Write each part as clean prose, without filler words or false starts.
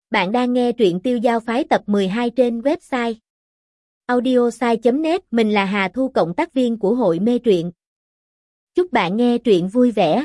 Bạn đang nghe truyện Tiêu Giao Phái tập 12 trên website audiosai.net. Mình là Hà Thu, cộng tác viên của hội mê truyện. Chúc bạn nghe truyện vui vẻ.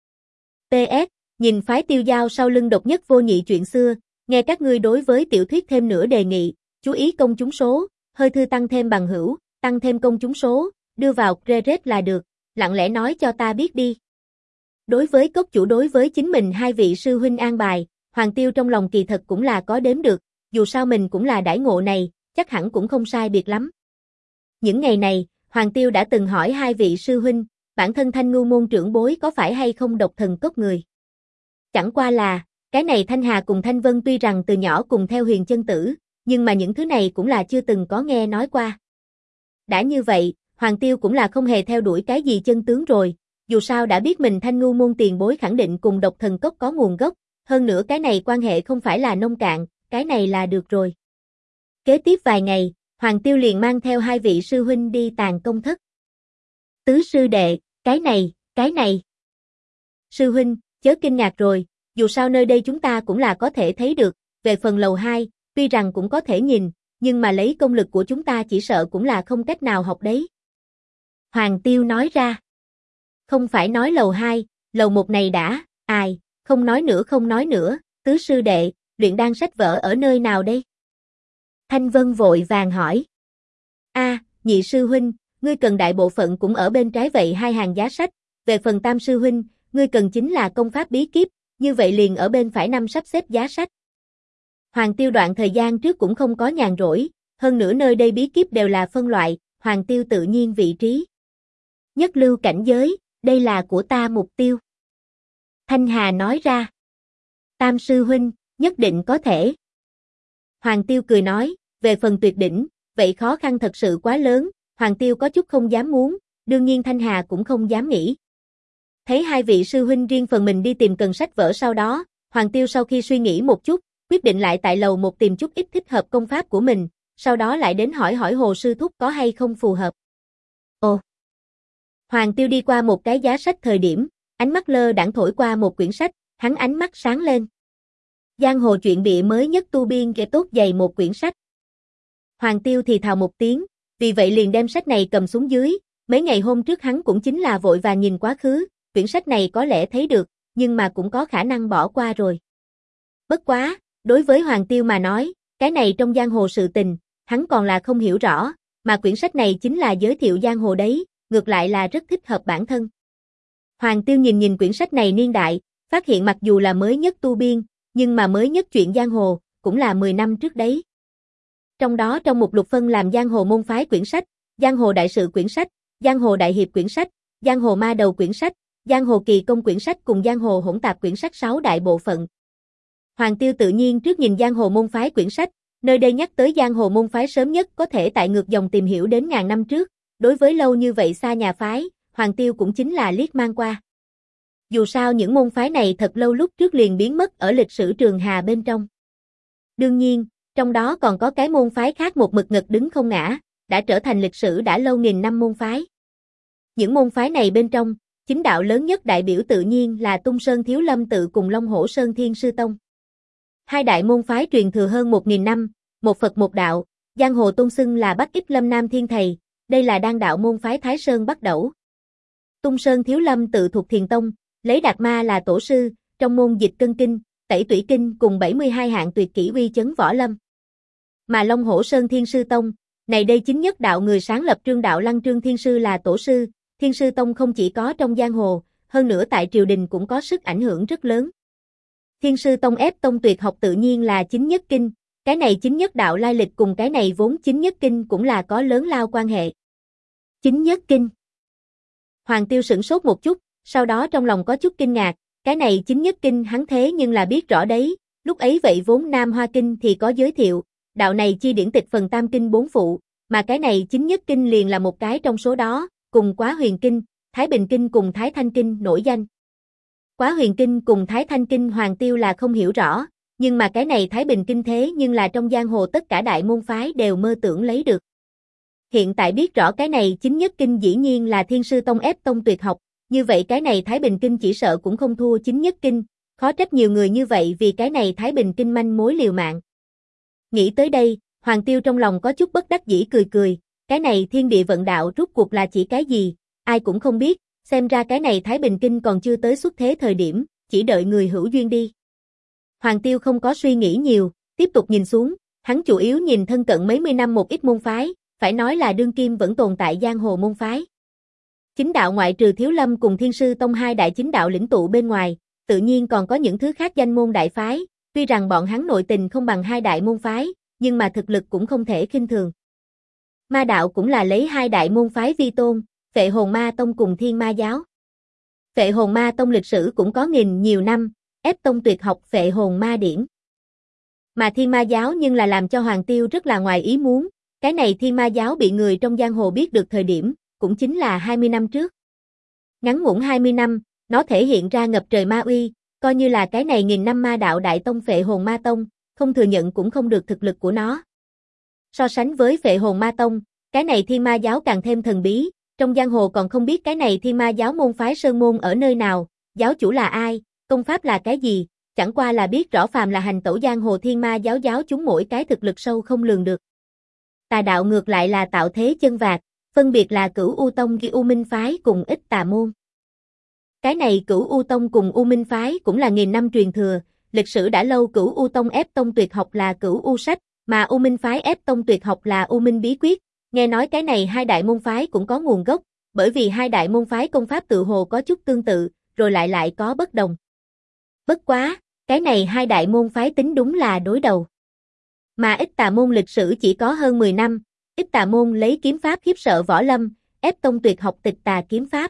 PS, nhìn phái Tiêu Giao sau lưng độc nhất vô nhị chuyện xưa, nghe các ngươi đối với tiểu thuyết thêm nữa đề nghị, chú ý công chúng số, hơi thư tăng thêm bằng hữu, tăng thêm công chúng số, đưa vào Reddit là được, lặng lẽ nói cho ta biết đi. Đối với cốc chủ, đối với chính mình hai vị sư huynh an bài, Hoàng Tiêu trong lòng kỳ thật cũng là có đếm được, dù sao mình cũng là đãi ngộ này, chắc hẳn cũng không sai biệt lắm. Những ngày này, Hoàng Tiêu đã từng hỏi hai vị sư huynh, bản thân Thanh Ngưu môn trưởng bối có phải hay không độc thần cốc người. Chẳng qua là, cái này Thanh Hà cùng Thanh Vân tuy rằng từ nhỏ cùng theo Huyền Chân Tử, nhưng mà những thứ này cũng là chưa từng có nghe nói qua. Đã như vậy, Hoàng Tiêu cũng là không hề theo đuổi cái gì chân tướng rồi, dù sao đã biết mình Thanh Ngưu môn tiền bối khẳng định cùng độc thần cốc có nguồn gốc. Hơn nữa cái này quan hệ không phải là nông cạn, cái này là được rồi. Kế tiếp vài ngày, Hoàng Tiêu liền mang theo hai vị sư huynh đi Tàng Công Thất. Tứ sư đệ, cái này. Sư huynh, chớ kinh ngạc rồi, dù sao nơi đây chúng ta cũng là có thể thấy được, về phần lầu 2, tuy rằng cũng có thể nhìn, nhưng mà lấy công lực của chúng ta chỉ sợ cũng là không cách nào học đấy. Hoàng Tiêu nói ra. Không phải nói lầu 2, lầu 1 này đã, ai? Không nói nữa, tứ sư đệ, luyện đan sách vở ở nơi nào đây? Thanh Vân vội vàng hỏi. Nhị sư huynh, ngươi cần đại bộ phận cũng ở bên trái vậy hai hàng giá sách, về phần tam sư huynh, ngươi cần chính là công pháp bí kíp, như vậy liền ở bên phải năm sắp xếp giá sách. Hoàng Tiêu đoạn thời gian trước cũng không có nhàn rỗi, hơn nữa nơi đây bí kíp đều là phân loại, Hoàng Tiêu tự nhiên vị trí nhất lưu cảnh giới, đây là của ta mục tiêu. Thanh Hà nói ra. Tam sư huynh, nhất định có thể. Hoàng Tiêu cười nói, về phần tuyệt đỉnh, vậy khó khăn thật sự quá lớn, Hoàng Tiêu có chút không dám muốn, đương nhiên Thanh Hà cũng không dám nghĩ. Thấy hai vị sư huynh riêng phần mình đi tìm cần sách vở sau đó, Hoàng Tiêu sau khi suy nghĩ một chút, quyết định lại tại lầu 1 tìm chút ít thích hợp công pháp của mình, sau đó lại đến hỏi Hồ sư thúc có hay không phù hợp. Ồ! Hoàng Tiêu đi qua một cái giá sách thời điểm, ánh mắt lơ đãng thổi qua một quyển sách, hắn ánh mắt sáng lên. Giang hồ truyện bịa mới nhất tu biên ghé tốt dày một quyển sách. Hoàng Tiêu thì thào một tiếng, vì vậy liền đem sách này cầm xuống dưới, mấy ngày hôm trước hắn cũng chính là vội vàng nhìn quá khứ, quyển sách này có lẽ thấy được, nhưng mà cũng có khả năng bỏ qua rồi. Bất quá, đối với Hoàng Tiêu mà nói, cái này trong giang hồ sự tình, hắn còn là không hiểu rõ, mà quyển sách này chính là giới thiệu giang hồ đấy, ngược lại là rất thích hợp bản thân. Hoàng Tiêu nhìn quyển sách này niên đại, phát hiện mặc dù là mới nhất tu biên, nhưng mà mới nhất truyện giang hồ, cũng là 10 năm trước đấy. Trong đó trong một lục phân làm giang hồ môn phái quyển sách, giang hồ đại sự quyển sách, giang hồ đại hiệp quyển sách, giang hồ ma đầu quyển sách, giang hồ kỳ công quyển sách cùng giang hồ hỗn tạp quyển sách 6 đại bộ phận. Hoàng Tiêu tự nhiên trước nhìn giang hồ môn phái quyển sách, nơi đây nhắc tới giang hồ môn phái sớm nhất có thể tại ngược dòng tìm hiểu đến ngàn năm trước, đối với lâu như vậy xa nhà phái, Hoàng Tiêu cũng chính là liếc mang qua. Dù sao những môn phái này thật lâu lúc trước liền biến mất ở lịch sử trường hà bên trong. Đương nhiên, trong đó còn có cái môn phái khác một mực ngật đứng không ngã, đã trở thành lịch sử đã lâu nghìn năm môn phái. Những môn phái này bên trong, chính đạo lớn nhất đại biểu tự nhiên là Tung Sơn Thiếu Lâm tự cùng Long Hổ Sơn Thiên Sư Tông. Hai đại môn phái truyền thừa hơn 1000 năm, một Phật một đạo, giang hồ tôn xưng là Bắc Ích Lâm Nam Thiên Thầy, đây là đan đạo môn phái Thái Sơn Bắc Đẩu. Tung Sơn Thiếu Lâm tự thuộc Thiền Tông, lấy Đạt Ma là tổ sư, trong môn dịch cân kinh, tẩy tủy kinh cùng 72 hạng tuyệt kỹ uy chấn võ lâm. Mà Long Hổ Sơn Thiên Sư Tông, này đây chính nhất đạo người sáng lập Trương Đạo Lăng Trương Thiên Sư là tổ sư, Thiên Sư Tông không chỉ có trong giang hồ, hơn nữa tại triều đình cũng có sức ảnh hưởng rất lớn. Thiên Sư Tông ép tông tuyệt học tự nhiên là chính nhất kinh, cái này chính nhất đạo lai lịch cùng cái này vốn chính nhất kinh cũng là có lớn lao quan hệ. Chính nhất kinh. Hoàng Tiêu sửng sốt một chút, sau đó trong lòng có chút kinh ngạc, cái này chính nhất kinh hắn thế nhưng là biết rõ đấy, lúc ấy vậy vốn Nam Hoa Kinh thì có giới thiệu, đạo này chi điển tịch phần tam kinh 4 phụ, mà cái này chính nhất kinh liền là một cái trong số đó, cùng Quá Huyền Kinh, Thái Bình Kinh cùng Thái Thanh Kinh nổi danh. Quá Huyền Kinh cùng Thái Thanh Kinh Hoàng Tiêu là không hiểu rõ, nhưng mà cái này Thái Bình Kinh thế nhưng là trong giang hồ tất cả đại môn phái đều mơ tưởng lấy được. Hiện tại biết rõ cái này chính nhất kinh dĩ nhiên là Thiên Sư Tông ép tông tuyệt học, như vậy cái này Thái Bình Kinh chỉ sợ cũng không thua chính nhất kinh, Khó trách nhiều người như vậy vì cái này Thái Bình Kinh manh mối liều mạng. Nghĩ tới đây, Hoàng Tiêu trong lòng có chút bất đắc dĩ cười cười, cái này thiên địa vận đạo rút cuộc là chỉ cái gì, ai cũng không biết, xem ra cái này Thái Bình Kinh còn chưa tới xuất thế thời điểm, chỉ đợi người hữu duyên đi. Hoàng Tiêu không có suy nghĩ nhiều, tiếp tục nhìn xuống, hắn chủ yếu nhìn thân cận mấy mươi năm một ít môn phái, phải nói là đương kim vẫn tồn tại giang hồ môn phái. Chính đạo ngoại trừ Thiếu Lâm cùng Thiên Sư Tông hai đại chính đạo lĩnh tụ bên ngoài, tự nhiên còn có những thứ khác danh môn đại phái, tuy rằng bọn hắn nội tình không bằng hai đại môn phái, nhưng mà thực lực cũng không thể khinh thường. Ma đạo cũng là lấy hai đại môn phái vi tôn, Phệ Hồn Ma Tông cùng Thiên Ma Giáo. Phệ Hồn Ma Tông lịch sử cũng có nghìn nhiều năm, ép tông tuyệt học Phệ Hồn Ma Điển. Mà Thiên Ma Giáo nhưng là làm cho Hoàng Tiêu rất là ngoài ý muốn, cái này Thiên Ma Giáo bị người trong giang hồ biết được thời điểm, cũng chính là 20 năm trước. Ngắn ngủn 20 năm, nó thể hiện ra ngập trời ma uy, coi như là cái này nghìn năm ma đạo đại tông Phệ Hồn Ma Tông, không thừa nhận cũng không được thực lực của nó. So sánh với Phệ Hồn Ma Tông, cái này Thiên Ma Giáo càng thêm thần bí, trong giang hồ còn không biết cái này Thiên Ma Giáo môn phái sơn môn ở nơi nào, giáo chủ là ai, công pháp là cái gì, chẳng qua là biết rõ phàm là hành tẩu giang hồ Thiên Ma Giáo giáo chúng mỗi cái thực lực sâu không lường được. Tà đạo ngược lại là tạo thế chân vạc, phân biệt là Cửu U Tông ghi U Minh Phái cùng ít tà môn. Cái này Cửu U Tông cùng U Minh Phái cũng là nghìn năm truyền thừa, lịch sử đã lâu. Cửu U Tông ép tông tuyệt học là Cửu U Sách, mà U Minh Phái ép tông tuyệt học là U Minh Bí Quyết. Nghe nói cái này hai đại môn phái cũng có nguồn gốc, bởi vì hai đại môn phái công pháp tự hồ có chút tương tự, rồi lại có bất đồng. Bất quá, cái này hai đại môn phái tính đúng là đối đầu. Mà ít tà môn lịch sử chỉ có hơn 10 năm, ít tà môn lấy kiếm pháp khiếp sợ võ lâm, ép tông tuyệt học tịch tà kiếm pháp.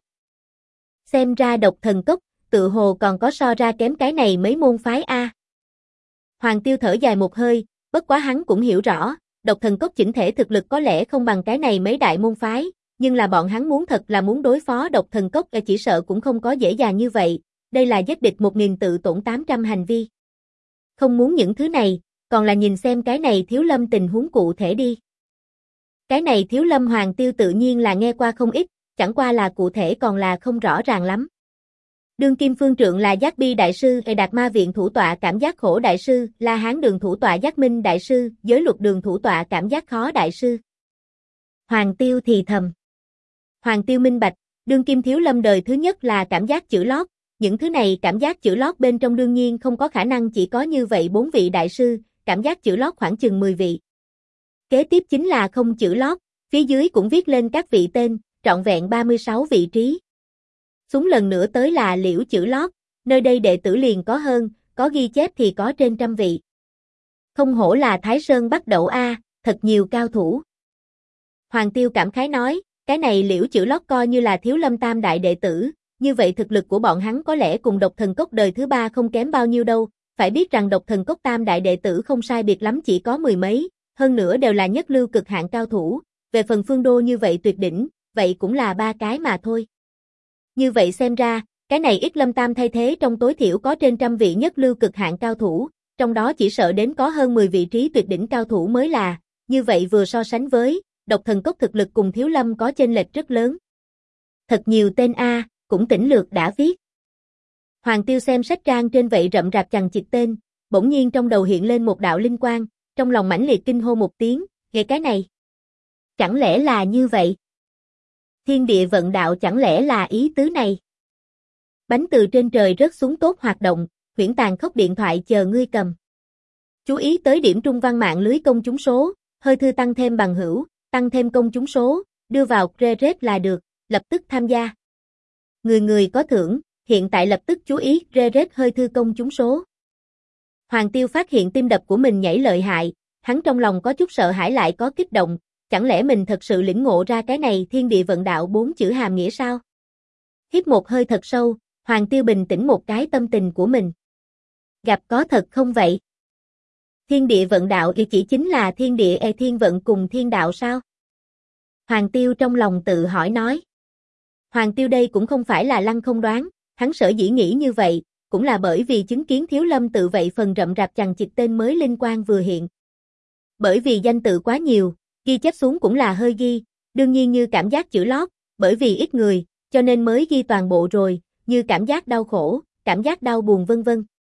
Xem ra Độc Thần Cốc, tự hồ còn có so ra kém cái này mấy môn phái a. Hoàng Tiêu thở dài một hơi, bất quá hắn cũng hiểu rõ, Độc Thần Cốc chỉnh thể thực lực có lẽ không bằng cái này mấy đại môn phái, nhưng là bọn hắn muốn thật là muốn đối phó Độc Thần Cốc chỉ sợ cũng không có dễ dàng như vậy, đây là giết địch 1000 tự tổn 800 hành vi. Không muốn những thứ này, còn là nhìn xem cái này Thiếu Lâm tình huống cụ thể đi. Cái này Thiếu Lâm Hoàng Tiêu tự nhiên là nghe qua không ít, chẳng qua là cụ thể còn là không rõ ràng lắm. Đương kim phương trượng là Giác Bi Đại Sư, Đạt Ma Viện thủ tọa Cảm Giác Khổ Đại Sư, La Hán Đường thủ tọa Giác Minh Đại Sư, Giới Luật Đường thủ tọa Cảm Giác Khó Đại Sư. Hoàng Tiêu thì thầm. Hoàng Tiêu minh bạch, đương kim Thiếu Lâm đời thứ nhất là cảm giác chữ lót, những thứ này cảm giác chữ lót bên trong đương nhiên không có khả năng chỉ có như vậy 4 vị đại sư, cảm giác chữ lót khoảng chừng 10 vị. Kế tiếp chính là không chữ lót, phía dưới cũng viết lên các vị tên, trọn vẹn 36 vị trí. Xuống lần nữa tới là liễu chữ lót, nơi đây đệ tử liền có hơn, có ghi chép thì có trên 100 vị. Không hổ là Thái Sơn bắt đậu a, thật nhiều cao thủ. Hoàng Tiêu cảm khái nói, cái này liễu chữ lót coi như là Thiếu Lâm tam đại đệ tử, như vậy thực lực của bọn hắn có lẽ cùng Độc Thần Cốc đời thứ 3 không kém bao nhiêu đâu, phải biết rằng Độc Thần Cốc tam đại đệ tử không sai biệt lắm chỉ có 10 mấy, hơn nữa đều là nhất lưu cực hạn cao thủ, về phần Phương Đô như vậy tuyệt đỉnh, vậy cũng là 3 cái mà thôi. Như vậy xem ra, cái này ít Lâm Tam thay thế trong tối thiểu có trên 100 vị nhất lưu cực hạn cao thủ, trong đó chỉ sợ đến có hơn 10 vị trí tuyệt đỉnh cao thủ mới là, như vậy vừa so sánh với, Độc Thần Cốc thực lực cùng Thiếu Lâm có chênh lệch rất lớn. Thật nhiều tên A, cũng tỉnh lược đã viết. Hoàng Tiêu xem sách trang trên vậy rậm rạp chằng chịt tên, bỗng nhiên trong đầu hiện lên một đạo linh quang, trong lòng mãnh liệt kinh hô một tiếng, nghe cái này. Chẳng lẽ là như vậy? Thiên địa vận đạo chẳng lẽ là ý tứ này? Bánh từ trên trời rớt xuống tốt hoạt động, Huyễn Tàn Khốc điện thoại chờ ngươi cầm. Chú ý tới điểm trung văn mạng lưới công chúng số, hơi thư tăng thêm bằng hữu, tăng thêm công chúng số, đưa vào Reddit là được, lập tức tham gia. Người người có thưởng, hiện tại lập tức chú ý Reddit hơi thư công chúng số. Hoàng Tiêu phát hiện tim đập của mình nhảy lợi hại, hắn trong lòng có chút sợ hãi lại có kích động, chẳng lẽ mình thật sự lĩnh ngộ ra cái này thiên địa vận đạo 4 chữ hàm nghĩa sao? Hít một hơi thật sâu, Hoàng Tiêu bình tĩnh một cái tâm tình của mình. Gặp có thật không vậy? Thiên địa vận đạo chỉ chính là thiên địa thiên vận cùng thiên đạo sao? Hoàng Tiêu trong lòng tự hỏi nói. Hoàng Tiêu đây cũng không phải là lăng không đoán, hắn sở dĩ nghĩ như vậy, cũng là bởi vì chứng kiến Thiếu Lâm tự vậy phần rậm rạp chằng chịt tên mới linh quang vừa hiện. Bởi vì danh tự quá nhiều, ghi chép xuống cũng là hơi ghi, đương nhiên như cảm giác chữ lót, bởi vì ít người, cho nên mới ghi toàn bộ rồi, như cảm giác đau khổ, cảm giác đau buồn vân vân.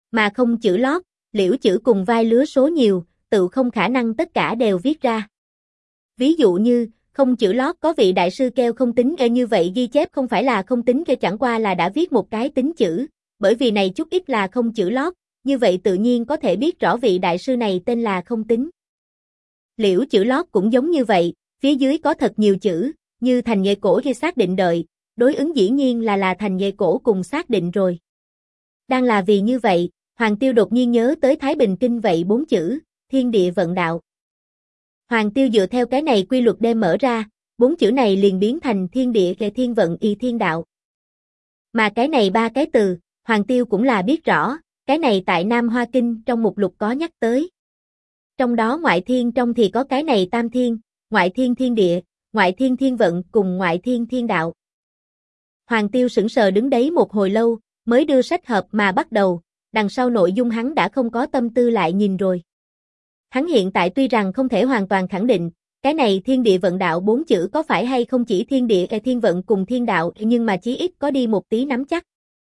Mà không chữ lót, liễu chữ cùng vai lứa số nhiều, tự không khả năng tất cả đều viết ra. Ví dụ như, không chữ lót có vị đại sư kêu không tính như vậy ghi chép không phải là không tính chẳng qua là đã viết một cái tính chữ, bởi vì này chút ít là không chữ lót, như vậy tự nhiên có thể biết rõ vị đại sư này tên là không tính. Liễu chữ lót cũng giống như vậy, phía dưới có thật nhiều chữ, như thành nghệ cổ khi xác định đợi, đối ứng dĩ nhiên là thành nghệ cổ cùng xác định rồi. Đang là vì như vậy, Hoàng Tiêu đột nhiên nhớ tới Thái Bình Kinh vậy 4 chữ, thiên địa vận đạo. Hoàng Tiêu dựa theo cái này quy luật đem mở ra, 4 chữ này liền biến thành thiên địa kệ thiên vận y thiên đạo. Mà cái này 3 cái từ, Hoàng Tiêu cũng là biết rõ, cái này tại Nam Hoa Kinh trong mục lục có nhắc tới. Trong đó ngoại thiên trong thì có cái này tam thiên, ngoại thiên thiên địa, ngoại thiên thiên vận cùng ngoại thiên thiên đạo. Hoàng Tiêu sững sờ đứng đấy một hồi lâu, mới đưa sách hợp mà bắt đầu, đằng sau nội dung hắn đã không có tâm tư lại nhìn rồi. Hắn hiện tại tuy rằng không thể hoàn toàn khẳng định, cái này thiên địa vận đạo 4 chữ có phải hay không chỉ thiên địa thiên vận cùng thiên đạo nhưng mà chí ít có đi một tí nắm chắc.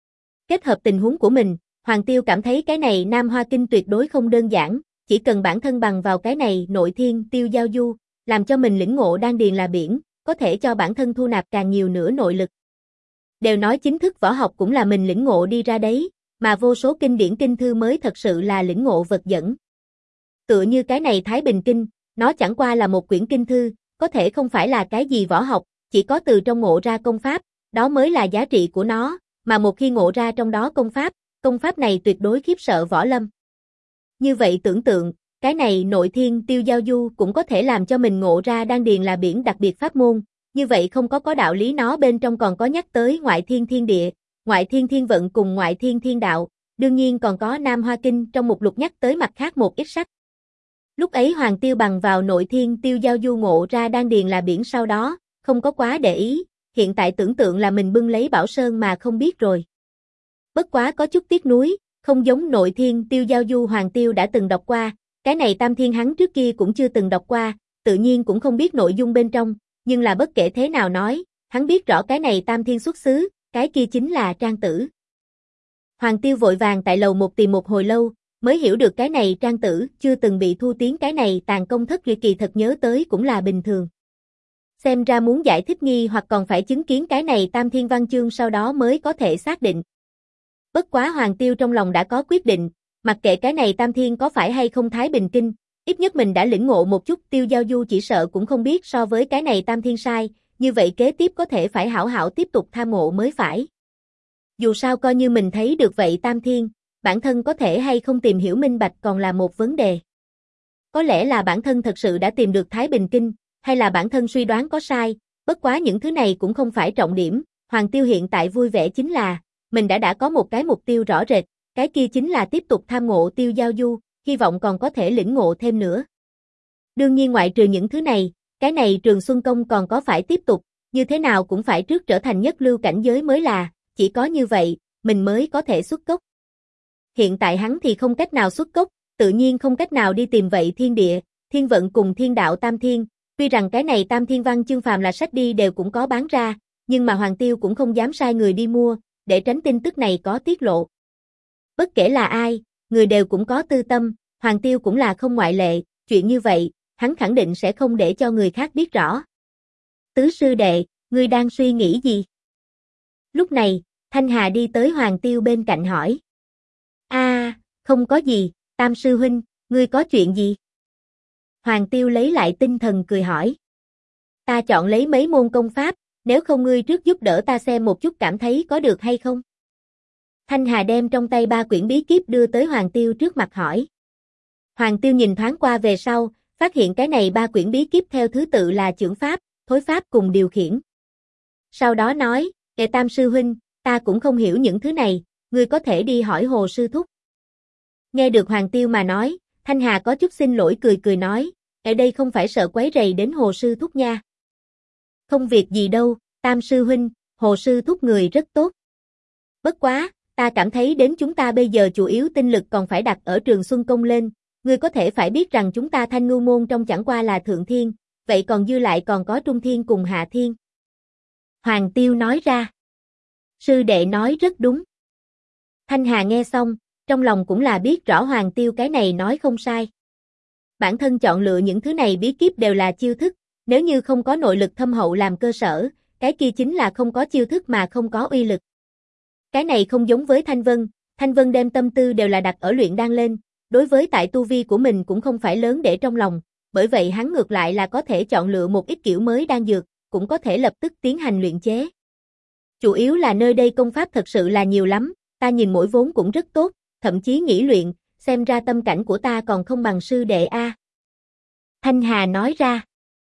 Kết hợp tình huống của mình, Hoàng Tiêu cảm thấy cái này Nam Hoa Kinh tuyệt đối không đơn giản, chỉ cần bản thân bằng vào cái này nội thiên tiêu giao du, làm cho mình lĩnh ngộ đan điền là biển, có thể cho bản thân thu nạp càng nhiều nữa nội lực. Đều nói chính thức võ học cũng là mình lĩnh ngộ đi ra đấy, mà vô số kinh điển kinh thư mới thật sự là lĩnh ngộ vật dẫn. Tựa như cái này Thái Bình Kinh, nó chẳng qua là một quyển kinh thư, có thể không phải là cái gì võ học, chỉ có từ trong ngộ ra công pháp, đó mới là giá trị của nó, mà một khi ngộ ra trong đó công pháp này tuyệt đối khiếp sợ võ lâm. Như vậy tưởng tượng, cái này nội thiên tiêu giao du cũng có thể làm cho mình ngộ ra đan điền là biển đặc biệt pháp môn, như vậy không có đạo lý nó bên trong còn có nhắc tới ngoại thiên thiên địa, ngoại thiên thiên vận cùng ngoại thiên thiên đạo, đương nhiên còn có Nam Hoa Kinh trong mục lục nhắc tới mặt khác một ít sách. Lúc ấy Hoàng Tiêu bằng vào nội thiên tiêu giao du ngộ ra đan điền là biển sau đó, không có quá để ý, hiện tại tưởng tượng là mình bưng lấy Bảo Sơn mà không biết rồi. Bất quá có chút tiếc nuối, không giống nội thiên tiêu giao du Hoàng Tiêu đã từng đọc qua, cái này tam thiên hắn trước kia cũng chưa từng đọc qua, tự nhiên cũng không biết nội dung bên trong, nhưng là bất kể thế nào nói, hắn biết rõ cái này tam thiên xuất xứ, cái kia chính là Trang Tử. Hoàng Tiêu vội vàng tại lầu một tìm một hồi lâu, mới hiểu được cái này Trang Tử chưa từng bị thu tiến cái này tàn công thất kỳ thật nhớ tới cũng là bình thường. Xem ra muốn giải thích nghi hoặc còn phải chứng kiến cái này tam thiên văn chương sau đó mới có thể xác định. Bất quá Hoàng Tiêu trong lòng đã có quyết định, mặc kệ cái này tam thiên có phải hay không Thái Bình Kinh, ít nhất mình đã lĩnh ngộ một chút tiêu giao du chỉ sợ cũng không biết so với cái này tam thiên sai, như vậy kế tiếp có thể phải hảo hảo tiếp tục tham ngộ mới phải. Dù sao coi như mình thấy được vậy tam thiên, bản thân có thể hay không tìm hiểu minh bạch còn là một vấn đề. Có lẽ là bản thân thật sự đã tìm được Thái Bình Kinh, hay là bản thân suy đoán có sai, bất quá những thứ này cũng không phải trọng điểm, Hoàng Tiêu hiện tại vui vẻ chính là, mình đã có một cái mục tiêu rõ rệt, cái kia chính là tiếp tục tham ngộ tiêu giao du, hy vọng còn có thể lĩnh ngộ thêm nữa. Đương nhiên ngoại trừ những thứ này, cái này Trường Xuân Công còn có phải tiếp tục, như thế nào cũng phải trước trở thành nhất lưu cảnh giới mới là, chỉ có như vậy, mình mới có thể xuất cốc. Hiện tại hắn thì không cách nào xuất cốc, tự nhiên không cách nào đi tìm vậy thiên địa, thiên vận cùng thiên đạo tam thiên, tuy rằng cái này tam thiên văn chương phàm là sách đi đều cũng có bán ra, nhưng mà Hoàng Tiêu cũng không dám sai người đi mua, để tránh tin tức này có tiết lộ. Bất kể là ai, người đều cũng có tư tâm, Hoàng Tiêu cũng là không ngoại lệ, chuyện như vậy, hắn khẳng định sẽ không để cho người khác biết rõ. Tứ sư đệ, ngươi đang suy nghĩ gì? Lúc này, Thanh Hà đi tới Hoàng Tiêu bên cạnh hỏi. Không có gì, Tam sư huynh, ngươi có chuyện gì? Hoàng Tiêu lấy lại tinh thần cười hỏi. Ta chọn lấy mấy môn công pháp, nếu không ngươi trước giúp đỡ ta xem một chút cảm thấy có được hay không? Thanh Hà đem trong tay 3 quyển bí kíp đưa tới Hoàng Tiêu trước mặt hỏi. Hoàng Tiêu nhìn thoáng qua về sau, phát hiện cái này 3 quyển bí kíp theo thứ tự là chưởng pháp, thối pháp cùng điều khiển. Sau đó nói, Tam sư huynh, ta cũng không hiểu những thứ này, ngươi có thể đi hỏi Hồ sư thúc. Nghe được Hoàng Tiêu mà nói, Thanh Hà có chút xin lỗi cười nói, ở đây không phải sợ quấy rầy đến Hồ sư thúc nha. Không việc gì đâu, Tam sư huynh, Hồ sư thúc người rất tốt. Bất quá, ta cảm thấy đến chúng ta bây giờ chủ yếu tinh lực còn phải đặt ở Trường Xuân Công lên, ngươi có thể phải biết rằng chúng ta Thanh Ngưu môn trong chẳng qua là thượng thiên, vậy còn dư lại còn có trung thiên cùng hạ thiên. Hoàng Tiêu nói ra. Sư đệ nói rất đúng. Thanh Hà nghe xong, trong lòng cũng là biết rõ Hoàng Tiêu cái này nói không sai. Bản thân chọn lựa những thứ này bí kíp đều là chiêu thức, nếu như không có nội lực thâm hậu làm cơ sở, cái kia chính là không có chiêu thức mà không có uy lực. Cái này không giống với Thanh Vân đem tâm tư đều là đặt ở luyện đan lên, đối với tại tu vi của mình cũng không phải lớn để trong lòng, bởi vậy hắn ngược lại là có thể chọn lựa một ít kiểu mới đan dược, cũng có thể lập tức tiến hành luyện chế. Chủ yếu là nơi đây công pháp thật sự là nhiều lắm, ta nhìn mỗi vốn cũng rất tốt, thậm chí nghĩ luyện, xem ra tâm cảnh của ta còn không bằng sư đệ a. Thanh Hà nói ra.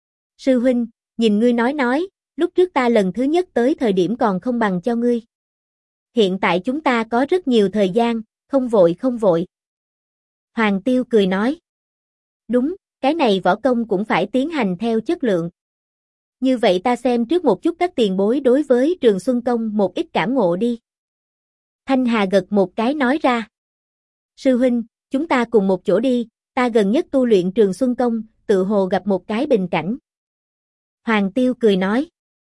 Sư huynh, nhìn ngươi nói, lúc trước ta lần thứ nhất tới thời điểm còn không bằng cho ngươi. Hiện tại chúng ta có rất nhiều thời gian, không vội. Hoàng Tiêu cười nói. Đúng, cái này võ công cũng phải tiến hành theo chất lượng. Như vậy ta xem trước một chút các tiền bối đối với Trường Xuân Công một ít cảm ngộ đi. Thanh Hà gật một cái nói ra. Sư huynh, chúng ta cùng một chỗ đi, ta gần nhất tu luyện Trường Xuân Công, tự hồ gặp một cái bình cảnh. Hoàng Tiêu cười nói.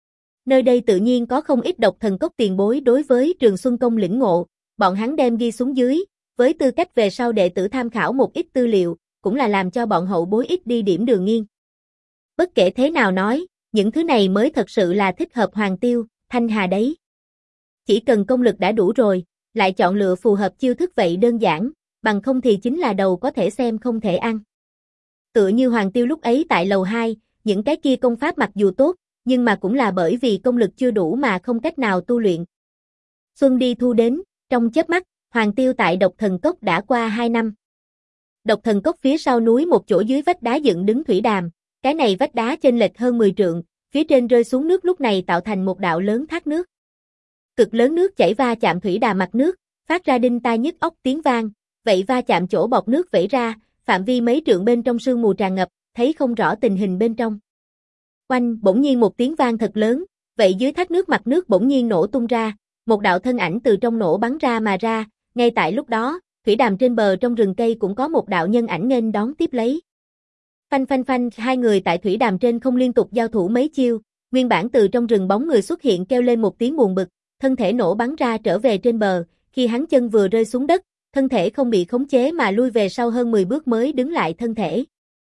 Nơi đây tự nhiên có không ít độc thần cốc tiền bối đối với Trường Xuân Công lĩnh ngộ, bọn hắn đem ghi xuống dưới, với tư cách về sau đệ tử tham khảo một ít tư liệu, cũng là làm cho bọn hậu bối ít đi điểm đường nghiêng. Bất kể thế nào nói, những thứ này mới thật sự là thích hợp Hoàng Tiêu, Thanh Hà đấy. Chỉ cần công lực đã đủ rồi, lại chọn lựa phù hợp chiêu thức vậy đơn giản, bằng không thì chính là đầu có thể xem không thể ăn. Tựa như Hoàng Tiêu lúc ấy tại lầu 2, những cái kia công pháp mặc dù tốt, nhưng mà cũng là bởi vì công lực chưa đủ mà không cách nào tu luyện. Xuân đi thu đến, trong chớp mắt, Hoàng Tiêu tại Độc Thần Cốc đã qua 2 năm. Độc Thần Cốc phía sau núi một chỗ dưới vách đá dựng đứng thủy đàm, cái này vách đá chênh lệch hơn 10 trượng, phía trên rơi xuống nước lúc này tạo thành một đạo lớn thác nước. Cực lớn nước chảy va chạm thủy đàm mặt nước, phát ra đinh tai nhức óc tiếng vang, vậy va chạm chỗ bọt nước vẩy ra, phạm vi mấy trượng bên trong sương mù tràn ngập, thấy không rõ tình hình bên trong. Oanh, bỗng nhiên một tiếng vang thật lớn, vậy dưới thác nước mặt nước bỗng nhiên nổ tung ra, một đạo thân ảnh từ trong nổ bắn ra mà ra, ngay tại lúc đó, thủy đàm trên bờ trong rừng cây cũng có một đạo nhân ảnh nghênh đón tiếp lấy. Phanh phanh phanh, hai người tại thủy đàm trên không liên tục giao thủ mấy chiêu, nguyên bản từ trong rừng bóng người xuất hiện kêu lên một tiếng buồn bực, thân thể nổ bắn ra trở về trên bờ, khi hắn chân vừa rơi xuống đất, thân thể không bị khống chế mà lui về sau hơn 10 bước mới đứng lại thân thể.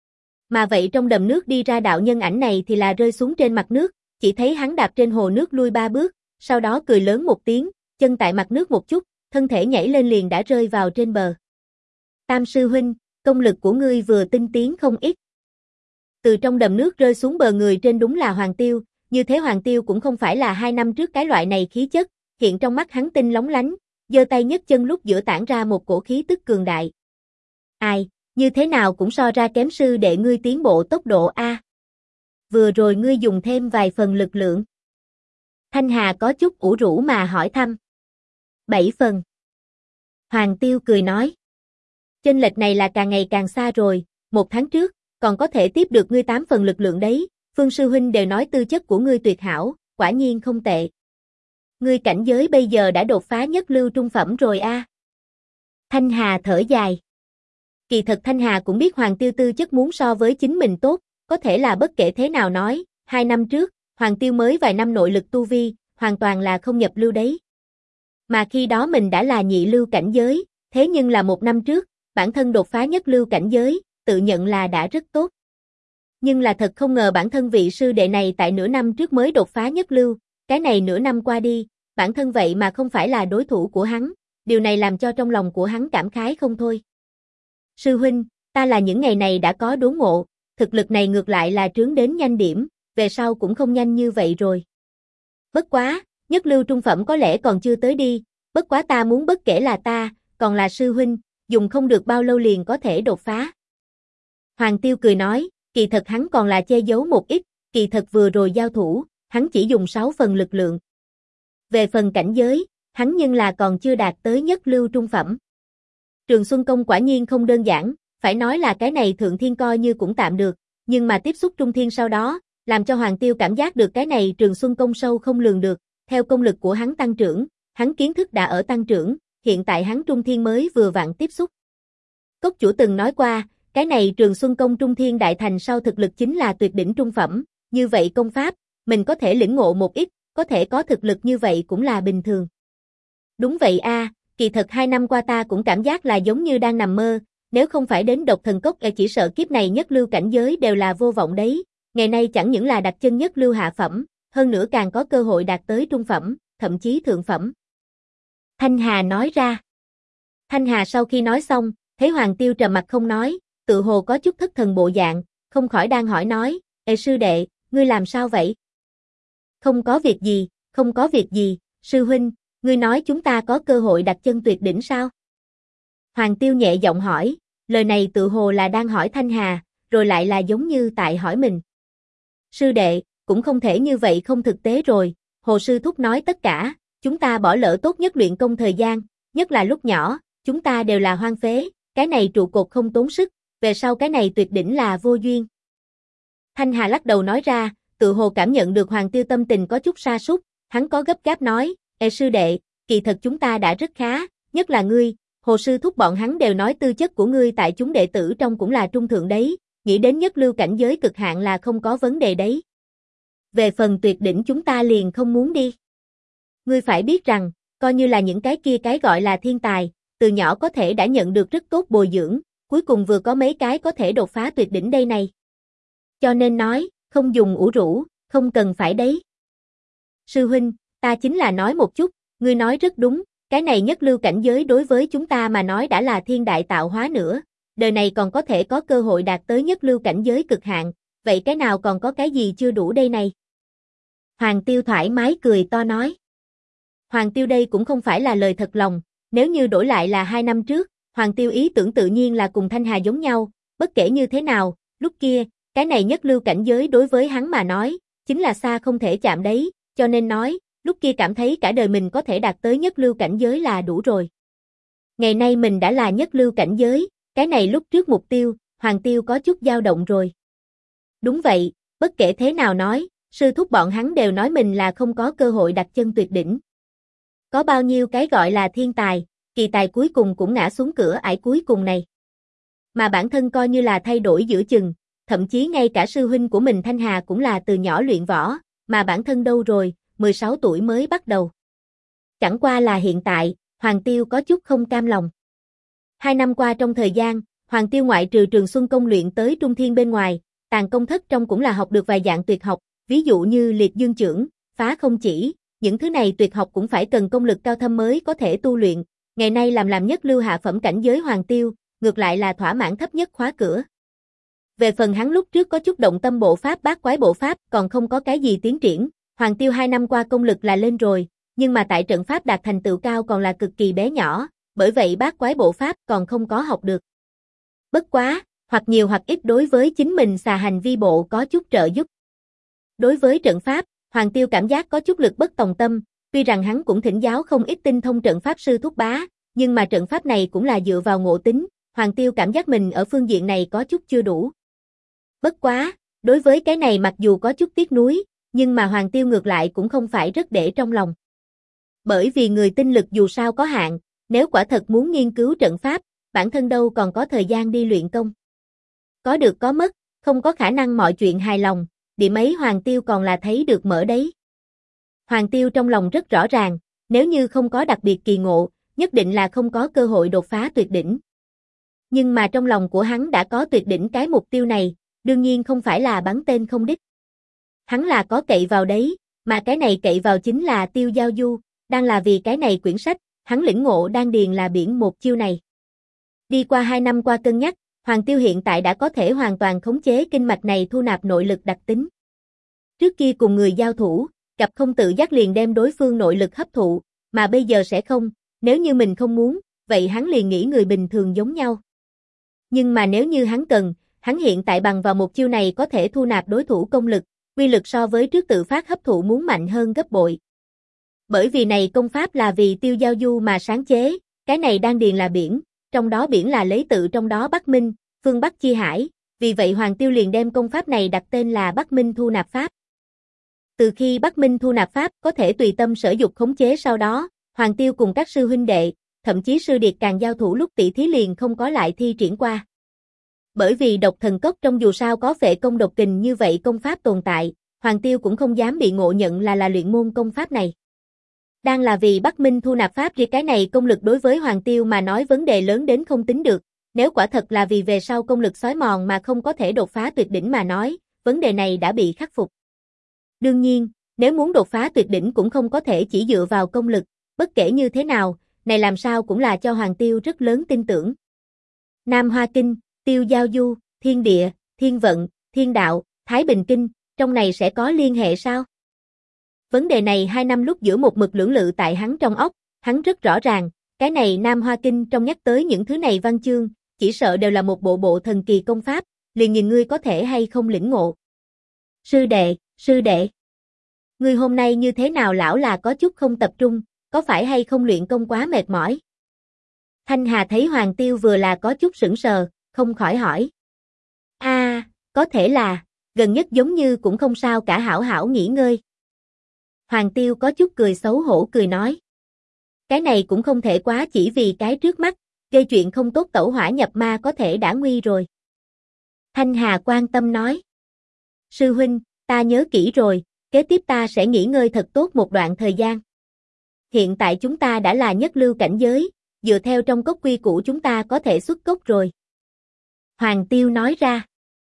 Mà vậy trong đầm nước đi ra đạo nhân ảnh này thì là rơi xuống trên mặt nước, chỉ thấy hắn đạp trên hồ nước lui 3 bước, sau đó cười lớn một tiếng, chân tại mặt nước một chút, thân thể nhảy lên liền đã rơi vào trên bờ. Tam sư huynh, công lực của ngươi vừa tinh tiến không ít. Từ trong đầm nước rơi xuống bờ người trên đúng là Hoàng Tiêu, như thế Hoàng Tiêu cũng không phải là 2 năm trước cái loại này khí chất, hiện trong mắt hắn tinh lóng lánh, giơ tay nhấc chân lúc giữa tản ra một cổ khí tức cường đại. Ai, như thế nào cũng so ra kém sư đệ ngươi tiến bộ tốc độ a. Vừa rồi ngươi dùng thêm vài phần lực lượng. Thanh Hà có chút ủ rũ mà hỏi thăm. 7 phần. Hoàng Tiêu cười nói. Chênh lệch này là càng ngày càng xa rồi, 1 tháng trước, còn có thể tiếp được ngươi 8 phần lực lượng đấy, Phương sư huynh đều nói tư chất của ngươi tuyệt hảo, quả nhiên không tệ. Ngươi cảnh giới bây giờ đã đột phá nhất lưu trung phẩm rồi a. Thanh Hà thở dài. Kỳ thật Thanh Hà cũng biết Hoàng Tiêu tư chất muốn so với chính mình tốt, có thể là bất kể thế nào nói, 2 năm trước, Hoàng Tiêu mới vài năm nội lực tu vi, hoàn toàn là không nhập lưu đấy. Mà khi đó mình đã là nhị lưu cảnh giới, thế nhưng là 1 năm trước, bản thân đột phá nhất lưu cảnh giới, tự nhận là đã rất tốt. Nhưng là thật không ngờ bản thân vị sư đệ này tại nửa năm trước mới đột phá nhất lưu, cái này nửa năm qua đi, bản thân vậy mà không phải là đối thủ của hắn, điều này làm cho trong lòng của hắn cảm khái không thôi. Sư huynh, ta là những ngày này đã có đốn ngộ, thực lực này ngược lại là trướng đến nhanh điểm, về sau cũng không nhanh như vậy rồi. Bất quá, nhất lưu trung phẩm có lẽ còn chưa tới đi, bất quá ta muốn bất kể là ta, còn là sư huynh, dùng không được bao lâu liền có thể đột phá. Hoàng Tiêu cười nói, kỳ thật hắn còn là che giấu một ít, kỳ thật vừa rồi giao thủ, hắn chỉ dùng 6 phần lực lượng. Về phần cảnh giới, hắn nhưng là còn chưa đạt tới nhất lưu trung phẩm. Trường Xuân Công quả nhiên không đơn giản, phải nói là cái này thượng thiên coi như cũng tạm được, nhưng mà tiếp xúc trung thiên sau đó, làm cho Hoàng Tiêu cảm giác được cái này Trường Xuân Công sâu không lường được, theo công lực của hắn tăng trưởng, hắn kiến thức đã ở tăng trưởng, hiện tại hắn trung thiên mới vừa vặn tiếp xúc. Cốc chủ từng nói qua, cái này Trường Xuân Công trung thiên đại thành sau thực lực chính là tuyệt đỉnh trung phẩm, như vậy công pháp, mình có thể lĩnh ngộ một ít, có thể có thực lực như vậy cũng là bình thường. Đúng vậy a, kỳ kỳ thật 2 năm qua ta cũng cảm giác là giống như đang nằm mơ, nếu không phải đến độc thần cốc chỉ sợ kiếp này nhất lưu cảnh giới đều là vô vọng đấy, ngày nay chẳng những là đặt chân nhất lưu hạ phẩm, hơn nữa càng có cơ hội đạt tới trung phẩm, thậm chí thượng phẩm. Thanh Hà nói ra. Thanh Hà sau khi nói xong, thấy Hoàng Tiêu trầm mặt không nói, tự hồ có chút thất thần bộ dạng, không khỏi đang hỏi nói, ê sư đệ, ngươi làm sao vậy? Không có việc gì, không có việc gì, sư huynh, ngươi nói chúng ta có cơ hội đặt chân tuyệt đỉnh sao? Hoàng Tiêu nhẹ giọng hỏi, lời này tự hồ là đang hỏi Thanh Hà, rồi lại là giống như tại hỏi mình. Sư đệ, cũng không thể như vậy không thực tế rồi, Hồ sư thúc nói tất cả, chúng ta bỏ lỡ tốt nhất luyện công thời gian, nhất là lúc nhỏ, chúng ta đều là hoang phế, cái này trụ cột không tốn sức, về sau cái này tuyệt đỉnh là vô duyên. Thanh Hà lắc đầu nói ra, tự hồ cảm nhận được Hoàng Tiêu tâm tình có chút sa sút, hắn có gấp gáp nói, ê sư đệ, kỳ thật chúng ta đã rất khá, nhất là ngươi, Hồ sư thúc bọn hắn đều nói tư chất của ngươi tại chúng đệ tử trong cũng là trung thượng đấy, nghĩ đến nhất lưu cảnh giới cực hạn là không có vấn đề đấy. Về phần tuyệt đỉnh chúng ta liền không muốn đi. Ngươi phải biết rằng, coi như là những cái gọi là thiên tài, từ nhỏ có thể đã nhận được rất tốt bồi dưỡng, cuối cùng vừa có mấy cái có thể đột phá tuyệt đỉnh đây này. Cho nên nói, không dùng ủ rũ, không cần phải đấy. Sư huynh, ta chính là nói một chút, ngươi nói rất đúng, cái này nhất lưu cảnh giới đối với chúng ta mà nói đã là thiên đại tạo hóa nữa, đời này còn có thể có cơ hội đạt tới nhất lưu cảnh giới cực hạn, vậy cái nào còn có cái gì chưa đủ đây này? Hoàng Tiêu thoải mái cười to nói. Hoàng Tiêu đây cũng không phải là lời thật lòng, nếu như đổi lại là 2 năm trước, Hoàng Tiêu ý tưởng tự nhiên là cùng Thanh Hà giống nhau, bất kể như thế nào, lúc kia, cái này nhất lưu cảnh giới đối với hắn mà nói, chính là xa không thể chạm đấy, cho nên nói, lúc kia cảm thấy cả đời mình có thể đạt tới nhất lưu cảnh giới là đủ rồi. Ngày nay mình đã là nhất lưu cảnh giới, cái này lúc trước mục tiêu, Hoàng Tiêu có chút dao động rồi. Đúng vậy, bất kể thế nào nói, sư thúc bọn hắn đều nói mình là không có cơ hội đặt chân tuyệt đỉnh. Có bao nhiêu cái gọi là thiên tài, kỳ tài cuối cùng cũng ngã xuống cửa ải cuối cùng này. Mà bản thân coi như là thay đổi giữa chừng, thậm chí ngay cả sư huynh của mình Thanh Hà cũng là từ nhỏ luyện võ, mà bản thân đâu rồi, 16 tuổi mới bắt đầu. Chẳng qua là hiện tại, Hoàng Tiêu có chút không cam lòng. 2 năm qua trong thời gian, Hoàng Tiêu ngoại trừ Trường Xuân Công luyện tới Trung Thiên bên ngoài, Tàng Công Thất trong cũng là học được vài dạng tuyệt học, ví dụ như liệt dương chưởng, phá không chỉ, những thứ này tuyệt học cũng phải cần công lực cao thâm mới có thể tu luyện, ngày nay làm nhất lưu hạ phẩm cảnh giới Hoàng Tiêu, ngược lại là thỏa mãn thấp nhất khóa cửa. Về phần hắn lúc trước có chút động tâm bộ pháp bát quái bộ pháp còn không có cái gì tiến triển, Hoàng Tiêu 2 năm qua công lực là lên rồi, nhưng mà tại trận pháp đạt thành tựu cao còn là cực kỳ bé nhỏ, bởi vậy bát quái bộ pháp còn không có học được. Bất quá, hoặc nhiều hoặc ít đối với chính mình xà hành vi bộ có chút trợ giúp. Đối với trận pháp, Hoàng Tiêu cảm giác có chút lực bất tòng tâm, tuy rằng hắn cũng thỉnh giáo không ít tinh thông trận pháp sư thúc bá, nhưng mà trận pháp này cũng là dựa vào ngộ tính, Hoàng Tiêu cảm giác mình ở phương diện này có chút chưa đủ. Bất quá, đối với cái này mặc dù có chút tiếc nuối, nhưng mà Hoàng Tiêu ngược lại cũng không phải rất để trong lòng. Bởi vì người tinh lực dù sao có hạn, nếu quả thật muốn nghiên cứu trận pháp, bản thân đâu còn có thời gian đi luyện công. Có được có mất, không có khả năng mọi chuyện hài lòng, điểm ấy Hoàng Tiêu còn là thấy được mở đấy. Hoàng Tiêu trong lòng rất rõ ràng, nếu như không có đặc biệt kỳ ngộ, nhất định là không có cơ hội đột phá tuyệt đỉnh. Nhưng mà trong lòng của hắn đã có tuyệt đỉnh cái mục tiêu này, đương nhiên không phải là bắn tên không đích. Hắn là có cậy vào đấy, mà cái này cậy vào chính là Tiêu Giao Du, đang là vì cái này quyển sách, hắn lĩnh ngộ đan điền là biển một chiêu này. Đi qua 2 năm qua cân nhắc, Hoàng Tiêu hiện tại đã có thể hoàn toàn khống chế kinh mạch này thu nạp nội lực đặc tính. Trước kia cùng người giao thủ, gặp không tự giác liền đem đối phương nội lực hấp thụ, mà bây giờ sẽ không, nếu như mình không muốn, vậy hắn liền nghĩ người bình thường giống nhau. Nhưng mà nếu như hắn cần, hắn hiện tại bằng vào một chiêu này có thể thu nạp đối thủ công lực, quy lực so với trước tự phát hấp thụ muốn mạnh hơn gấp bội. Bởi vì này công pháp là vì Tiêu Giao Du mà sáng chế, cái này đan điền là biển, trong đó biển là lấy tự trong đó Bắc Minh, phương Bắc chi hải, vì vậy Hoàng Tiêu liền đem công pháp này đặt tên là Bắc Minh Thu Nạp Pháp. Từ khi Bắc Minh Thu Nạp Pháp có thể tùy tâm sở dục khống chế sau đó, Hoàng Tiêu cùng các sư huynh đệ, thậm chí sư điệt càng giao thủ lúc tỷ thí liền không có lại thi triển qua. Bởi vì độc thần cốc trong dù sao có phệ công độc kình như vậy công pháp tồn tại, Hoàng Tiêu cũng không dám bị ngộ nhận là luyện môn công pháp này. Đang là vì Bắc Minh thu nạp pháp vì cái này công lực đối với Hoàng Tiêu mà nói vấn đề lớn đến không tính được, nếu quả thật là vì về sau công lực xói mòn mà không có thể đột phá tuyệt đỉnh mà nói, vấn đề này đã bị khắc phục. Đương nhiên, nếu muốn đột phá tuyệt đỉnh cũng không có thể chỉ dựa vào công lực, bất kể như thế nào, này làm sao cũng là cho Hoàng Tiêu rất lớn tin tưởng. Nam Hoa Kinh, Tiêu Giao Du, Thiên Địa, Thiên Vận, Thiên Đạo, Thái Bình Kinh, trong này sẽ có liên hệ sao? Vấn đề này 2 năm lúc giữa một mực lưỡng lự tại hắn trong óc, hắn rất rõ ràng, cái này Nam Hoa Kinh trong nhắc tới những thứ này văn chương, chỉ sợ đều là một bộ thần kỳ công pháp, liền nhìn ngươi có thể hay không lĩnh ngộ. Sư đệ. Ngươi hôm nay như thế nào lão là có chút không tập trung, có phải hay không luyện công quá mệt mỏi? Thanh Hà thấy Hoàng Tiêu vừa là có chút sững sờ, không khỏi hỏi. Có thể là, gần nhất giống như cũng không sao cả hảo hảo nghỉ ngơi. Hoàng Tiêu có chút cười xấu hổ cười nói. Cái này cũng không thể quá chỉ vì cái trước mắt, gây chuyện không tốt tẩu hỏa nhập ma có thể đã nguy rồi. Thanh Hà quan tâm nói. Sư huynh, ta nhớ kỹ rồi, kế tiếp ta sẽ nghỉ ngơi thật tốt một đoạn thời gian. Hiện tại chúng ta đã là nhất lưu cảnh giới, dựa theo trong cốc quy củ chúng ta có thể xuất cốc rồi. Hoàng Tiêu nói ra.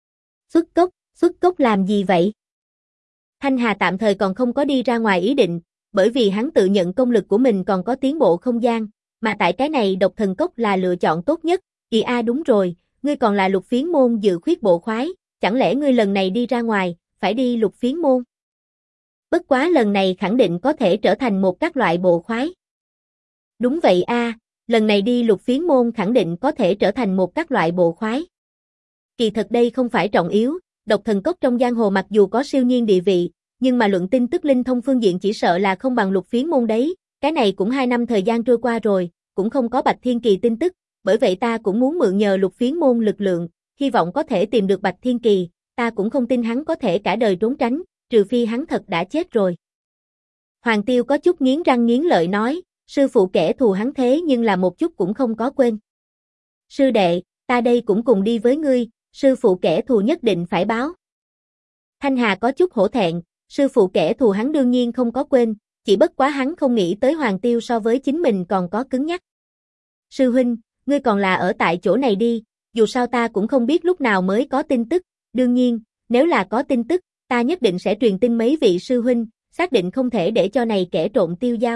Xuất cốc làm gì vậy? Thanh Hà tạm thời còn không có đi ra ngoài ý định, bởi vì hắn tự nhận công lực của mình còn có tiến bộ không gian, mà tại cái này độc thần cốc là lựa chọn tốt nhất. Đúng rồi, ngươi còn là Lục Phiến môn dự khuyết bộ khoái, chẳng lẽ ngươi lần này đi ra ngoài, phải đi Lục Phiến môn? Bất quá lần này khẳng định có thể trở thành một các loại bộ khoái. Đúng vậy lần này đi Lục Phiến môn khẳng định có thể trở thành một các loại bộ khoái. Kỳ thật đây không phải trọng yếu, độc thần cốc trong giang hồ mặc dù có siêu nhiên địa vị, nhưng mà luận tin tức linh thông phương diện chỉ sợ là không bằng Lục Phiến môn đấy, cái này cũng 2 năm thời gian trôi qua rồi, cũng không có Bạch Thiên Kỳ tin tức, bởi vậy ta cũng muốn mượn nhờ Lục Phiến môn lực lượng, hy vọng có thể tìm được Bạch Thiên Kỳ, ta cũng không tin hắn có thể cả đời trốn tránh, trừ phi hắn thật đã chết rồi. Hoàng Tiêu có chút nghiến răng nghiến lợi nói, sư phụ kẻ thù hắn thế nhưng là một chút cũng không có quên. Sư đệ, ta đây cũng cùng đi với ngươi, sư phụ kẻ thù nhất định phải báo. Thanh Hà có chút hổ thẹn, sư phụ kẻ thù hắn đương nhiên không có quên, chỉ bất quá hắn không nghĩ tới Hoàng Tiêu so với chính mình còn có cứng nhắc. Sư huynh, ngươi còn là ở tại chỗ này đi, dù sao ta cũng không biết lúc nào mới có tin tức, đương nhiên, nếu là có tin tức, ta nhất định sẽ truyền tin mấy vị sư huynh, xác định không thể để cho này kẻ trộm tiêu dao.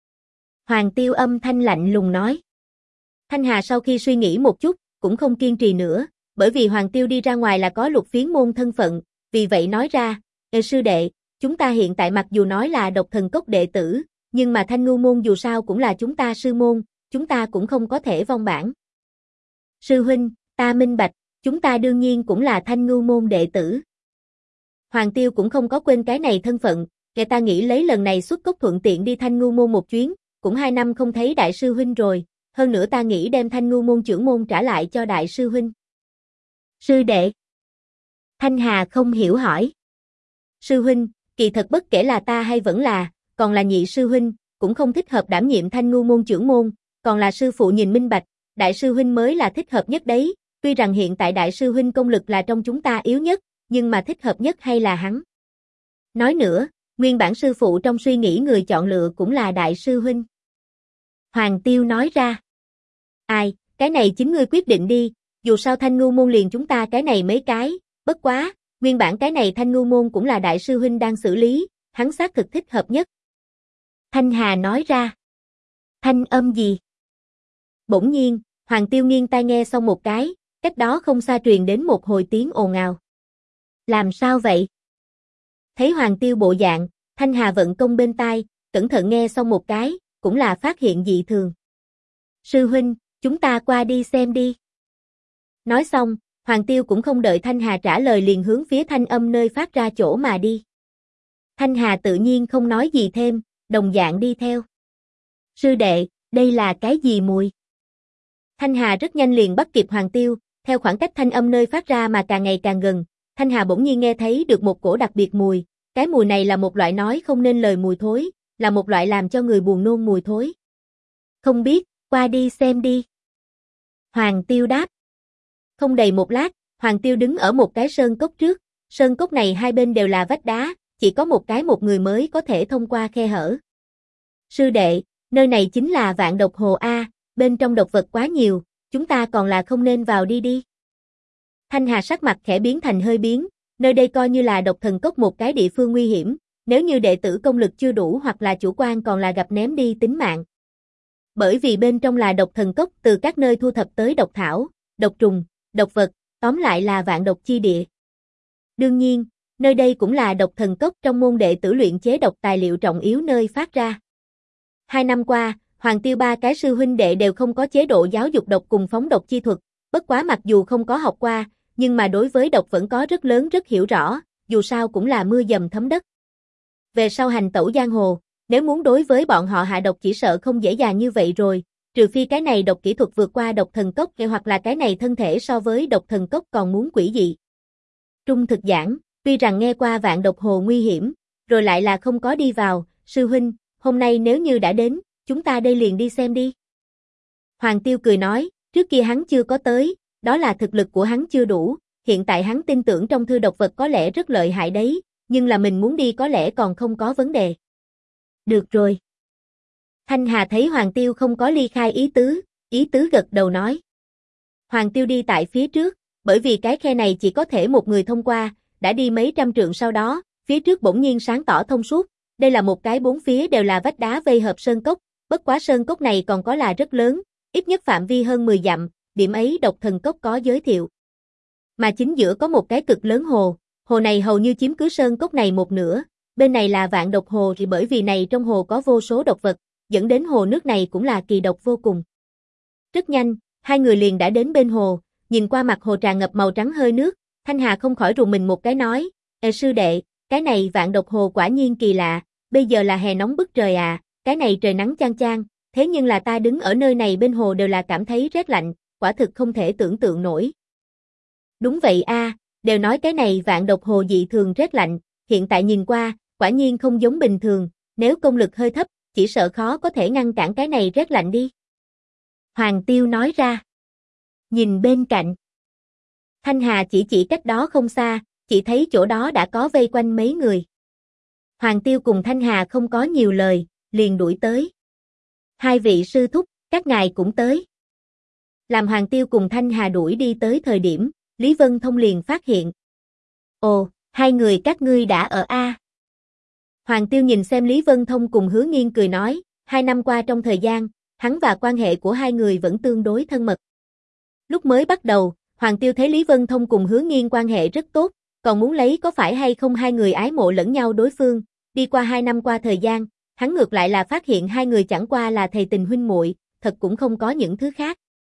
Hoàng Tiêu âm thanh lạnh lùng nói. Thanh Hà sau khi suy nghĩ một chút, cũng không kiên trì nữa, bởi vì Hoàng Tiêu đi ra ngoài là có Lục Phiến môn thân phận, vì vậy nói ra, sư đệ, chúng ta hiện tại mặc dù nói là độc thần cốc đệ tử, nhưng mà Thanh Ngưu môn dù sao cũng là chúng ta sư môn, chúng ta cũng không có thể vong bản. Sư huynh, ta minh bạch, chúng ta đương nhiên cũng là Thanh Ngưu môn đệ tử. Hoàng Tiêu cũng không có quên cái này thân phận, người ta nghĩ lấy lần này xuất cốc thuận tiện đi Thanh Ngưu môn một chuyến, cũng 2 năm không thấy đại sư huynh rồi, hơn nữa ta nghĩ đem Thanh Ngưu môn trưởng môn trả lại cho đại sư huynh. Sư đệ. Thanh Hà không hiểu hỏi. Sư huynh, kỳ thật bất kể là ta hay vẫn là, còn là nhị sư huynh, cũng không thích hợp đảm nhiệm Thanh Ngưu môn trưởng môn, còn là sư phụ nhìn minh bạch, đại sư huynh mới là thích hợp nhất đấy, tuy rằng hiện tại đại sư huynh công lực là trong chúng ta yếu nhất, nhưng mà thích hợp nhất hay là hắn. Nói nữa, nguyên bản sư phụ trong suy nghĩ người chọn lựa cũng là đại sư huynh. Hoàng Tiêu nói ra. Ai, cái này chính ngươi quyết định đi, dù sao Thanh Ngưu môn liền chúng ta cái này mấy cái, bất quá, nguyên bản cái này Thanh Ngưu môn cũng là đại sư huynh đang xử lý, hắn xác thực thích hợp nhất. Thanh Hà nói ra. Thanh âm gì? Bỗng nhiên, Hoàng Tiêu nghiêng tai nghe xong một cái, cách đó không xa truyền đến một hồi tiếng ồn ào. Làm sao vậy? Thấy Hoàng Tiêu bộ dạng, Thanh Hà vận công bên tai, cẩn thận nghe xong một cái, cũng là phát hiện dị thường. Sư huynh, chúng ta qua đi xem đi. Nói xong, Hoàng Tiêu cũng không đợi Thanh Hà trả lời liền hướng phía thanh âm nơi phát ra chỗ mà đi. Thanh Hà tự nhiên không nói gì thêm, đồng dạng đi theo. Sư đệ, đây là cái gì mùi? Thanh Hà rất nhanh liền bắt kịp Hoàng Tiêu, theo khoảng cách thanh âm nơi phát ra mà càng ngày càng gần, Thanh Hà bỗng nhiên nghe thấy được một cổ đặc biệt mùi, cái mùi này là một loại nói không nên lời mùi thối, là một loại làm cho người buồn nôn mùi thối. Không biết, qua đi xem đi. Hoàng Tiêu đáp. Không đầy một lát, Hoàng Tiêu đứng ở một cái sơn cốc trước, sơn cốc này hai bên đều là vách đá, chỉ có một cái một người mới có thể thông qua khe hở. Sư đệ, nơi này chính là Vạn Độc Hồ A, bên trong độc vật quá nhiều, chúng ta còn là không nên vào đi. Thanh Hà sắc mặt khẽ biến thành hơi biến, nơi đây coi như là Độc Thần Cốc một cái địa phương nguy hiểm, nếu như đệ tử công lực chưa đủ hoặc là chủ quan còn là gặp ném đi tính mạng. Bởi vì bên trong là Độc Thần Cốc, từ các nơi thu thập tới độc thảo, độc trùng, độc vật, tóm lại là vạn độc chi địa. Đương nhiên, nơi đây cũng là Độc Thần Cốc trong môn đệ tử luyện chế độc tài liệu trọng yếu nơi phát ra. 2 năm qua, Hoàng Tiêu ba cái sư huynh đệ đều không có chế độ giáo dục độc cùng phóng độc chi thuật, bất quá mặc dù không có học qua, nhưng mà đối với độc vẫn có rất lớn rất hiểu rõ, dù sao cũng là mưa dầm thấm đất. Về sau hành tẩu giang hồ, nếu muốn đối với bọn họ hạ độc chỉ sợ không dễ dàng như vậy rồi, trừ phi cái này độc kỹ thuật vượt qua Độc Thần Cốc hoặc là cái này thân thể so với Độc Thần Cốc còn muốn quỷ dị. Trung thực giảng, tuy rằng nghe qua Vạn Độc Hồ nguy hiểm, rồi lại là không có đi vào, sư huynh, hôm nay nếu như đã đến, chúng ta đây liền đi xem đi. Hoàng Tiêu cười nói, trước kia hắn chưa có tới, đó là thực lực của hắn chưa đủ, hiện tại hắn tin tưởng trong thư độc vật có lẽ rất lợi hại đấy, nhưng là mình muốn đi có lẽ còn không có vấn đề. Được rồi. Thanh Hà thấy Hoàng Tiêu không có ly khai ý tứ gật đầu nói. Hoàng Tiêu đi tại phía trước, bởi vì cái khe này chỉ có thể một người thông qua, đã đi mấy trăm trượng sau đó, phía trước bỗng nhiên sáng tỏ thông suốt, đây là một cái bốn phía đều là vách đá vây hợp sơn cốc, bất quá sơn cốc này còn có là rất lớn, ít nhất phạm vi hơn 10 dặm, điểm ấy Độc Thần Cốc có giới thiệu. Mà chính giữa có một cái cực lớn hồ, hồ này hầu như chiếm cứ sơn cốc này một nửa, bên này là Vạn Độc Hồ thì bởi vì này trong hồ có vô số độc vật, dẫn đến hồ nước này cũng là kỳ độc vô cùng. Rất nhanh, hai người liền đã đến bên hồ, nhìn qua mặt hồ tràn ngập màu trắng hơi nước, Thanh Hà không khỏi rùng mình một cái nói, sư đệ, cái này Vạn Độc Hồ quả nhiên kỳ lạ, bây giờ là hè nóng bức trời à, cái này trời nắng chang chang, thế nhưng là ta đứng ở nơi này bên hồ đều là cảm thấy rét lạnh, quả thực không thể tưởng tượng nổi. Đúng vậy a, đều nói cái này Vạn Độc Hồ dị thường rét lạnh, hiện tại nhìn qua, quả nhiên không giống bình thường, nếu công lực hơi thấp, chỉ sợ khó có thể ngăn cản cái này rét lạnh đi. Hoàng Tiêu nói ra. Nhìn bên cạnh. Thanh Hà chỉ cách đó không xa, chỉ thấy chỗ đó đã có vây quanh mấy người. Hoàng Tiêu cùng Thanh Hà không có nhiều lời, liền đuổi tới. Hai vị sư thúc, các ngài cũng tới. Làm Hoàng Tiêu cùng Thanh Hà đuổi đi tới thời điểm, Lý Vân Thông liền phát hiện. Ồ, hai người các ngươi đã ở A. Hoàng Tiêu nhìn xem Lý Vân Thông cùng Hứa Nghiên cười nói, 2 năm qua trong thời gian, hắn và quan hệ của hai người vẫn tương đối thân mật. Lúc mới bắt đầu, Hoàng Tiêu thấy Lý Vân Thông cùng Hứa Nghiên quan hệ rất tốt, còn muốn lấy có phải hay không hai người ái mộ lẫn nhau đối phương, đi qua 2 năm qua thời gian, hắn ngược lại là phát hiện hai người chẳng qua là thầy tình huynh muội, thật cũng không có những thứ khác.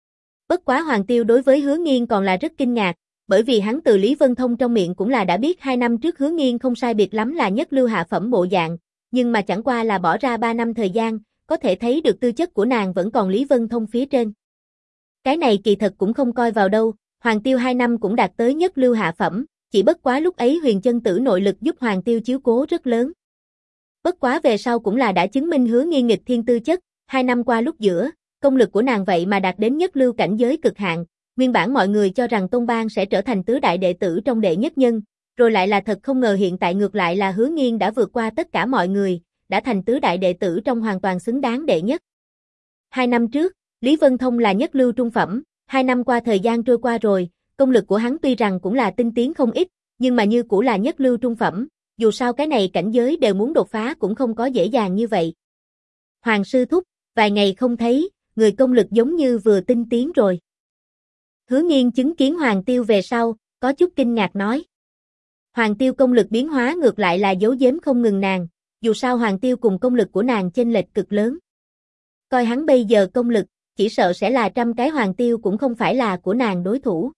Bất quá Hoàng Tiêu đối với Hứa Nghiên còn là rất kinh ngạc, bởi vì hắn từ Lý Vân Thông trong miệng cũng là đã biết 2 năm trước Hứa Nghiên không sai biệt lắm là nhất lưu hạ phẩm bộ dạng, nhưng mà chẳng qua là bỏ ra 3 năm thời gian, có thể thấy được tư chất của nàng vẫn còn Lý Vân Thông phía trên. Cái này kỳ thật cũng không coi vào đâu, Hoàng Tiêu 2 năm cũng đạt tới nhất lưu hạ phẩm, chỉ bất quá lúc ấy Huyền Chân Tử nội lực giúp Hoàng Tiêu chiếu cố rất lớn. Bất quá về sau cũng là đã chứng minh Hứa Nghiên nghịch thiên tư chất, 2 năm qua lúc giữa, công lực của nàng vậy mà đạt đến nhất lưu cảnh giới cực hạn, nguyên bản mọi người cho rằng Tôn Bang sẽ trở thành tứ đại đệ tử trong đệ nhất nhân, rồi lại là thật không ngờ hiện tại ngược lại là Hứa Nghiên đã vượt qua tất cả mọi người, đã thành tứ đại đệ tử trong hoàn toàn xứng đáng đệ nhất. 2 năm trước, Lý Vân Thông là nhất lưu trung phẩm, 2 năm qua thời gian trôi qua rồi, công lực của hắn tuy rằng cũng là tinh tiến không ít, nhưng mà như cũ là nhất lưu trung phẩm, dù sao cái này cảnh giới đều muốn đột phá cũng không có dễ dàng như vậy. Hoàng sư thúc, vài ngày không thấy, người công lực giống như vừa tinh tiến rồi. Hứa Nghiên chứng kiến Hoàng Tiêu về sau, có chút kinh ngạc nói. Hoàng Tiêu công lực biến hóa ngược lại là giấu giếm không ngừng nàng, dù sao Hoàng Tiêu cùng công lực của nàng chênh lệch cực lớn. Coi hắn bây giờ công lực, chỉ sợ sẽ là 100 cái Hoàng Tiêu cũng không phải là của nàng đối thủ.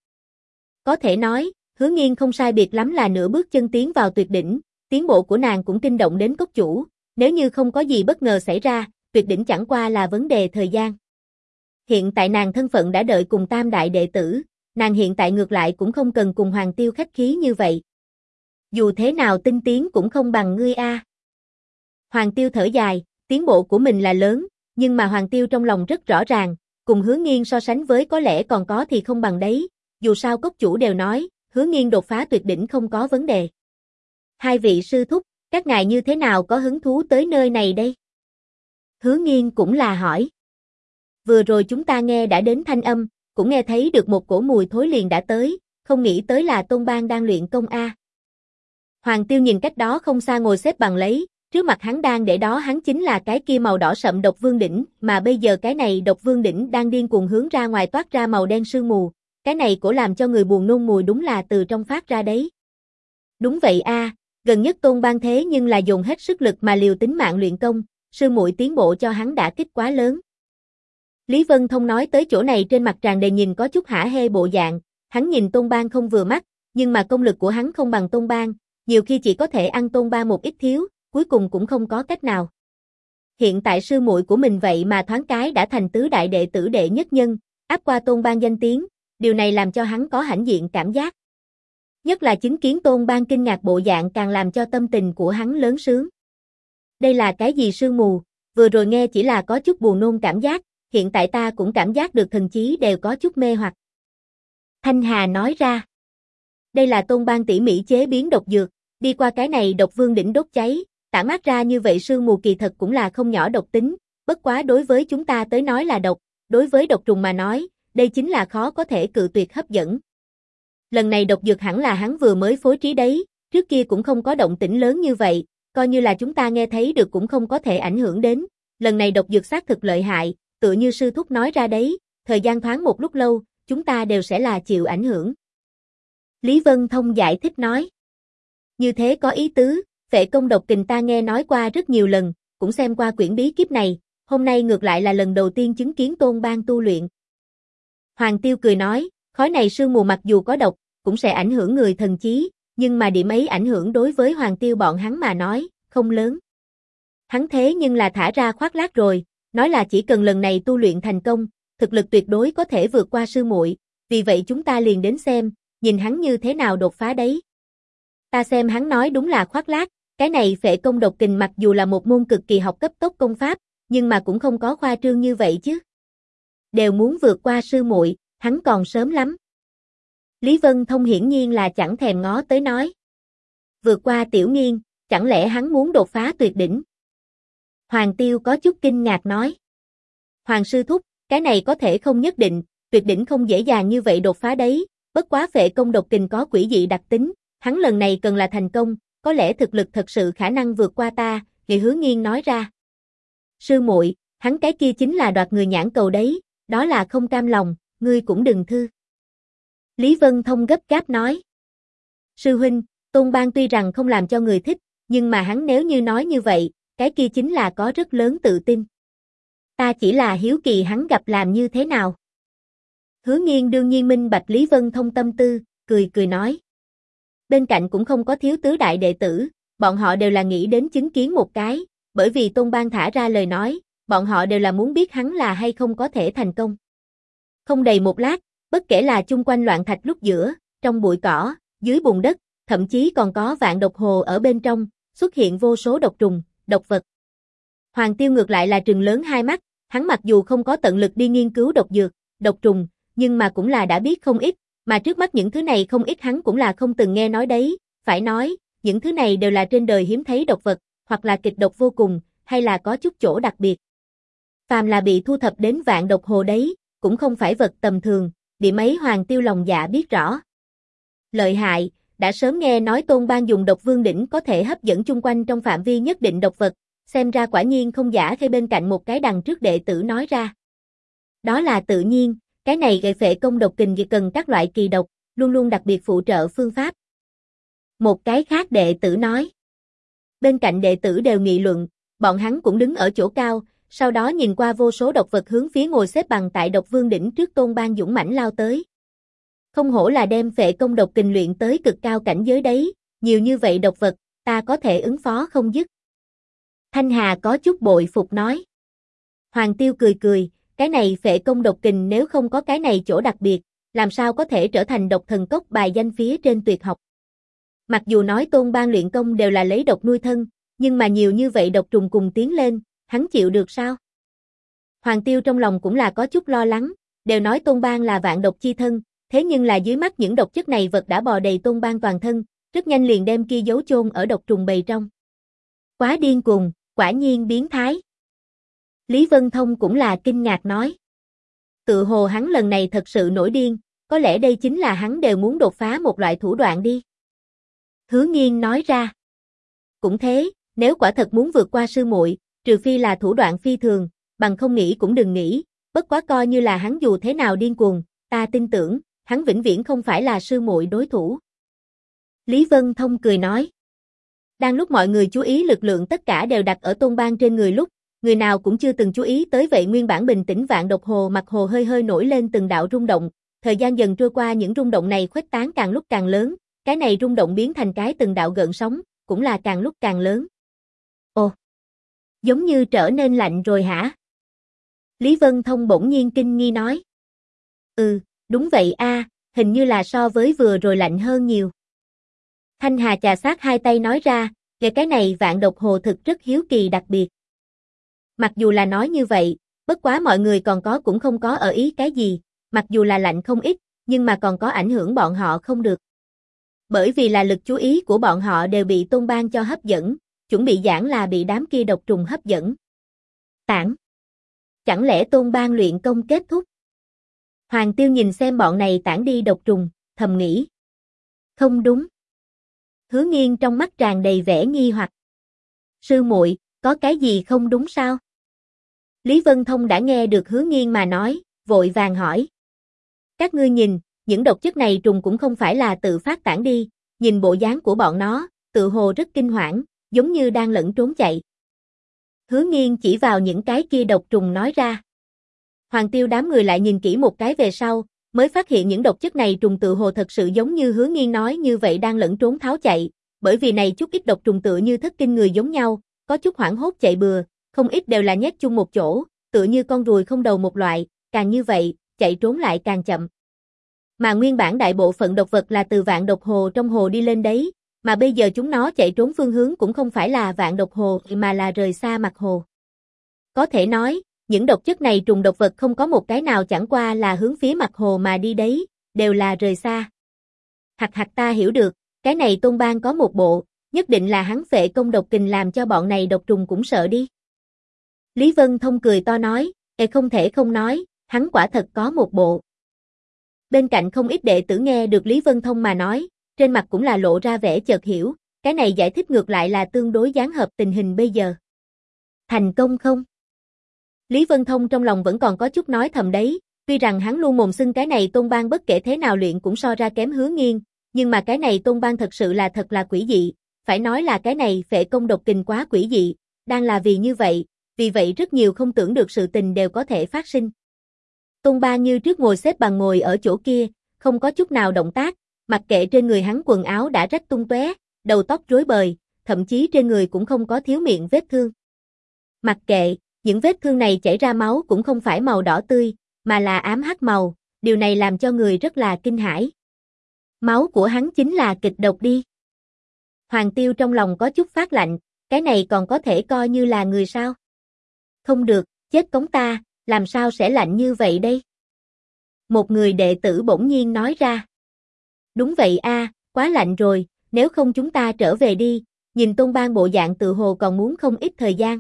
Có thể nói, Hứa Nghiên không sai biệt lắm là nửa bước chân tiến vào tuyệt đỉnh, tiến bộ của nàng cũng kinh động đến cốc chủ, nếu như không có gì bất ngờ xảy ra, tuyệt đỉnh chẳng qua là vấn đề thời gian. Hiện tại nàng thân phận đã đợi cùng tam đại đệ tử, nàng hiện tại ngược lại cũng không cần cùng Hoàng Tiêu khách khí như vậy. Dù thế nào tinh tiến cũng không bằng ngươi a. Hoàng Tiêu thở dài, tiến bộ của mình là lớn, nhưng mà Hoàng Tiêu trong lòng rất rõ ràng, cùng Hứa Nghiên so sánh với có lẽ còn có thì không bằng đấy, dù sao cốc chủ đều nói, Hứa Nghiên đột phá tuyệt đỉnh không có vấn đề. Hai vị sư thúc, các ngài như thế nào có hứng thú tới nơi này đây? Hứa Nghiên cũng là hỏi. Vừa rồi chúng ta nghe đã đến thanh âm, cũng nghe thấy được một cổ mùi thối liền đã tới, không nghĩ tới là Tôn Bang đang luyện công a. Hoàng Tiêu nhìn cách đó không xa ngồi xếp bằng lấy, trước mặt hắn đang để đó hắn chính là cái kia màu đỏ sậm độc vương đỉnh, mà bây giờ cái này độc vương đỉnh đang điên cuồng hướng ra ngoài toát ra màu đen sương mù, cái này cổ làm cho người buồn nôn mùi đúng là từ trong phát ra đấy. Đúng vậy a, gần nhất Tôn Bang thế nhưng là dùng hết sức lực mà liều tính mạng luyện công, sư muội tiến bộ cho hắn đã kích quá lớn. Lý Vân Thông nói tới chỗ này trên mặt tràn đầy nhìn có chút hả hê bộ dạng, hắn nhìn Tôn Bang không vừa mắt, nhưng mà công lực của hắn không bằng Tôn Bang, nhiều khi chỉ có thể ăn Tôn Bang một ít thiếu, cuối cùng cũng không có cách nào. Hiện tại sư muội của mình vậy mà thoáng cái đã thành tứ đại đệ tử đệ nhất nhân, áp qua Tôn Bang danh tiếng, điều này làm cho hắn có hãnh diện cảm giác. Nhất là chứng kiến Tôn Bang kinh ngạc bộ dạng càng làm cho tâm tình của hắn lớn sướng. Đây là cái gì sương mù, vừa rồi nghe chỉ là có chút buồn nôn cảm giác, hiện tại ta cũng cảm giác được thần trí đều có chút mê hoặc. Thanh Hà nói ra. Đây là Tôn Bang tỉ mỉ chế biến độc dược, đi qua cái này độc vương đỉnh đốt cháy, tản mát ra như vậy sương mù kỳ thật cũng là không nhỏ độc tính, bất quá đối với chúng ta tới nói là độc, đối với độc trùng mà nói, đây chính là khó có thể cự tuyệt hấp dẫn. Lần này độc dược hẳn là hắn vừa mới phối trí đấy, trước kia cũng không có động tĩnh lớn như vậy, coi như là chúng ta nghe thấy được cũng không có thể ảnh hưởng đến, lần này độc dược xác thực lợi hại, tựa như sư thúc nói ra đấy, thời gian thoáng một lúc lâu, chúng ta đều sẽ là chịu ảnh hưởng. Lý Vân Thông giải thích nói. Như thế có ý tứ, Phệ Công Độc Kình ta nghe nói qua rất nhiều lần, cũng xem qua quyển bí kíp này, hôm nay ngược lại là lần đầu tiên chứng kiến Tôn Bang tu luyện. Hoàng Tiêu cười nói, khói này sương mù mặc dù có độc, cũng sẽ ảnh hưởng người thần trí, nhưng mà điểm ấy ảnh hưởng đối với Hoàng Tiêu bọn hắn mà nói, không lớn. Hắn thế nhưng là thả ra khoác lác rồi, nói là chỉ cần lần này tu luyện thành công, thực lực tuyệt đối có thể vượt qua sư muội, vì vậy chúng ta liền đến xem, nhìn hắn như thế nào đột phá đấy. Ta xem hắn nói đúng là khoác lác, cái này Phệ Công Độc Kình mặc dù là một môn cực kỳ học cấp tốc công pháp, nhưng mà cũng không có khoa trương như vậy chứ. Đều muốn vượt qua sư muội, hắn còn sớm lắm. Lý Vân Thông hiển nhiên là chẳng thèm ngó tới nói. Vượt qua Tiểu Nghiên, chẳng lẽ hắn muốn đột phá tuyệt đỉnh? Hoàng Tiêu có chút kinh ngạc nói. Hoàng sư thúc, cái này có thể không nhất định, tuyệt đỉnh không dễ dàng như vậy đột phá đấy, bất quá Phệ Công Độc Kình có quỷ dị đặc tính, hắn lần này cần là thành công, có lẽ thực lực thật sự khả năng vượt qua ta, Nghị Hứa Nghiên nói ra. Sư muội, hắn cái kia chính là đoạt người nhãn cầu đấy, đó là không cam lòng, ngươi cũng đừng thư. Lý Vân Thông gấp gáp nói. Sư huynh, Tôn Bang tuy rằng không làm cho người thích, nhưng mà hắn nếu như nói như vậy, cái kia chính là có rất lớn tự tin. Ta chỉ là hiếu kỳ hắn gặp làm như thế nào. Hứa Nghiên đương nhiên minh bạch Lý Vân Thông tâm tư, cười cười nói. Bên cạnh cũng không có thiếu tứ đại đệ tử, bọn họ đều là nghĩ đến chứng kiến một cái, bởi vì Tôn Bang thả ra lời nói, bọn họ đều là muốn biết hắn là hay không có thể thành công. Không đầy một lát, bất kể là chung quanh loạn thạch lúc giữa, trong bụi cỏ, dưới bùn đất, thậm chí còn có vạn độc hồ ở bên trong, xuất hiện vô số độc trùng, độc vật. Hoàng Tiêu ngược lại là trừng lớn hai mắt, hắn mặc dù không có tận lực đi nghiên cứu độc dược, độc trùng, nhưng mà cũng là đã biết không ít, mà trước mắt những thứ này không ít hắn cũng là không từng nghe nói đấy, phải nói, những thứ này đều là trên đời hiếm thấy độc vật, hoặc là kịch độc vô cùng, hay là có chút chỗ đặc biệt. Phàm là bị thu thập đến vạn độc hồ đấy, cũng không phải vật tầm thường, điểm ấy Hoàng Tiêu lòng dạ biết rõ. Lợi hại, đã sớm nghe nói Tôn Bang dùng độc vương đỉnh có thể hấp dẫn chung quanh trong phạm vi nhất định độc vật, xem ra quả nhiên không giả khi bên cạnh một cái đằng trước đệ tử nói ra. Đó là tự nhiên, cái này gây Phệ Công Độc Kình vì cần các loại kỳ độc, luôn luôn đặc biệt phụ trợ phương pháp. Một cái khác đệ tử nói. Bên cạnh đệ tử đều nghị luận, bọn hắn cũng đứng ở chỗ cao, sau đó nhìn qua vô số độc vật hướng phía ngồi xếp bằng tại độc vương đỉnh trước Tôn Bang dũng mãnh lao tới. Không hổ là đem Phệ Công Độc Kình luyện tới cực cao cảnh giới đấy, nhiều như vậy độc vật, ta có thể ứng phó không dứt. Thanh Hà có chút bội phục nói. Hoàng Tiêu cười cười, cái này Phệ Công Độc Kình nếu không có cái này chỗ đặc biệt, làm sao có thể trở thành độc thần cốc bài danh phía trên tuyệt học. Mặc dù nói Tôn Bang luyện công đều là lấy độc nuôi thân, nhưng mà nhiều như vậy độc trùng cùng tiến lên, hắn chịu được sao? Hoàng Tiêu trong lòng cũng là có chút lo lắng, đều nói Tôn Bang là vạn độc chi thân, thế nhưng là dưới mắt những độc chất này vật đã bò đầy Tôn Bang toàn thân, rất nhanh liền đem kia giấu chôn ở độc trùng bầy trong. Quá điên cuồng, quả nhiên biến thái. Lý Vân Thông cũng là kinh ngạc nói. Tự hồ hắn lần này thật sự nổi điên, có lẽ đây chính là hắn đều muốn đột phá một loại thủ đoạn đi. Hứa Nghiên nói ra. Cũng thế, nếu quả thật muốn vượt qua sư muội, trừ phi là thủ đoạn phi thường, bằng không nghĩ cũng đừng nghĩ, bất quá coi như là hắn dù thế nào điên cuồng, ta tin tưởng, hắn vĩnh viễn không phải là sư muội đối thủ. Lý Vân Thông cười nói. Đang lúc mọi người chú ý lực lượng tất cả đều đặt ở Tôn Bang trên người lúc, người nào cũng chưa từng chú ý tới vậy nguyên bản bình tĩnh Vạn Độc Hồ mặt hồ hơi hơi nổi lên từng đạo rung động, thời gian dần trôi qua những rung động này khuếch tán càng lúc càng lớn, cái này rung động biến thành cái từng đạo gợn sóng, cũng là càng lúc càng lớn. Ồ, giống như trở nên lạnh rồi hả? Lý Vân Thông bỗng nhiên kinh nghi nói. Ừ, đúng vậy a, hình như là so với vừa rồi lạnh hơn nhiều. Thanh Hà chà sát hai tay nói ra, về cái này Vạn Độc Hồ thực rất hiếu kỳ đặc biệt. Mặc dù là nói như vậy, bất quá mọi người còn có cũng không có ở ý cái gì, mặc dù là lạnh không ít, nhưng mà còn có ảnh hưởng bọn họ không được. Bởi vì là lực chú ý của bọn họ đều bị Tôn Bang cho hấp dẫn, chuẩn bị giảng là bị đám kia độc trùng hấp dẫn. Tản. Chẳng lẽ Tôn Bang luyện công kết thúc? Hoàng Tiêu nhìn xem bọn này tản đi độc trùng, thầm nghĩ. Không đúng. Hứa Nghiên trong mắt tràn đầy vẻ nghi hoặc. Sư muội, có cái gì không đúng sao? Lý Vân Thông đã nghe được Hứa Nghiên mà nói, vội vàng hỏi. Các ngươi nhìn, những độc chất này trùng cũng không phải là tự phát tản đi, nhìn bộ dáng của bọn nó, tự hồ rất kinh hoảng, giống như đang lẫn trốn chạy. Hứa Nghiên chỉ vào những cái kia độc trùng nói ra. Hoàng Tiêu đám người lại nhìn kỹ một cái về sau, mới phát hiện những độc chất này trùng tự hồ thật sự giống như Hứa Nghiên nói như vậy đang lẫn trốn tháo chạy, bởi vì này chút ít độc trùng tựa như thất kinh người giống nhau, có chút hoảng hốt chạy bừa, không ít đều là nhét chung một chỗ, tựa như con ruồi không đầu một loại, càng như vậy, chạy trốn lại càng chậm. Mà nguyên bản đại bộ phận độc vật là từ Vạn Độc Hồ trong hồ đi lên đấy, mà bây giờ chúng nó chạy trốn phương hướng cũng không phải là Vạn Độc Hồ mà là rời xa mặt hồ. Có thể nói, những độc chất này trùng độc vật không có một cái nào chẳng qua là hướng phía mặt hồ mà đi đấy, đều là rời xa. Hặc hặc ta hiểu được, cái này Tôn Bang có một bộ, nhất định là hắn phệ công độc kình làm cho bọn này độc trùng cũng sợ đi. Lý Vân Thông cười to nói, không thể không nói, hắn quả thật có một bộ. Bên cạnh không ít đệ tử nghe được Lý Vân Thông mà nói, trên mặt cũng là lộ ra vẻ chợt hiểu, cái này giải thích ngược lại là tương đối gián hợp tình hình bây giờ. Thành công không? Lý Vân Thông trong lòng vẫn còn có chút nói thầm đấy, tuy rằng hắn luôn mồm xưng cái này Tôn Bang bất kể thế nào luyện cũng so ra kém Hứa Nghiên, nhưng mà cái này Tôn Bang thật sự là thật là quỷ dị, phải nói là cái này phệ công độc kình quá quỷ dị, đang là vì vậy rất nhiều không tưởng được sự tình đều có thể phát sinh. Tôn Bang như trước ngồi xếp bằng ngồi ở chỗ kia, không có chút nào động tác, mặc kệ trên người hắn quần áo đã rách tung tóe, đầu tóc rối bời, thậm chí trên người cũng không có thiếu miệng vết thương. Mặc kệ, những vết thương này chảy ra máu cũng không phải màu đỏ tươi, mà là ám hắc màu, điều này làm cho người rất là kinh hãi. Máu của hắn chính là kịch độc đi. Hoàng Tiêu trong lòng có chút phát lạnh, cái này còn có thể coi như là người sao? Không được, chết cống ta, làm sao sẽ lạnh như vậy đây? Một người đệ tử bỗng nhiên nói ra. Đúng vậy a, quá lạnh rồi, nếu không chúng ta trở về đi, nhìn Tôn Bang bộ dạng tự hồ còn muốn không ít thời gian.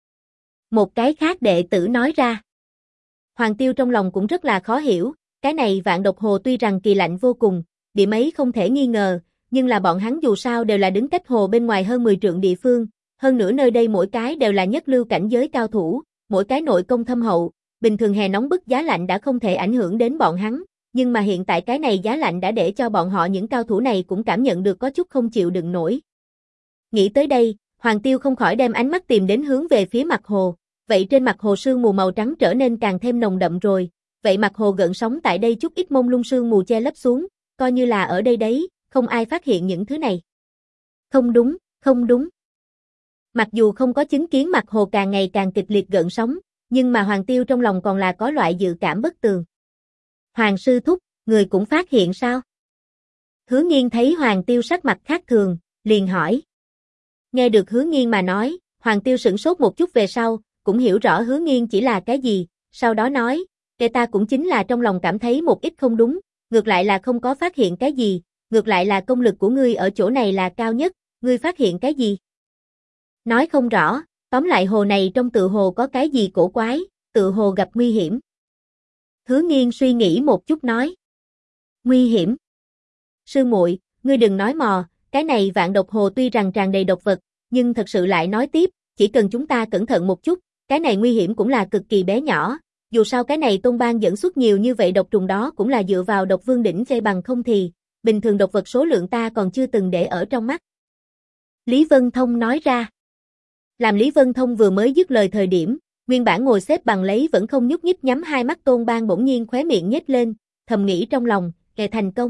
Một cái khác đệ tử nói ra. Hoàng Tiêu trong lòng cũng rất là khó hiểu, cái này Vạn Độc Hồ tuy rằng kỳ lạnh vô cùng, điểm ấy không thể nghi ngờ, nhưng là bọn hắn dù sao đều là đứng cách hồ bên ngoài hơn 10 trượng địa phương, hơn nữa nơi đây mỗi cái đều là nhất lưu cảnh giới cao thủ, mỗi cái nội công thâm hậu, bình thường hè nóng bức giá lạnh đã không thể ảnh hưởng đến bọn hắn, nhưng mà hiện tại cái này giá lạnh đã để cho bọn họ những cao thủ này cũng cảm nhận được có chút không chịu đựng nổi. Nghĩ tới đây, Hoàng Tiêu không khỏi đem ánh mắt tìm đến hướng về phía mặt hồ, vậy trên mặt hồ sương mù màu trắng trở nên càng thêm nồng đậm rồi, vậy mặt hồ gợn sóng tại đây chút ít mông lung sương mù che lấp xuống, coi như là ở đây đấy, không ai phát hiện những thứ này. Không đúng, không đúng. Mặc dù không có chứng kiến mặt hồ càng ngày càng kịch liệt gợn sóng, nhưng mà Hoàng Tiêu trong lòng còn là có loại dự cảm bất tường. Hoàng sư thúc, người cũng phát hiện sao? Hứa Nghiên thấy Hoàng Tiêu sắc mặt khác thường, liền hỏi. Nghe được Hứa Nghiên mà nói, Hoàng Tiêu sửng sốt một chút về sau, cũng hiểu rõ Hứa Nghiên chỉ là cái gì, sau đó nói, kể ta cũng chính là trong lòng cảm thấy một ít không đúng, ngược lại là không có phát hiện cái gì, ngược lại là công lực của ngươi ở chỗ này là cao nhất, ngươi phát hiện cái gì? Nói không rõ, Tóm lại hồ này trong tự hồ có cái gì cổ quái, tự hồ gặp nguy hiểm. Hứa Nghiên suy nghĩ một chút nói. Nguy hiểm? Sư muội, ngươi đừng nói mò, cái này Vạn Độc Hồ tuy rằng tràn đầy độc vật, nhưng thật sự lại nói tiếp, chỉ cần chúng ta cẩn thận một chút, cái này nguy hiểm cũng là cực kỳ bé nhỏ, dù sao cái này Tôn Bang dẫn xuất nhiều như vậy độc trùng đó cũng là dựa vào độc vương đỉnh phê bằng không thì, bình thường độc vật số lượng ta còn chưa từng để ở trong mắt. Lý Vân Thông nói ra. Làm Lý Vân Thông vừa mới dứt lời thời điểm, nguyên bản ngồi xếp bằng lấy vẫn không nhúc nhích nhắm hai mắt Tôn Bang bỗng nhiên khóe miệng nhếch lên, thầm nghĩ trong lòng, kẻ thành công.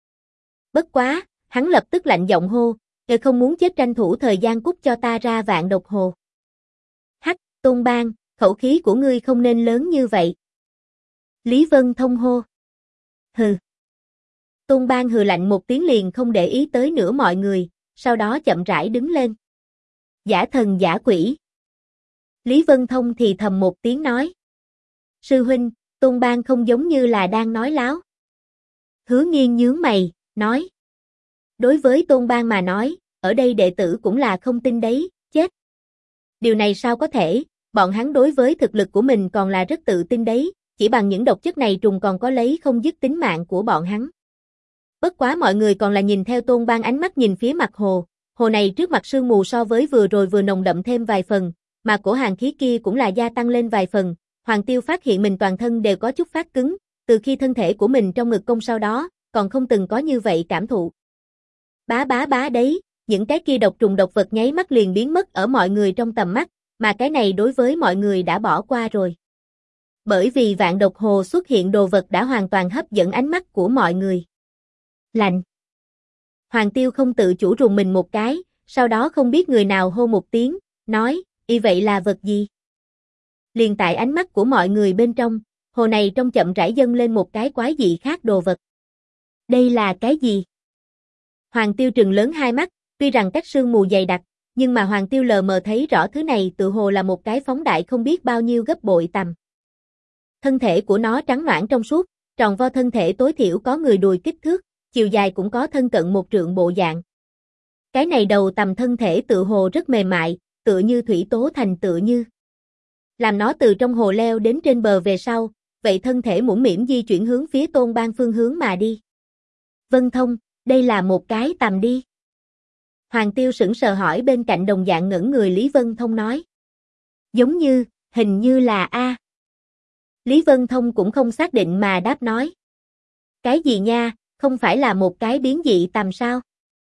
Bất quá, hắn lập tức lạnh giọng hô, kẻ không muốn chết tranh thủ thời gian cút cho ta ra Vạn Độc Hồ. Hắc, Tôn Bang, khẩu khí của ngươi không nên lớn như vậy. Lý Vân Thông hô. Hừ. Tôn Bang hừ lạnh một tiếng liền không để ý tới nữa mọi người, sau đó chậm rãi đứng lên. Giả thần giả quỷ. Lý Vân Thông thì thầm một tiếng nói. Sư huynh, Tôn Bang không giống như là đang nói láo. Hứa Nghiên nhướng mày, nói. Đối với Tôn Bang mà nói, ở đây đệ tử cũng là không tin đấy, chết. Điều này sao có thể, bọn hắn đối với thực lực của mình còn là rất tự tin đấy, chỉ bằng những độc chất này trùng còn có lấy không dứt tính mạng của bọn hắn. Bất quá mọi người còn là nhìn theo Tôn Bang ánh mắt nhìn phía mặt hồ, hồ này trước mặt sương mù so với vừa rồi vừa nồng đậm thêm vài phần, mà cổ hàn khí kia cũng là gia tăng lên vài phần, Hoàng Tiêu phát hiện mình toàn thân đều có chút phát cứng, từ khi thân thể của mình trong ngực công sau đó, còn không từng có như vậy cảm thụ. Bá bá bá đấy, những cái kia độc trùng độc vật nháy mắt liền biến mất ở mọi người trong tầm mắt, mà cái này đối với mọi người đã bỏ qua rồi. Bởi vì Vạn Độc Hồ xuất hiện đồ vật đã hoàn toàn hấp dẫn ánh mắt của mọi người. Lạnh. Hoàng Tiêu không tự chủ rùng mình một cái, sau đó không biết người nào hô một tiếng, nói, y vậy là vật gì? Liền tại ánh mắt của mọi người bên trong, hồ này trong chậm rãi dâng lên một cái quái dị khác đồ vật. Đây là cái gì? Hoàng Tiêu trừng lớn hai mắt, tuy rằng cách sương mù dày đặc, nhưng mà Hoàng Tiêu lờ mờ thấy rõ thứ này tự hồ là một cái phóng đại không biết bao nhiêu gấp bội tầm. Thân thể của nó trắng noãn trong suốt, tròn vo thân thể tối thiểu có người đùi kích thước, chiều dài cũng có thân cận 1 trượng bộ dạng. Cái này đầu tầm thân thể tự hồ rất mềm mại, tựa như thủy tố thành tựa như. Làm nó từ trong hồ leo đến trên bờ về sau, vậy thân thể mũm mĩm di chuyển hướng phía Tôn Bang phương hướng mà đi. Vân Thông, đây là một cái tầm đi. Hoàng Tiêu sững sờ hỏi bên cạnh đồng dạng ngẩn người Lý Vân Thông nói. Giống như, hình như là A. Lý Vân Thông cũng không xác định mà đáp nói. Cái gì nha, không phải là một cái biến dị tầm sao?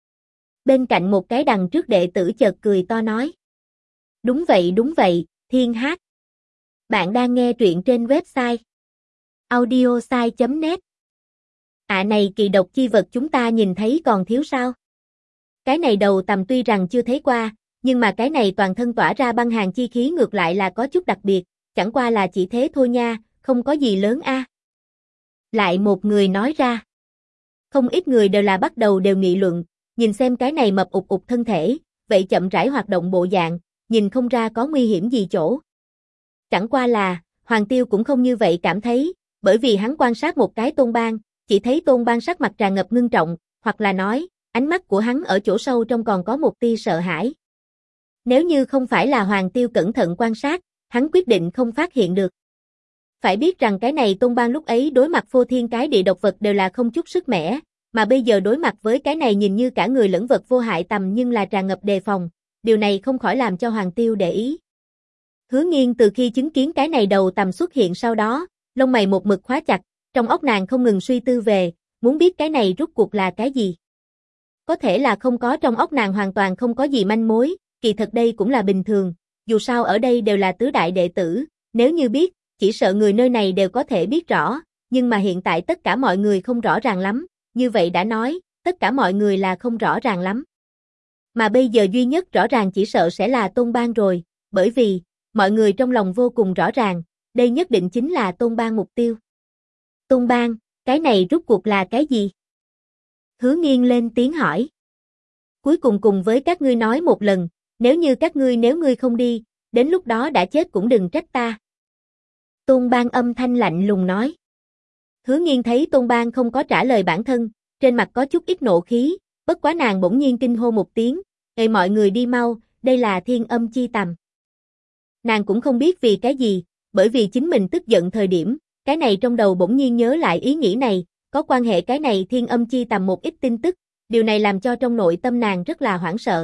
Bên cạnh một cái đằng trước đệ tử chợt cười to nói. Đúng vậy, Thiên Hát. Bạn đang nghe truyện trên website audiosai.net. Này kỳ độc chi vật chúng ta nhìn thấy còn thiếu sao? Cái này đầu tầm tuy rằng chưa thấy qua, nhưng mà cái này toàn thân tỏa ra băng hàn chi khí ngược lại là có chút đặc biệt, chẳng qua là chỉ thế thôi nha, không có gì lớn a. Lại một người nói ra. Không ít người đều là bắt đầu đều nghị luận, nhìn xem cái này mập ục ục thân thể, vậy chậm rãi hoạt động bộ dạng, nhìn không ra có nguy hiểm gì chỗ. Chẳng qua là, Hoàng Tiêu cũng không như vậy cảm thấy, bởi vì hắn quan sát một cái Tôn Bang, chỉ thấy Tôn Bang sắc mặt tràn ngập ngưng trọng, hoặc là nói, ánh mắt của hắn ở chỗ sâu trong còn có một tia sợ hãi. Nếu như không phải là Hoàng Tiêu cẩn thận quan sát, hắn quyết định không phát hiện được. Phải biết rằng cái này Tôn Bang lúc ấy đối mặt phô thiên cái địa độc vật đều là không chút sức mẻ, mà bây giờ đối mặt với cái này nhìn như cả người lẫn vật vô hại tầm nhưng là tràn ngập đề phòng, điều này không khỏi làm cho Hoàng Tiêu để ý. Hứa Nghiên từ khi chứng kiến cái này đầu tầm xuất hiện sau đó, lông mày một mực khóa chặt, trong óc nàng không ngừng suy tư về, muốn biết cái này rốt cuộc là cái gì. Có thể là không có trong óc nàng hoàn toàn không có gì manh mối, kỳ thật đây cũng là bình thường, dù sao ở đây đều là tứ đại đệ tử, nếu như biết, chỉ sợ người nơi này đều có thể biết rõ, nhưng mà hiện tại tất cả mọi người không rõ ràng lắm, như vậy đã nói, tất cả mọi người là không rõ ràng lắm. Mà bây giờ duy nhất rõ ràng chỉ sợ sẽ là Tôn Bang rồi, bởi vì, mọi người trong lòng vô cùng rõ ràng, đây nhất định chính là Tôn Bang mục tiêu. Tôn Bang, cái này rốt cuộc là cái gì? Hứa Nghiên lên tiếng hỏi. Cuối cùng cùng với các ngươi nói một lần, nếu ngươi không đi, đến lúc đó đã chết cũng đừng trách ta. Tôn Bang âm thanh lạnh lùng nói. Hứa Nghiên thấy Tôn Bang không có trả lời bản thân, trên mặt có chút ít nộ khí, bất quá nàng bỗng nhiên kinh hô một tiếng, "Ê mọi người đi mau, đây là Thiên Âm chi tầm." Nàng cũng không biết vì cái gì, bởi vì chính mình tức giận thời điểm, cái này trong đầu bỗng nhiên nhớ lại ý nghĩ này, có quan hệ cái này Thiên Âm Chi Tầm một ít tin tức, điều này làm cho trong nội tâm nàng rất là hoảng sợ.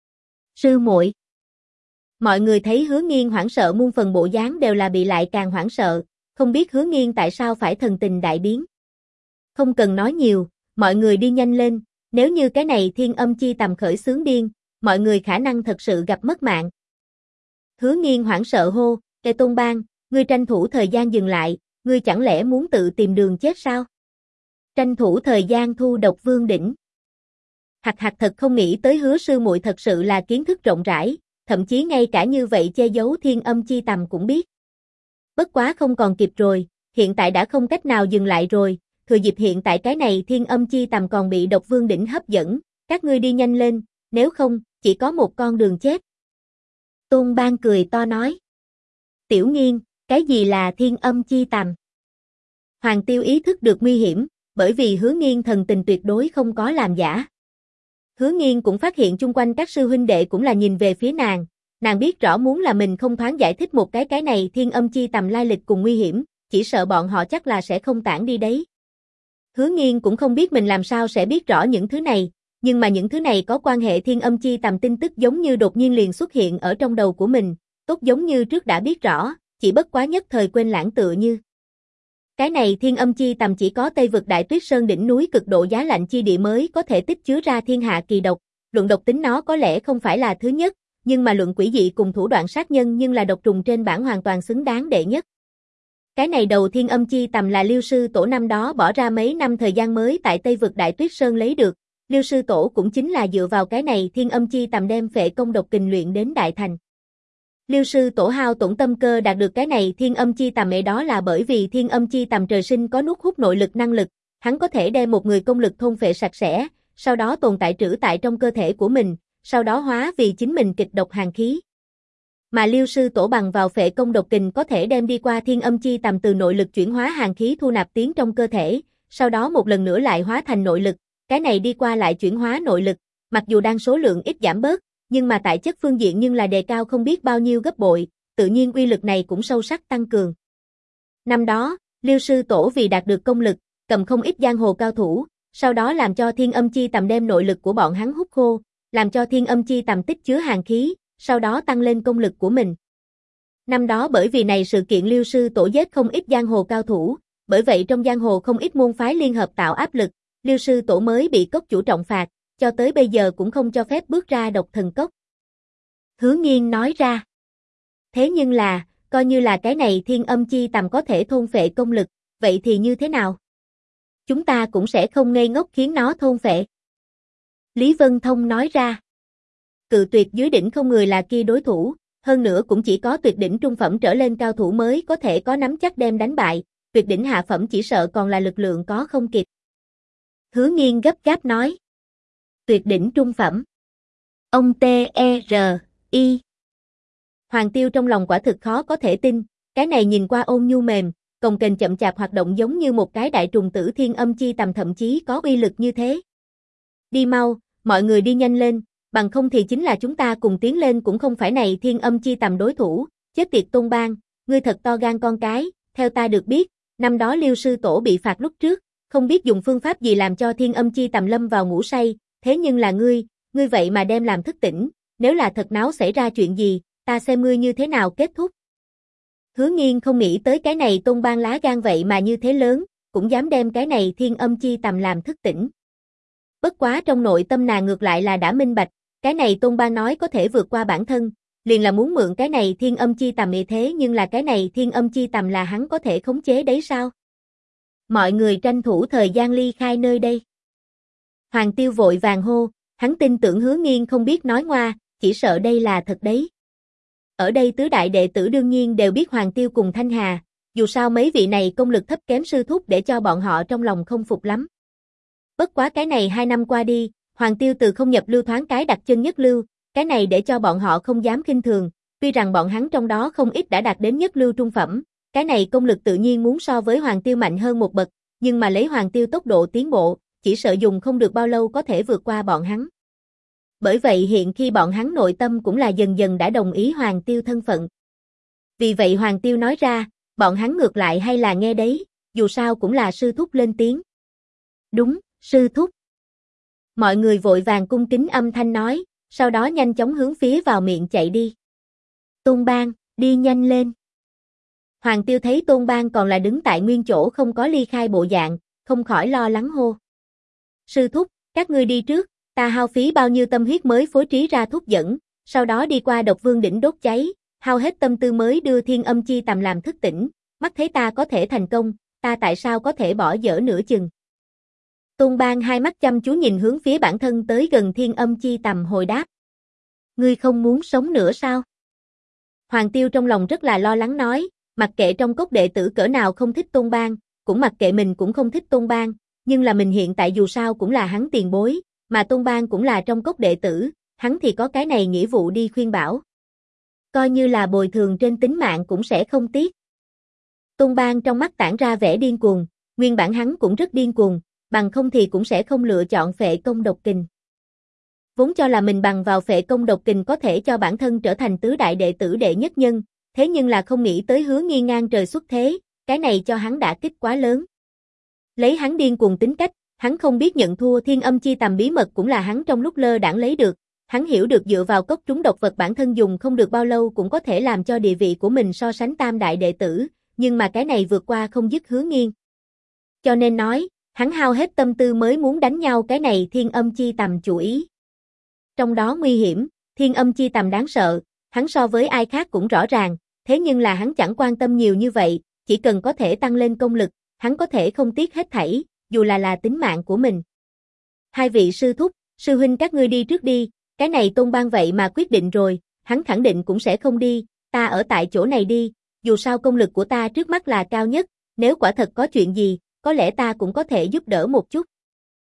Sư muội. Mọi người thấy Hứa Nghiên hoảng sợ muôn phần bộ dáng đều là bị lại càng hoảng sợ, không biết Hứa Nghiên tại sao phải thần tình đại biến. Không cần nói nhiều, mọi người đi nhanh lên, nếu như cái này Thiên Âm Chi Tầm khởi xướng điên, mọi người khả năng thật sự gặp mất mạng. Hứa Nghiên hoảng sợ hô, Kê Tôn Bang, ngươi tranh thủ thời gian dừng lại, ngươi chẳng lẽ muốn tự tìm đường chết sao? Tranh thủ thời gian thu độc vương đỉnh. Hạc Hạc thật không nghĩ tới Hứa sư muội thật sự là kiến thức rộng rãi, thậm chí ngay cả như vậy che giấu Thiên Âm Chi Tầm cũng biết. Bất quá không còn kịp rồi, hiện tại đã không cách nào dừng lại rồi, thừa dịp hiện tại cái này Thiên Âm Chi Tầm còn bị độc vương đỉnh hấp dẫn, các ngươi đi nhanh lên, nếu không, chỉ có một con đường chết. Tôn Bang cười to nói. Tiểu Nghiên, cái gì là Thiên Âm Chi Tầm? Hoàng Tiêu ý thức được nguy hiểm, bởi vì Hứa Nghiên thần tình tuyệt đối không có làm giả. Hứa Nghiên cũng phát hiện chung quanh các sư huynh đệ cũng là nhìn về phía nàng biết rõ muốn là mình không thoáng giải thích một cái này Thiên Âm Chi Tầm lai lịch cùng nguy hiểm, chỉ sợ bọn họ chắc là sẽ không tản đi đấy. Hứa Nghiên cũng không biết mình làm sao sẽ biết rõ những thứ này, nhưng mà những thứ này có quan hệ Thiên Âm Chi Tầm tin tức giống như đột nhiên liền xuất hiện ở trong đầu của mình, tốt giống như trước đã biết rõ, chỉ bất quá nhất thời quên lãng tựa như. Cái này Thiên Âm Chi Tầm chỉ có Tây vực Đại Tuyết Sơn đỉnh núi cực độ giá lạnh chi địa mới có thể tích chứa ra thiên hạ kỳ độc, luận độc tính nó có lẽ không phải là thứ nhất, nhưng mà luận quỷ dị cùng thủ đoạn sát nhân nhưng là độc trùng trên bảng hoàn toàn xứng đáng đệ nhất. Cái này đầu Thiên Âm Chi Tầm là Liêu sư tổ năm đó bỏ ra mấy năm thời gian mới tại Tây vực Đại Tuyết Sơn lấy được, Liêu sư tổ cũng chính là dựa vào cái này Thiên Âm Chi Tầm đem phệ công độc kình luyện đến đại thành. Liêu sư tổ hao tổn tâm cơ đạt được cái này Thiên Âm Chi Tầm đó là bởi vì Thiên Âm Chi Tầm trời sinh có nuốt hút nội lực năng lực, hắn có thể đem một người công lực thôn phệ sạch sẽ, sau đó tồn tại trữ tại trong cơ thể của mình, sau đó hóa vì chính mình kịch độc hàn khí. Mà Liêu sư tổ bằng vào phệ công độc kình có thể đem đi qua Thiên Âm Chi Tầm từ nội lực chuyển hóa hàn khí thu nạp tiến trong cơ thể, sau đó một lần nữa lại hóa thành nội lực, cái này đi qua lại chuyển hóa nội lực, mặc dù đang số lượng ít giảm bớt, nhưng mà tại chất phương diện nhưng là đề cao không biết bao nhiêu gấp bội, tự nhiên uy lực này cũng sâu sắc tăng cường. Năm đó, Liêu sư tổ vì đạt được công lực, cầm không ít giang hồ cao thủ, sau đó làm cho Thiên Âm Chi Tầm đem nội lực của bọn hắn hút khô, làm cho Thiên Âm Chi Tầm tích chứa hàn khí, sau đó tăng lên công lực của mình. Năm đó bởi vì này sự kiện Liêu sư tổ giết không ít giang hồ cao thủ, bởi vậy trong giang hồ không ít môn phái liên hợp tạo áp lực, Liêu sư tổ mới bị cốc chủ trọng phạt, cho tới bây giờ cũng không cho phép bước ra độc thần cốc. Hứa Nghiên nói ra. Thế nhưng là, coi như là cái này Thiên Âm Chi Tầm có thể thôn phệ công lực, vậy thì như thế nào? Chúng ta cũng sẽ không ngây ngốc khiến nó thôn phệ. Lý Vân Thông nói ra. Cự tuyệt dưới đỉnh không người là kia đối thủ, hơn nữa cũng chỉ có tuyệt đỉnh trung phẩm trở lên cao thủ mới có thể có nắm chắc đem đánh bại, tuyệt đỉnh hạ phẩm chỉ sợ còn là lực lượng có không kịp. Hứa Nghiên gấp gáp nói. Tuyệt đỉnh trung phẩm. Ông T.E.R.I. Hoàng Tiêu trong lòng quả thực khó có thể tin, cái này nhìn qua ôn nhu mềm, cồng kềnh chậm chạp hoạt động giống như một cái đại trùng tử Thiên Âm Chi Tầm thậm chí có uy lực như thế. Đi mau, mọi người đi nhanh lên, bằng không thì chính là chúng ta cùng tiến lên cũng không phải này Thiên Âm Chi Tầm đối thủ, chết tiệt Tôn Bang, ngươi thật to gan con cái, theo ta được biết, năm đó Liêu sư tổ bị phạt lúc trước, không biết dùng phương pháp gì làm cho Thiên Âm Chi Tầm lâm vào ngủ say, thế nhưng là ngươi vậy mà đem làm thức tỉnh, nếu là thật náo xảy ra chuyện gì, ta xem ngươi như thế nào kết thúc. Hứa Nghiên không nghĩ tới cái này Tôn Bang lá gan vậy mà như thế lớn, cũng dám đem cái này Thiên Âm Chi Tầm làm thức tỉnh. Bất quá trong nội tâm nàng ngược lại là đã minh bạch, cái này Tôn Bang nói có thể vượt qua bản thân, liền là muốn mượn cái này Thiên Âm Chi Tầm thế nhưng là cái này Thiên Âm Chi Tầm là hắn có thể khống chế đấy sao? Mọi người tranh thủ thời gian ly khai nơi đây. Hoàng Tiêu vội vàng hô, hắn tin tưởng Hứa Nghiên không biết nói ngoa, chỉ sợ đây là thật đấy. Ở đây tứ đại đệ tử đương nhiên đều biết Hoàng Tiêu cùng Thanh Hà, dù sao mấy vị này công lực thấp kém sư thúc để cho bọn họ trong lòng không phục lắm. Bất quá cái này 2 năm qua đi, Hoàng Tiêu từ không nhập lưu thoáng cái đặt chân nhất lưu, cái này để cho bọn họ không dám khinh thường, tuy rằng bọn hắn trong đó không ít đã đạt đến nhất lưu trung phẩm, cái này công lực tự nhiên muốn so với Hoàng Tiêu mạnh hơn một bậc, nhưng mà lấy Hoàng Tiêu tốc độ tiến bộ, chỉ sợ dùng không được bao lâu có thể vượt qua bọn hắn. Bởi vậy hiện khi bọn hắn nội tâm cũng là dần dần đã đồng ý Hoàng Tiêu thân phận. Vì vậy Hoàng Tiêu nói ra, bọn hắn ngược lại hay là nghe đấy, dù sao cũng là sư thúc lên tiếng. Đúng, sư thúc. Mọi người vội vàng cung kính âm thanh nói, sau đó nhanh chóng hướng phía vào miệng chạy đi. Tôn Bang, đi nhanh lên. Hoàng Tiêu thấy Tôn Bang còn là đứng tại nguyên chỗ không có ly khai bộ dạng, không khỏi lo lắng hô. Sư thúc, các ngươi đi trước, ta hao phí bao nhiêu tâm huyết mới phối trí ra thuốc dẫn, sau đó đi qua Độc Vương đỉnh đốt cháy, hao hết tâm tư mới đưa Thiên Âm Chi Tầm làm thức tỉnh, mắt thấy ta có thể thành công, ta tại sao có thể bỏ dở nửa chừng. Tôn Bang hai mắt chăm chú nhìn hướng phía bản thân tới gần Thiên Âm Chi Tầm hồi đáp. Ngươi không muốn sống nữa sao? Hoàng Tiêu trong lòng rất là lo lắng nói, mặc kệ trong cốc đệ tử cỡ nào không thích Tôn Bang, cũng mặc kệ mình cũng không thích Tôn Bang, nhưng là mình hiện tại dù sao cũng là hắn tiền bối, mà Tôn Bang cũng là trong cốc đệ tử, hắn thì có cái này nghĩa vụ đi khuyên bảo. Coi như là bồi thường trên tính mạng cũng sẽ không tiếc. Tôn Bang trong mắt tản ra vẻ điên cuồng, nguyên bản hắn cũng rất điên cuồng, bằng không thì cũng sẽ không lựa chọn phệ công độc kình. Vốn cho là mình bằng vào phệ công độc kình có thể cho bản thân trở thành tứ đại đệ tử đệ nhất nhân, thế nhưng là không nghĩ tới Hứa Nghiên ngang trời xuất thế, cái này cho hắn đả kích quá lớn. Lấy hắn điên cuồng tính cách, hắn không biết nhận thua Thiên Âm Chi Tầm bí mật cũng là hắn trong lúc lơ đãng lấy được, hắn hiểu được dựa vào cốc trúng độc vật bản thân dùng không được bao lâu cũng có thể làm cho địa vị của mình so sánh tam đại đệ tử, nhưng mà cái này vượt qua không dứt Hứa Nghiên. Cho nên nói, hắn hao hết tâm tư mới muốn đánh nhau cái này Thiên Âm Chi Tầm chủ ý. Trong đó nguy hiểm, Thiên Âm Chi Tầm đáng sợ, hắn so với ai khác cũng rõ ràng, thế nhưng là hắn chẳng quan tâm nhiều như vậy, chỉ cần có thể tăng lên công lực, hắn có thể không tiếc hết thảy, dù là tính mạng của mình. Hai vị sư thúc, sư huynh các ngươi đi trước đi, cái này Tôn Bang vậy mà quyết định rồi, hắn khẳng định cũng sẽ không đi, ta ở tại chỗ này đi, dù sao công lực của ta trước mắt là cao nhất, nếu quả thật có chuyện gì, có lẽ ta cũng có thể giúp đỡ một chút.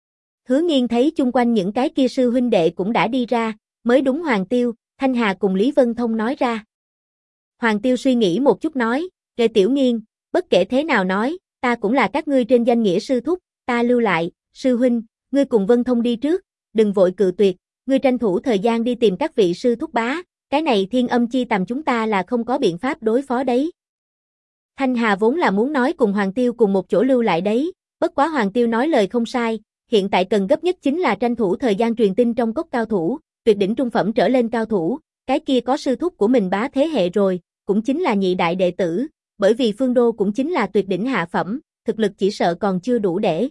Hứa Nghiên thấy chung quanh những cái kia sư huynh đệ cũng đã đi ra, mới đúng Hoàng Tiêu, Thanh Hà cùng Lý Vân Thông nói ra. Hoàng Tiêu suy nghĩ một chút nói, Lê Tiểu Nghiên, bất kể thế nào nói, ta cũng là các ngươi trên danh nghĩa sư thúc, ta lưu lại, sư huynh, ngươi cùng Vân Thông đi trước, đừng vội cự tuyệt, ngươi tranh thủ thời gian đi tìm các vị sư thúc bá, cái này Thiên Âm Chi Tầm chúng ta là không có biện pháp đối phó đấy. Thanh Hà vốn là muốn nói cùng Hoàng Tiêu cùng một chỗ lưu lại đấy, bất quá Hoàng Tiêu nói lời không sai, hiện tại cần gấp nhất chính là tranh thủ thời gian truyền tin trong cốc cao thủ, tuyệt đỉnh trung phẩm trở lên cao thủ, cái kia có sư thúc của mình bá thế hệ rồi, cũng chính là nhị đại đệ tử, bởi vì Phương Đô cũng chính là tuyệt đỉnh hạ phẩm, thực lực chỉ sợ còn chưa đủ để.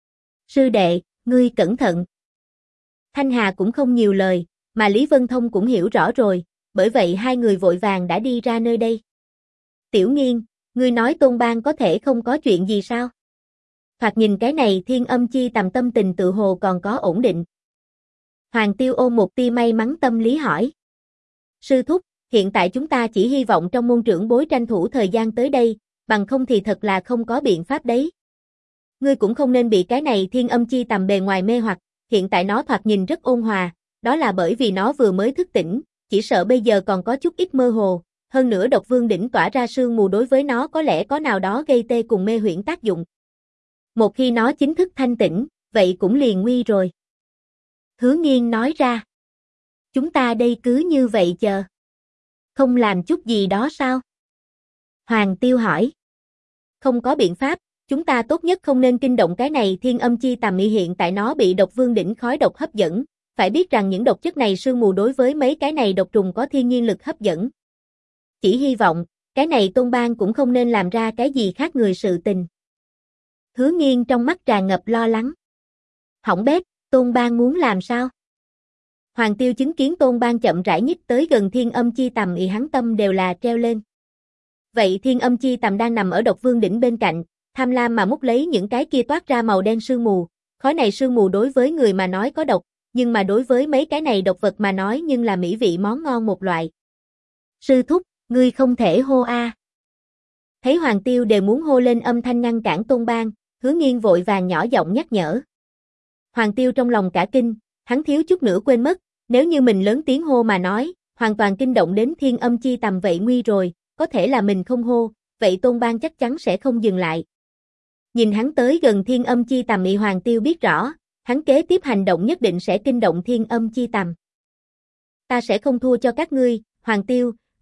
Sư đệ, ngươi cẩn thận. Thanh Hà cũng không nhiều lời, mà Lý Vân Thông cũng hiểu rõ rồi, bởi vậy hai người vội vàng đã đi ra nơi đây. Tiểu Nghiên, ngươi nói Tôn Bang có thể không có chuyện gì sao? Thoạt nhìn cái này Thiên Âm Chi Tầm tâm tình tự hồ còn có ổn định. Hoàng Tiêu ôm một tia may mắn tâm lý hỏi. Sư thúc, hiện tại chúng ta chỉ hy vọng trong môn trưởng bối tranh thủ thời gian tới đây, bằng không thì thật là không có biện pháp đấy. Ngươi cũng không nên bị cái này Thiên Âm Chi Tầm bề ngoài mê hoặc, hiện tại nó thoạt nhìn rất ôn hòa, đó là bởi vì nó vừa mới thức tỉnh, chỉ sợ bây giờ còn có chút ít mơ hồ, hơn nữa Độc Vương đỉnh tỏa ra sương mù đối với nó có lẽ có nào đó gây tê cùng mê huyễn tác dụng. Một khi nó chính thức thanh tỉnh, vậy cũng liền nguy rồi. Hứa Nghiên nói ra. Chúng ta đây cứ như vậy chờ. Không làm chút gì đó sao? Hoàng Tiêu hỏi. Không có biện pháp, chúng ta tốt nhất không nên kinh động cái này Thiên Âm Chi Tầm hiện tại nó bị Độc Vương đỉnh khói độc hấp dẫn, phải biết rằng những độc chất này sương mù đối với mấy cái này độc trùng có thiên nhiên lực hấp dẫn. Chỉ hy vọng, cái này Tôn Bang cũng không nên làm ra cái gì khác người sự tình. Hứa Nghiên trong mắt tràn ngập lo lắng. Hỏng bét, Tôn Bang muốn làm sao? Hoàng Tiêu chứng kiến Tôn Bang chậm rãi nhích tới gần Thiên Âm Chi Tầm hắn tâm đều là treo lên. Vậy Thiên Âm Chi Tầm đang nằm ở Độc Vương đỉnh bên cạnh, tham lam mà mút lấy những cái kia toát ra màu đen sương mù, khói này sương mù đối với người mà nói có độc, nhưng mà đối với mấy cái này độc vật mà nói nhưng là mỹ vị món ngon một loại. Sư thúc, ngươi không thể hô a. Thấy Hoàng Tiêu đều muốn hô lên âm thanh ngăn cản Tôn Bang, Hứa Nghiên vội vàng nhỏ giọng nhắc nhở. Hoàng Tiêu trong lòng cả kinh, hắn thiếu chút nữa quên mất, nếu như mình lớn tiếng hô mà nói, hoàn toàn kinh động đến Thiên Âm Chi Tầm vậy nguy rồi, có thể là mình không hô, vậy Tôn Bang chắc chắn sẽ không dừng lại. Nhìn hắn tới gần Thiên Âm Chi Tầm Hoàng Tiêu biết rõ, hắn kế tiếp hành động nhất định sẽ kinh động Thiên Âm Chi Tầm. Ta sẽ không thua cho các ngươi, Hoàng Tiêu,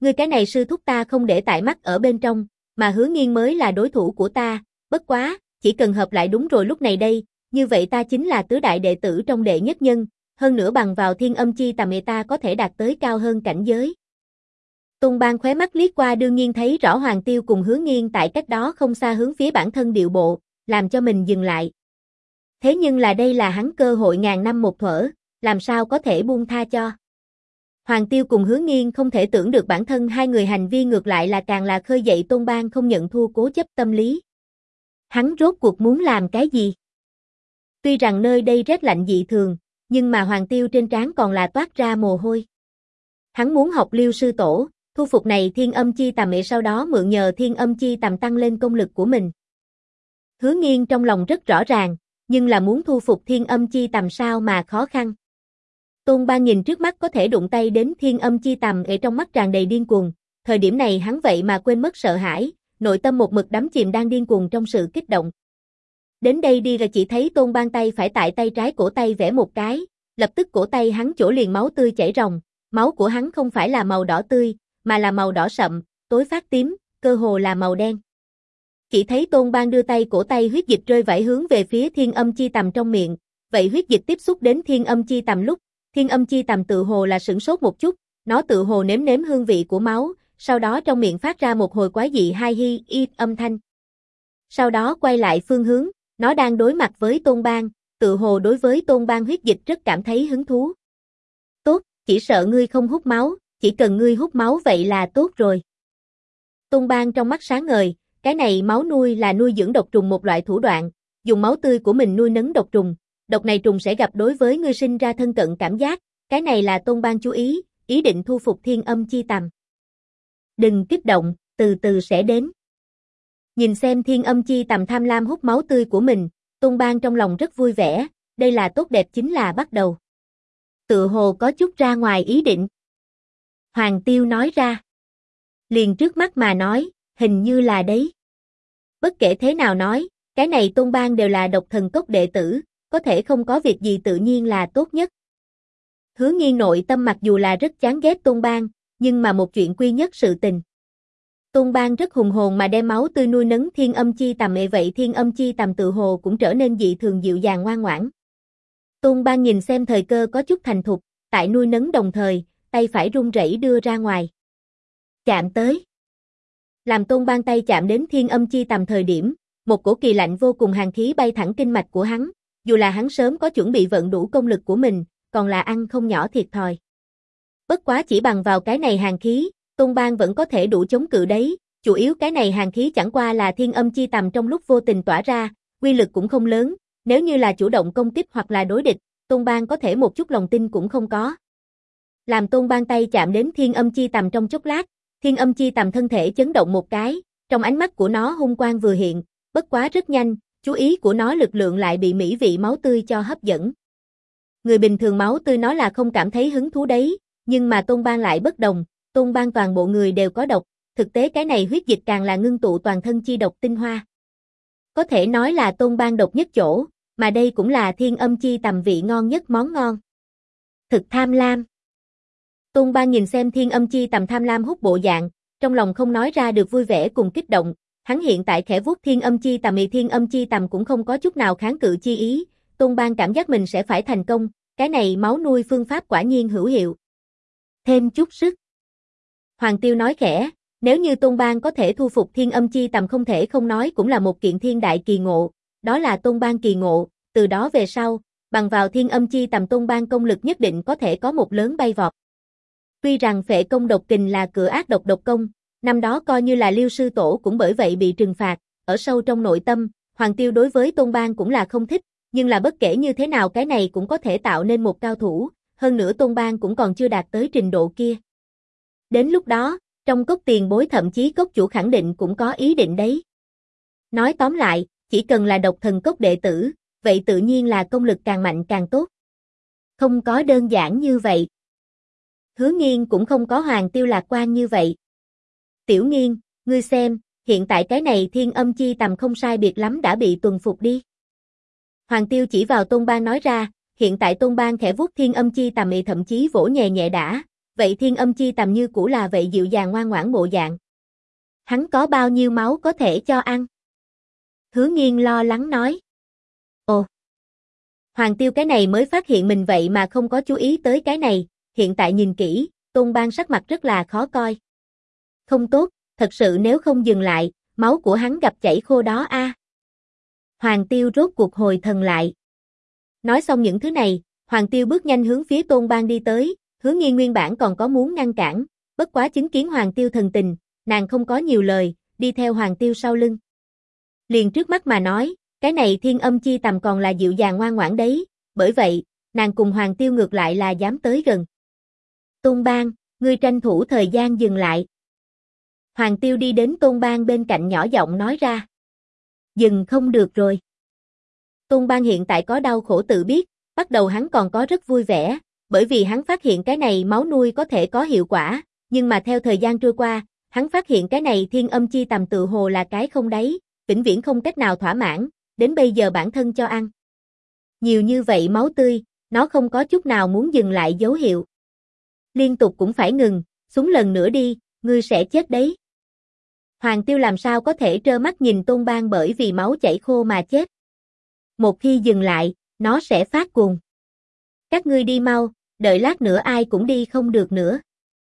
Ngươi cái này sư thúc ta không để tại mắt ở bên trong, mà Hứa Nghiên mới là đối thủ của ta, bất quá, chỉ cần hợp lại đúng rồi lúc này đây, như vậy ta chính là tứ đại đệ tử trong đệ nhất nhân, hơn nữa bằng vào thiên âm chi tầm ta có thể đạt tới cao hơn cảnh giới. Tôn Bang khóe mắt liếc qua đương nhiên thấy rõ Hoàng Tiêu cùng Hứa Nghiên tại cách đó không xa hướng phía bản thân điệu bộ, làm cho mình dừng lại. Thế nhưng là đây là hắn cơ hội ngàn năm một thuở, làm sao có thể buông tha cho. Hoàng Tiêu cùng Hứa Nghiên không thể tưởng được bản thân hai người hành vi ngược lại là càng là khơi dậy Tôn Bang không nhận thua cố chấp tâm lý. Hắn rốt cuộc muốn làm cái gì? Tuy rằng nơi đây rét lạnh dị thường, nhưng mà Hoàng Tiêu trên trán còn là toát ra mồ hôi. Hắn muốn học Liêu sư tổ, thu phục này thiên âm chi tầm sau đó mượn nhờ thiên âm chi tầm tăng lên công lực của mình. Hứa Nghiên trong lòng rất rõ ràng, nhưng là muốn thu phục thiên âm chi tầm sao mà khó khăn. Tôn Bang nhìn trước mắt có thể đụng tay đến thiên âm chi tầm ở trong mắt tràn đầy điên cuồng, thời điểm này hắn vậy mà quên mất sợ hãi, nội tâm một mực đắm chìm đang điên cuồng trong sự kích động. Đến đây đi rồi chỉ thấy Tôn Bang tay phải tại tay trái cổ tay vẽ một cái, lập tức cổ tay hắn chỗ liền máu tươi chảy ròng, máu của hắn không phải là màu đỏ tươi, mà là màu đỏ sậm, tối phát tím, cơ hồ là màu đen. Chỉ thấy Tôn Bang đưa tay cổ tay huyết dịch rơi vãi hướng về phía thiên âm chi tầm trong miệng, vậy huyết dịch tiếp xúc đến thiên âm chi tầm lúc, thiên âm chi tầm tự hồ là sửng sốt một chút, nó tự hồ nếm nếm hương vị của máu, sau đó trong miệng phát ra một hồi quái dị hai hi y âm thanh. Sau đó quay lại phương hướng, nó đang đối mặt với Tôn Bang, tự hồ đối với Tôn Bang huyết dịch rất cảm thấy hứng thú. Tốt, chỉ sợ ngươi không hút máu, chỉ cần ngươi hút máu vậy là tốt rồi. Tôn Bang trong mắt sáng ngời, cái này máu nuôi là nuôi dưỡng độc trùng một loại thủ đoạn, dùng máu tươi của mình nuôi nấng độc trùng, độc này trùng sẽ gặp đối với ngươi sinh ra thân cận cảm giác, cái này là Tôn Bang chú ý định thu phục thiên âm chi tầm. Đừng kích động, từ từ sẽ đến. Nhìn xem thiên âm chi tầm tham lam hút máu tươi của mình, Tôn Bang trong lòng rất vui vẻ, đây là tốt đẹp chính là bắt đầu. Tự hồ có chút ra ngoài ý định. Hoàng Tiêu nói ra. Liền trước mắt mà nói, hình như là đấy. Bất kể thế nào nói, cái này Tôn Bang đều là độc thần cốc đệ tử, có thể không có việc gì tự nhiên là tốt nhất. Hứa Nghiên nội tâm mặc dù là rất chán ghét Tôn Bang, nhưng mà một chuyện quy nhất sự tình. Tôn Bang rất hùng hồn mà đem máu tươi nuôi nấng thiên âm chi tầm vậy thiên âm chi tầm tự hồ cũng trở nên dị thường dịu dàng ngoan ngoãn. Tôn Bang nhìn xem thời cơ có chút thành thục, tại nuôi nấng đồng thời, tay phải run rẩy đưa ra ngoài. Chạm tới. Làm Tôn Bang tay chạm đến thiên âm chi tầm thời điểm, một cổ kỳ lạnh vô cùng hàn khí bay thẳng kinh mạch của hắn, dù là hắn sớm có chuẩn bị vận đủ công lực của mình, còn là ăn không nhỏ thiệt thòi. Bất quá chỉ bằng vào cái này hàn khí, Tôn Bang vẫn có thể đủ chống cự đấy, chủ yếu cái này hàn khí chẳng qua là thiên âm chi tầm trong lúc vô tình tỏa ra, quy lực cũng không lớn, nếu như là chủ động công kích hoặc là đối địch, Tôn Bang có thể một chút lòng tin cũng không có. Làm Tôn Bang tay chạm đến thiên âm chi tầm trong chốc lát, thiên âm chi tầm thân thể chấn động một cái, trong ánh mắt của nó hung quang vừa hiện, bất quá rất nhanh, chú ý của nó lực lượng lại bị mỹ vị máu tươi cho hấp dẫn. Người bình thường máu tươi nó là không cảm thấy hứng thú đấy, nhưng mà Tôn Bang lại bất đồng, Tôn Bang toàn bộ người đều có độc, thực tế cái này huyết dịch càng là ngưng tụ toàn thân chi độc tinh hoa. Có thể nói là Tôn Bang độc nhất chỗ, mà đây cũng là thiên âm chi tầm vị ngon nhất món ngon. Thực tham lam. Tôn Bang nhìn xem thiên âm chi tầm tham lam hút bộ dạng, trong lòng không nói ra được vui vẻ cùng kích động, hắn hiện tại khẽ vuốt thiên âm chi tầm cũng không có chút nào kháng cự chi ý, Tôn Bang cảm giác mình sẽ phải thành công, cái này máu nuôi phương pháp quả nhiên hữu hiệu. Thêm chút sức. Hoàng Tiêu nói khẽ, nếu như Tôn Bang có thể thu phục thiên âm chi tầm không thể không nói cũng là một kiện thiên đại kỳ ngộ, đó là Tôn Bang kỳ ngộ, từ đó về sau, bằng vào thiên âm chi tầm Tôn Bang công lực nhất định có thể có một lớn bay vọt. Tuy rằng phệ công độc kình là cửa ác độc độc công, năm đó coi như là Liêu sư tổ cũng bởi vậy bị trừng phạt, ở sâu trong nội tâm, Hoàng Tiêu đối với Tôn Bang cũng là không thích, nhưng là bất kể như thế nào cái này cũng có thể tạo nên một cao thủ, hơn nữa Tôn Bang cũng còn chưa đạt tới trình độ kia. Đến lúc đó, trong cốc tiền bối thậm chí cốc chủ khẳng định cũng có ý định đấy. Nói tóm lại, chỉ cần là độc thần cốc đệ tử, vậy tự nhiên là công lực càng mạnh càng tốt. Không có đơn giản như vậy. Hứa Nghiên cũng không có Hoàng Tiêu lạc quan như vậy. Tiểu Nghiên, ngươi xem, hiện tại cái này thiên âm chi tầm không sai biệt lắm đã bị tuần phục đi. Hoàng Tiêu chỉ vào Tôn Bang nói ra, hiện tại Tôn Bang khẽ vuốt thiên âm chi tầm thậm chí vỗ nhẹ nhẹ đã, vậy Thiên Âm Chi Tằm như cũ là vậy dịu dàng ngoan ngoãn bộ dạng. Hắn có bao nhiêu máu có thể cho ăn? Hứa Nghiên lo lắng nói. Ồ! Hoàng Tiêu cái này mới phát hiện mình vậy mà không có chú ý tới cái này, hiện tại nhìn kỹ, Tôn Bang sắc mặt rất là khó coi. Không tốt, thật sự nếu không dừng lại, máu của hắn gặp chảy khô đó a. Hoàng Tiêu rốt cuộc hồi thần lại. Nói xong những thứ này, Hoàng Tiêu bước nhanh hướng phía Tôn Bang đi tới, Hứa Nghiên nguyên bản còn có muốn ngăn cản, bất quá chứng kiến Hoàng Tiêu thần tình, nàng không có nhiều lời, đi theo Hoàng Tiêu sau lưng. Liền trước mắt mà nói, cái này Thiên Âm Chi Tằm còn là dịu dàng ngoan ngoãn đấy, bởi vậy, nàng cùng Hoàng Tiêu ngược lại là dám tới gần. Tôn Bang, ngươi tranh thủ thời gian dừng lại. Hoàng Tiêu đi đến Tôn Bang bên cạnh nhỏ giọng nói ra. Dừng không được rồi. Tôn Bang hiện tại có đau khổ tự biết, bắt đầu hắn còn có rất vui vẻ, bởi vì hắn phát hiện cái này máu nuôi có thể có hiệu quả, nhưng mà theo thời gian trôi qua, hắn phát hiện cái này Thiên Âm Chi Tằm tự hồ là cái không đáy, vĩnh viễn không cách nào thỏa mãn, đến bây giờ bản thân cho ăn. Nhiều như vậy máu tươi, nó không có chút nào muốn dừng lại dấu hiệu. Liên tục cũng phải ngừng, xuống lần nữa đi, ngươi sẽ chết đấy. Hoàng Tiêu làm sao có thể trơ mắt nhìn Tôn Bang bởi vì máu chảy khô mà chết. Một khi dừng lại, nó sẽ phát cuồng. Các ngươi đi mau, đợi lát nữa ai cũng đi không được nữa.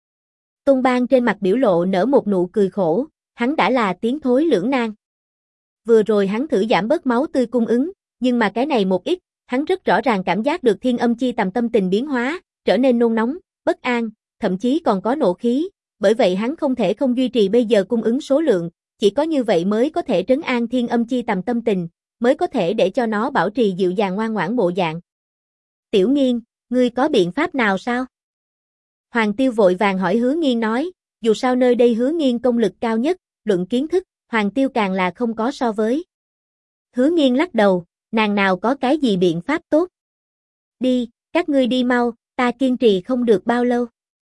Tôn Bang trên mặt biểu lộ nở một nụ cười khổ, hắn đã là tiến thối lưỡng nan. Vừa rồi hắn thử giảm bớt máu tươi cung ứng, nhưng mà cái này một ít, hắn rất rõ ràng cảm giác được Thiên Âm Chi Tằm tâm tình biến hóa, trở nên nôn nóng, bất an, thậm chí còn có nộ khí, bởi vậy hắn không thể không duy trì bây giờ cung ứng số lượng, chỉ có như vậy mới có thể trấn an Thiên Âm Chi Tằm tâm tình, mới có thể để cho nó bảo trì dịu dàng ngoan ngoãn bộ dạng. Tiểu Nghiên, ngươi có biện pháp nào sao? Hoàng Tiêu vội vàng hỏi Hứa Nghiên nói, dù sao nơi đây Hứa Nghiên công lực cao nhất, luận kiến thức, Hoàng Tiêu càng là không có so với. Hứa Nghiên lắc đầu, nàng nào có cái gì biện pháp tốt. Đi, các ngươi đi mau, ta kiên trì không được bao lâu.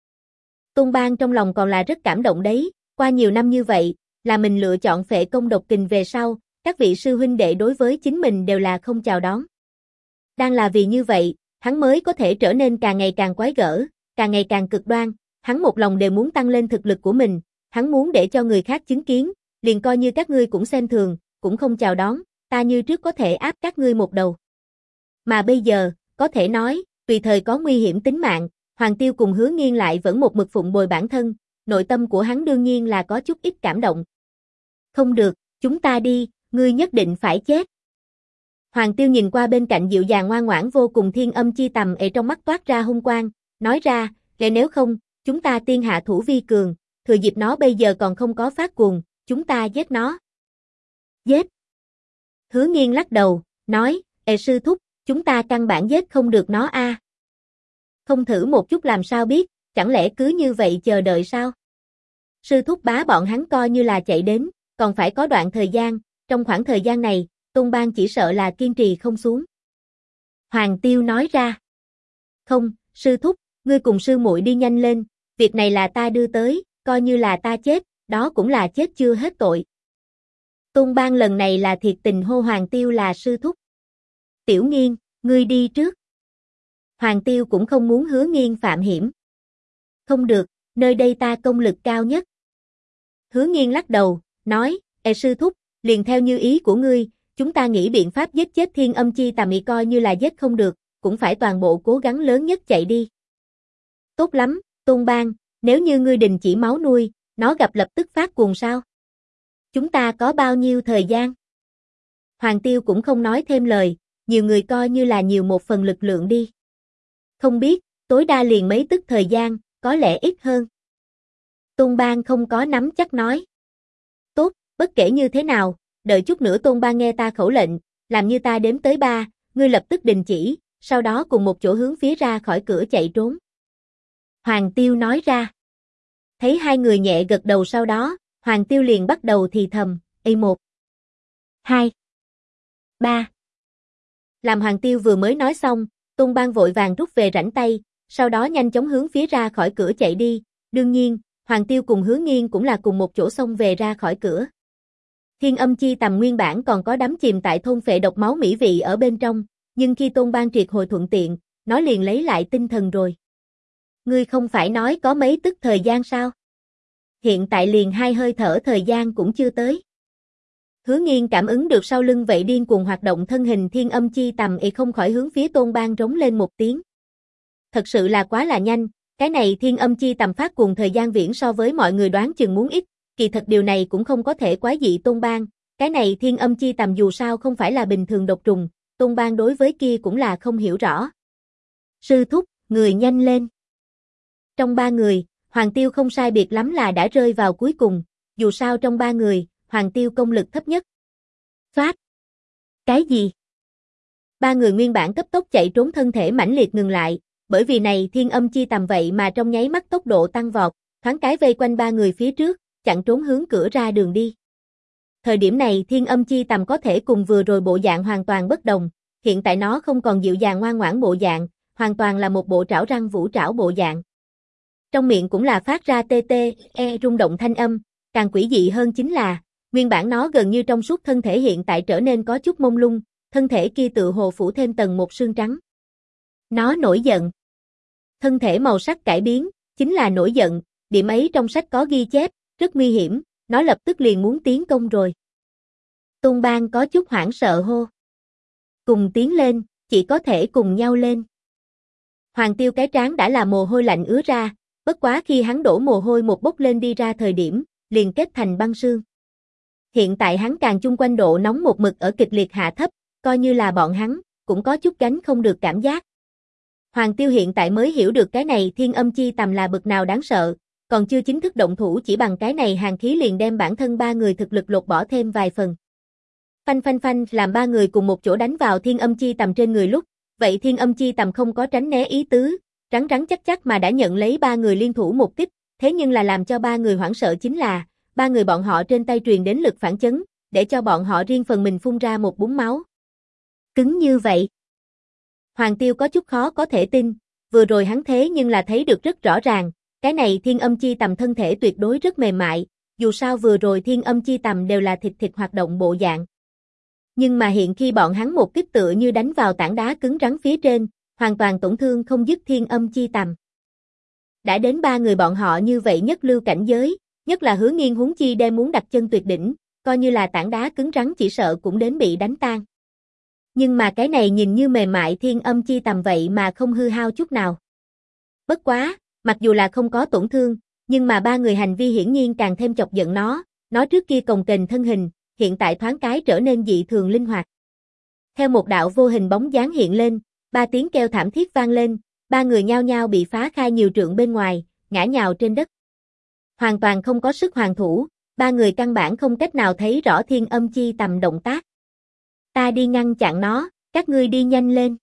Tôn Bang trong lòng còn là rất cảm động đấy, qua nhiều năm như vậy, là mình lựa chọn phệ công độc kình về sau, các vị sư huynh đệ đối với chính mình đều là không chào đón. Đang là vì như vậy, hắn mới có thể trở nên càng ngày càng quái gở, càng ngày càng cực đoan, hắn một lòng đều muốn tăng lên thực lực của mình, hắn muốn để cho người khác chứng kiến, liền coi như các ngươi cũng xem thường, cũng không chào đón, ta như trước có thể áp các ngươi một đầu. Mà bây giờ, có thể nói, tùy thời có nguy hiểm tính mạng, Hoàng Tiêu cùng Hứa Nghiên lại vẫn một mực phụng bồi bản thân, nội tâm của hắn đương nhiên là có chút ít cảm động. Không được, chúng ta đi, ngươi nhất định phải chết. Hoàng Tiêu nhìn qua bên cạnh dịu dàng ngoan ngoãn vô cùng Thiên Âm Chi Tằm ở trong mắt toát ra hung quang, nói ra, nếu không, chúng ta tiên hạ thủ vi cường, thừa dịp nó bây giờ còn không có phát cuồng, chúng ta giết nó. Giết. Hứa Nghiên lắc đầu, nói, sư thúc, chúng ta căn bản giết không được nó a. Không thử một chút làm sao biết, chẳng lẽ cứ như vậy chờ đợi sao? Sư thúc bá bọn hắn coi như là chạy đến, còn phải có đoạn thời gian, trong khoảng thời gian này, Tôn Bang chỉ sợ là kiên trì không xuống. Hoàng Tiêu nói ra. Không, sư thúc, ngươi cùng sư muội đi nhanh lên, việc này là ta đưa tới, coi như là ta chết, đó cũng là chết chưa hết tội. Tôn Bang lần này là thiệt tình hô Hoàng Tiêu là sư thúc. Tiểu Nghiên, ngươi đi trước. Hoàng Tiêu cũng không muốn Hứa Nghiên phạm hiểm. Không được, nơi đây ta công lực cao nhất. Hứa Nghiên lắc đầu, nói, sư thúc, liền theo như ý của ngươi, chúng ta nghĩ biện pháp giết chết Thiên Âm Chi Tằm coi như là giết không được, cũng phải toàn bộ cố gắng lớn nhất chạy đi. Tốt lắm, Tôn Bang, nếu như ngươi đình chỉ máu nuôi, nó gặp lập tức phát cuồng sao? Chúng ta có bao nhiêu thời gian? Hoàng Tiêu cũng không nói thêm lời, nhiều người coi như là nhiều một phần lực lượng đi. Không biết, tối đa liền mấy tức thời gian, có lẽ ít hơn. Tôn Bang không có nắm chắc nói. Tốt, bất kể như thế nào, đợi chút nữa Tôn Bang nghe ta khẩu lệnh, làm như ta đếm tới 3, ngươi lập tức đình chỉ, sau đó cùng một chỗ hướng phía ra khỏi cửa chạy trốn. Hoàng Tiêu nói ra. Thấy hai người nhẹ gật đầu sau đó, Hoàng Tiêu liền bắt đầu thì thầm, "1, 2, 3." Làm Hoàng Tiêu vừa mới nói xong, Tôn Bang vội vàng rút về rảnh tay, sau đó nhanh chóng hướng phía ra khỏi cửa chạy đi, đương nhiên, Hoàng Tiêu cùng Hứa Nghiên cũng là cùng một chỗ xông về ra khỏi cửa. Thiên Âm Chi Tằm nguyên bản còn có đắm chìm tại thôn phệ độc máu mỹ vị ở bên trong, nhưng khi Tôn Bang triệt hồi thuận tiện, nó liền lấy lại tinh thần rồi. Ngươi không phải nói có mấy tức thời gian sao? Hiện tại liền 2 hơi thở thời gian cũng chưa tới. Hứa Nghiên cảm ứng được sau lưng vậy điên cuồng hoạt động thân hình Thiên Âm Chi Tầm không khỏi hướng phía Tôn Bang rống lên một tiếng. Thật sự là quá là nhanh, cái này Thiên Âm Chi Tầm phát cuồng thời gian viễn so với mọi người đoán chừng muốn ít, kỳ thật điều này cũng không có thể quái dị Tôn Bang, cái này Thiên Âm Chi Tầm dù sao không phải là bình thường độc trùng, Tôn Bang đối với kia cũng là không hiểu rõ. Sư thúc, người nhanh lên. Trong 3 người, Hoàng Tiêu không sai biệt lắm là đã rơi vào cuối cùng, dù sao trong 3 người, Hoàng Tiêu công lực thấp nhất. Phát! Cái gì? 3 người nguyên bản cấp tốc chạy trốn thân thể mãnh liệt ngừng lại, bởi vì này Thiên Âm Chi Tầm vậy mà trong nháy mắt tốc độ tăng vọt, thoáng cái vây quanh 3 người phía trước, chặn trốn hướng cửa ra đường đi. Thời điểm này Thiên Âm Chi Tầm có thể cùng vừa rồi bộ dạng hoàn toàn bất đồng, hiện tại nó không còn dịu dàng ngoan ngoãn bộ dạng, hoàn toàn là một bộ trảo răng vũ trảo bộ dạng. Trong miệng cũng là phát ra tê tê, rung động thanh âm, càng quỷ dị hơn chính là, nguyên bản nó gần như trong suốt thân thể hiện tại trở nên có chút mông lung, thân thể kia tựa hồ phủ thêm tầng một sương trắng. Nó nổi giận. Thân thể màu sắc cải biến, chính là nổi giận, điểm ấy trong sách có ghi chép, rất nguy hiểm, nó lập tức liền muốn tiến công rồi. Tôn Bang có chút hoảng sợ hô. Cùng tiến lên, chỉ có thể cùng nhau lên. Hoàng Tiêu cái trán đã là mồ hôi lạnh ứa ra, bất quá khi hắn đổ mồ hôi một bốc lên đi ra thời điểm, liền kết thành băng sương. Hiện tại hắn càng chung quanh độ nóng một mực ở kịch liệt hạ thấp, coi như là bọn hắn, cũng có chút gánh không được cảm giác. Hoàng Tiêu hiện tại mới hiểu được cái này Thiên Âm Chi Tầm là bực nào đáng sợ, còn chưa chính thức động thủ chỉ bằng cái này hàn khí liền đem bản thân 3 người thực lực lột bỏ thêm vài phần. Phanh phanh phanh làm 3 người cùng một chỗ đánh vào Thiên Âm Chi Tầm trên người lúc, vậy Thiên Âm Chi Tầm không có tránh né ý tứ, rắn rắn chắc chắc mà đã nhận lấy 3 người liên thủ một kích, thế nhưng là làm cho 3 người hoảng sợ chính là, 3 người bọn họ trên tay truyền đến lực phản chấn, để cho bọn họ riêng phần mình phun ra một búng máu. Cứng như vậy. Hoàng Tiêu có chút khó có thể tin, vừa rồi hắn thế nhưng là thấy được rất rõ ràng, cái này Thiên Âm Chi Tầm thân thể tuyệt đối rất mềm mại, dù sao vừa rồi Thiên Âm Chi Tầm đều là thịt thịt hoạt động bộ dạng. Nhưng mà hiện khi bọn hắn một kích tựa như đánh vào tảng đá cứng rắn phía trên, hoàn toàn tổn thương không dứt Thiên Âm Chi Tầm. Đã đến 3 người bọn họ như vậy nhất lưu cảnh giới, nhất là Hứa Nghiên huống chi đem muốn đặt chân tuyệt đỉnh, coi như là tảng đá cứng rắn chỉ sợ cũng đến bị đánh tan. Nhưng mà cái này nhìn như mềm mại Thiên Âm Chi Tầm vậy mà không hư hao chút nào. Bất quá, mặc dù là không có tổn thương, nhưng mà 3 người hành vi hiển nhiên càng thêm chọc giận nó trước kia cồng kềnh thân hình, hiện tại thoáng cái trở nên dị thường linh hoạt. Theo một đạo vô hình bóng dáng hiện lên, 3 tiếng kêu thảm thiết vang lên, 3 người nhao nhao bị phá khai nhiều trượng bên ngoài, ngã nhào trên đất. Hoàn toàn không có sức hoàn thủ, 3 người căn bản không cách nào thấy rõ Thiên Âm Chi Tầm động tác. Ta đi ngăn chặn nó, các ngươi đi nhanh lên.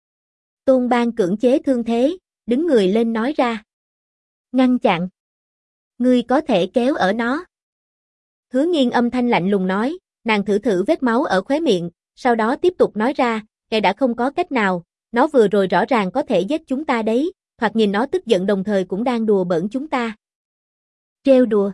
Tôn Bang cưỡng chế thương thế, đứng người lên nói ra. Ngăn chặn. Ngươi có thể kéo ở nó. Hứa Nghiên âm thanh lạnh lùng nói, nàng thử thử vết máu ở khóe miệng, sau đó tiếp tục nói ra, kẻ đã không có cách nào, nó vừa rồi rõ ràng có thể giết chúng ta đấy, hoặc nhìn nó tức giận đồng thời cũng đang đùa bỡn chúng ta. Trêu đùa.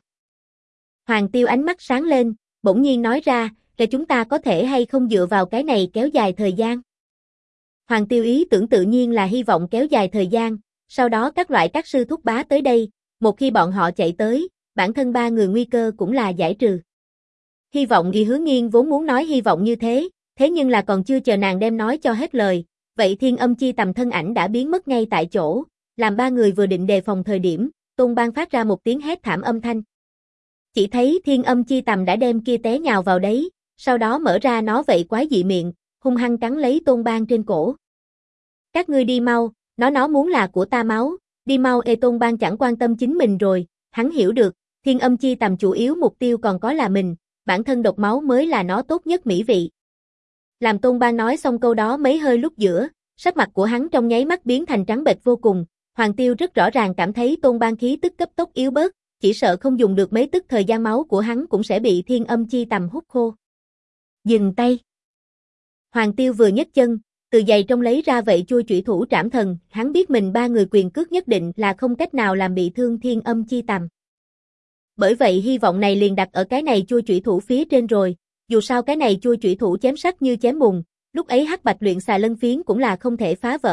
Hoàng Tiêu ánh mắt sáng lên, bỗng nhiên nói ra, kẻ chúng ta có thể hay không dựa vào cái này kéo dài thời gian. Hoàng Tiêu ý tưởng tự nhiên là hy vọng kéo dài thời gian, sau đó các sư thúc bá tới đây, một khi bọn họ chạy tới, bản thân 3 người nguy cơ cũng là giải trừ. Hy vọng Hứa Nghiên vốn muốn nói hy vọng như thế nhưng là còn chưa chờ nàng đem nói cho hết lời, vậy Thiên Âm Chi Tầm thân ảnh đã biến mất ngay tại chỗ, làm 3 người vừa định đề phòng thời điểm, Tôn Bang phát ra một tiếng hét thảm âm thanh. Chỉ thấy Thiên Âm Chi Tầm đã đem kia té nhào vào đấy, sau đó mở ra nó vậy quái dị miệng, hung hăng cắn lấy Tôn Bang trên cổ. Các ngươi đi mau, nó muốn là của ta máu, đi mau. Tôn Bang chẳng quan tâm chính mình rồi, hắn hiểu được, Thiên Âm Chi Tầm chủ yếu mục tiêu còn có là mình, bản thân độc máu mới là nó tốt nhất mỹ vị. Làm Tôn Bang nói xong câu đó mấy hơi lúc giữa, sắc mặt của hắn trong nháy mắt biến thành trắng bệch vô cùng, Hoàng Tiêu rất rõ ràng cảm thấy Tôn Bang khí tức cấp tốc yếu bớt, chỉ sợ không dùng được mấy tức thời gian máu của hắn cũng sẽ bị Thiên Âm Chi Tầm hút khô. Dừng tay. Hoàng Tiêu vừa nhấc chân, từ giày trong lấy ra vậy chua chủy thủ trảm thần, hắn biết mình 3 người quyền cước nhất định là không cách nào làm bị thương Thiên Âm Chi Tầm. Bởi vậy hy vọng này liền đặt ở cái này chua chủy thủ phía trên rồi, dù sao cái này chua chủy thủ chém sắt như chém bùn, lúc ấy hắc bạch luyện xà lân phiến cũng là không thể phá vỡ,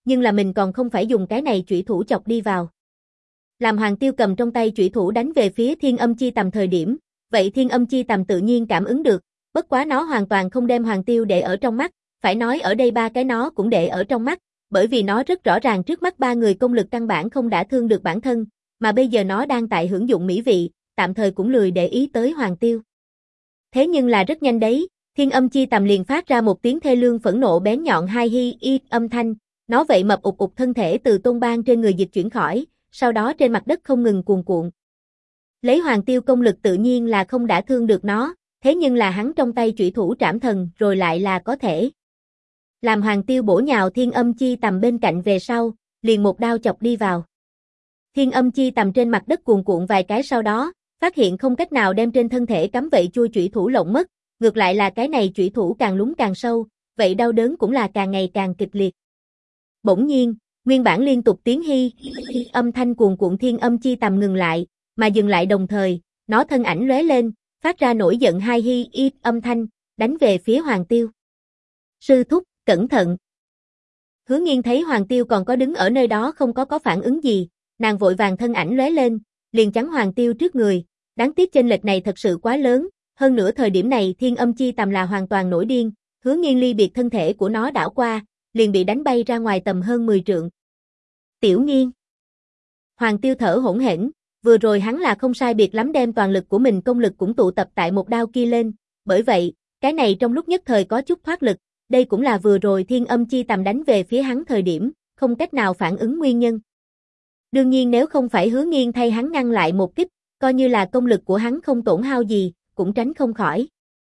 nhưng là mình còn không phải dùng cái này chủy thủ chọc đi vào. Làm Hoàng Tiêu cầm trong tay chủy thủ đánh về phía Thiên Âm Chi Tầm thời điểm, vậy Thiên Âm Chi Tầm tự nhiên cảm ứng được, bất quá nó hoàn toàn không đem Hoàng Tiêu để ở trong mắt, phải nói ở đây ba cái nó cũng để ở trong mắt, bởi vì nó rất rõ ràng trước mắt ba người công lực căn bản không đả thương được bản thân, mà bây giờ nó đang tại hưởng dụng mỹ vị, tạm thời cũng lười để ý tới Hoàng Tiêu. Thế nhưng là rất nhanh đấy, Thiên Âm Chi Tầm liền phát ra một tiếng thê lương phẫn nộ bén nhọn hai hi y âm thanh, nó vậy mập ụt ụt thân thể từ Tôn Bang trên người dịch chuyển khỏi, sau đó trên mặt đất không ngừng cuồn cuộn. Lấy Hoàng Tiêu công lực tự nhiên là không đả thương được nó, thế nhưng là hắn trong tay chủy thủ trảm thần rồi lại là có thể. Làm Hoàng Tiêu bổ nhào Thiên Âm Chi Tầm bên cạnh về sau, liền một đao chọc đi vào. Thiên Âm Chi Tầm trên mặt đất cuồn cuộn vài cái sau đó, phát hiện không cách nào đem trên thân thể cắm vậy chui chủy thủ lộng mất, ngược lại là cái này chủy thủ càng lún càng sâu, vậy đau đớn cũng là càng ngày càng kịch liệt. Bỗng nhiên, nguyên bản liên tục tiếng hi âm thanh cuồn cuộn Thiên Âm Chi Tầm ngừng lại, mà dừng lại đồng thời, nó thân ảnh lóe lên, phát ra nổi giận hai hi âm thanh, đánh về phía Hoàng Tiêu. Sư thúc, cẩn thận. Hứa Nghiên thấy Hoàng Tiêu còn có đứng ở nơi đó không có phản ứng gì, nàng vội vàng thân ảnh lóe lên, liền chắn Hoàng Tiêu trước người, đáng tiếc chênh lệch này thật sự quá lớn, hơn nữa thời điểm này Thiên Âm Chi Tầm là hoàn toàn nổi điên, Hứa Nghiên ly biệt thân thể của nó đảo qua, liền bị đánh bay ra ngoài tầm hơn 10 trượng. Tiểu Nghiên. Hoàng Tiêu thở hổn hển, vừa rồi hắn là không sai biệt lắm đem toàn lực của mình công lực cũng tụ tập tại một đao kia lên, bởi vậy, cái này trong lúc nhất thời có chút thoát lực, đây cũng là vừa rồi Thiên Âm Chi Tầm đánh về phía hắn thời điểm, không cách nào phản ứng nguyên nhân. Đương nhiên nếu không phải Hứa Nghiên thay hắn ngăn lại một kích, coi như là công lực của hắn không tổn hao gì, cũng tránh không khỏi.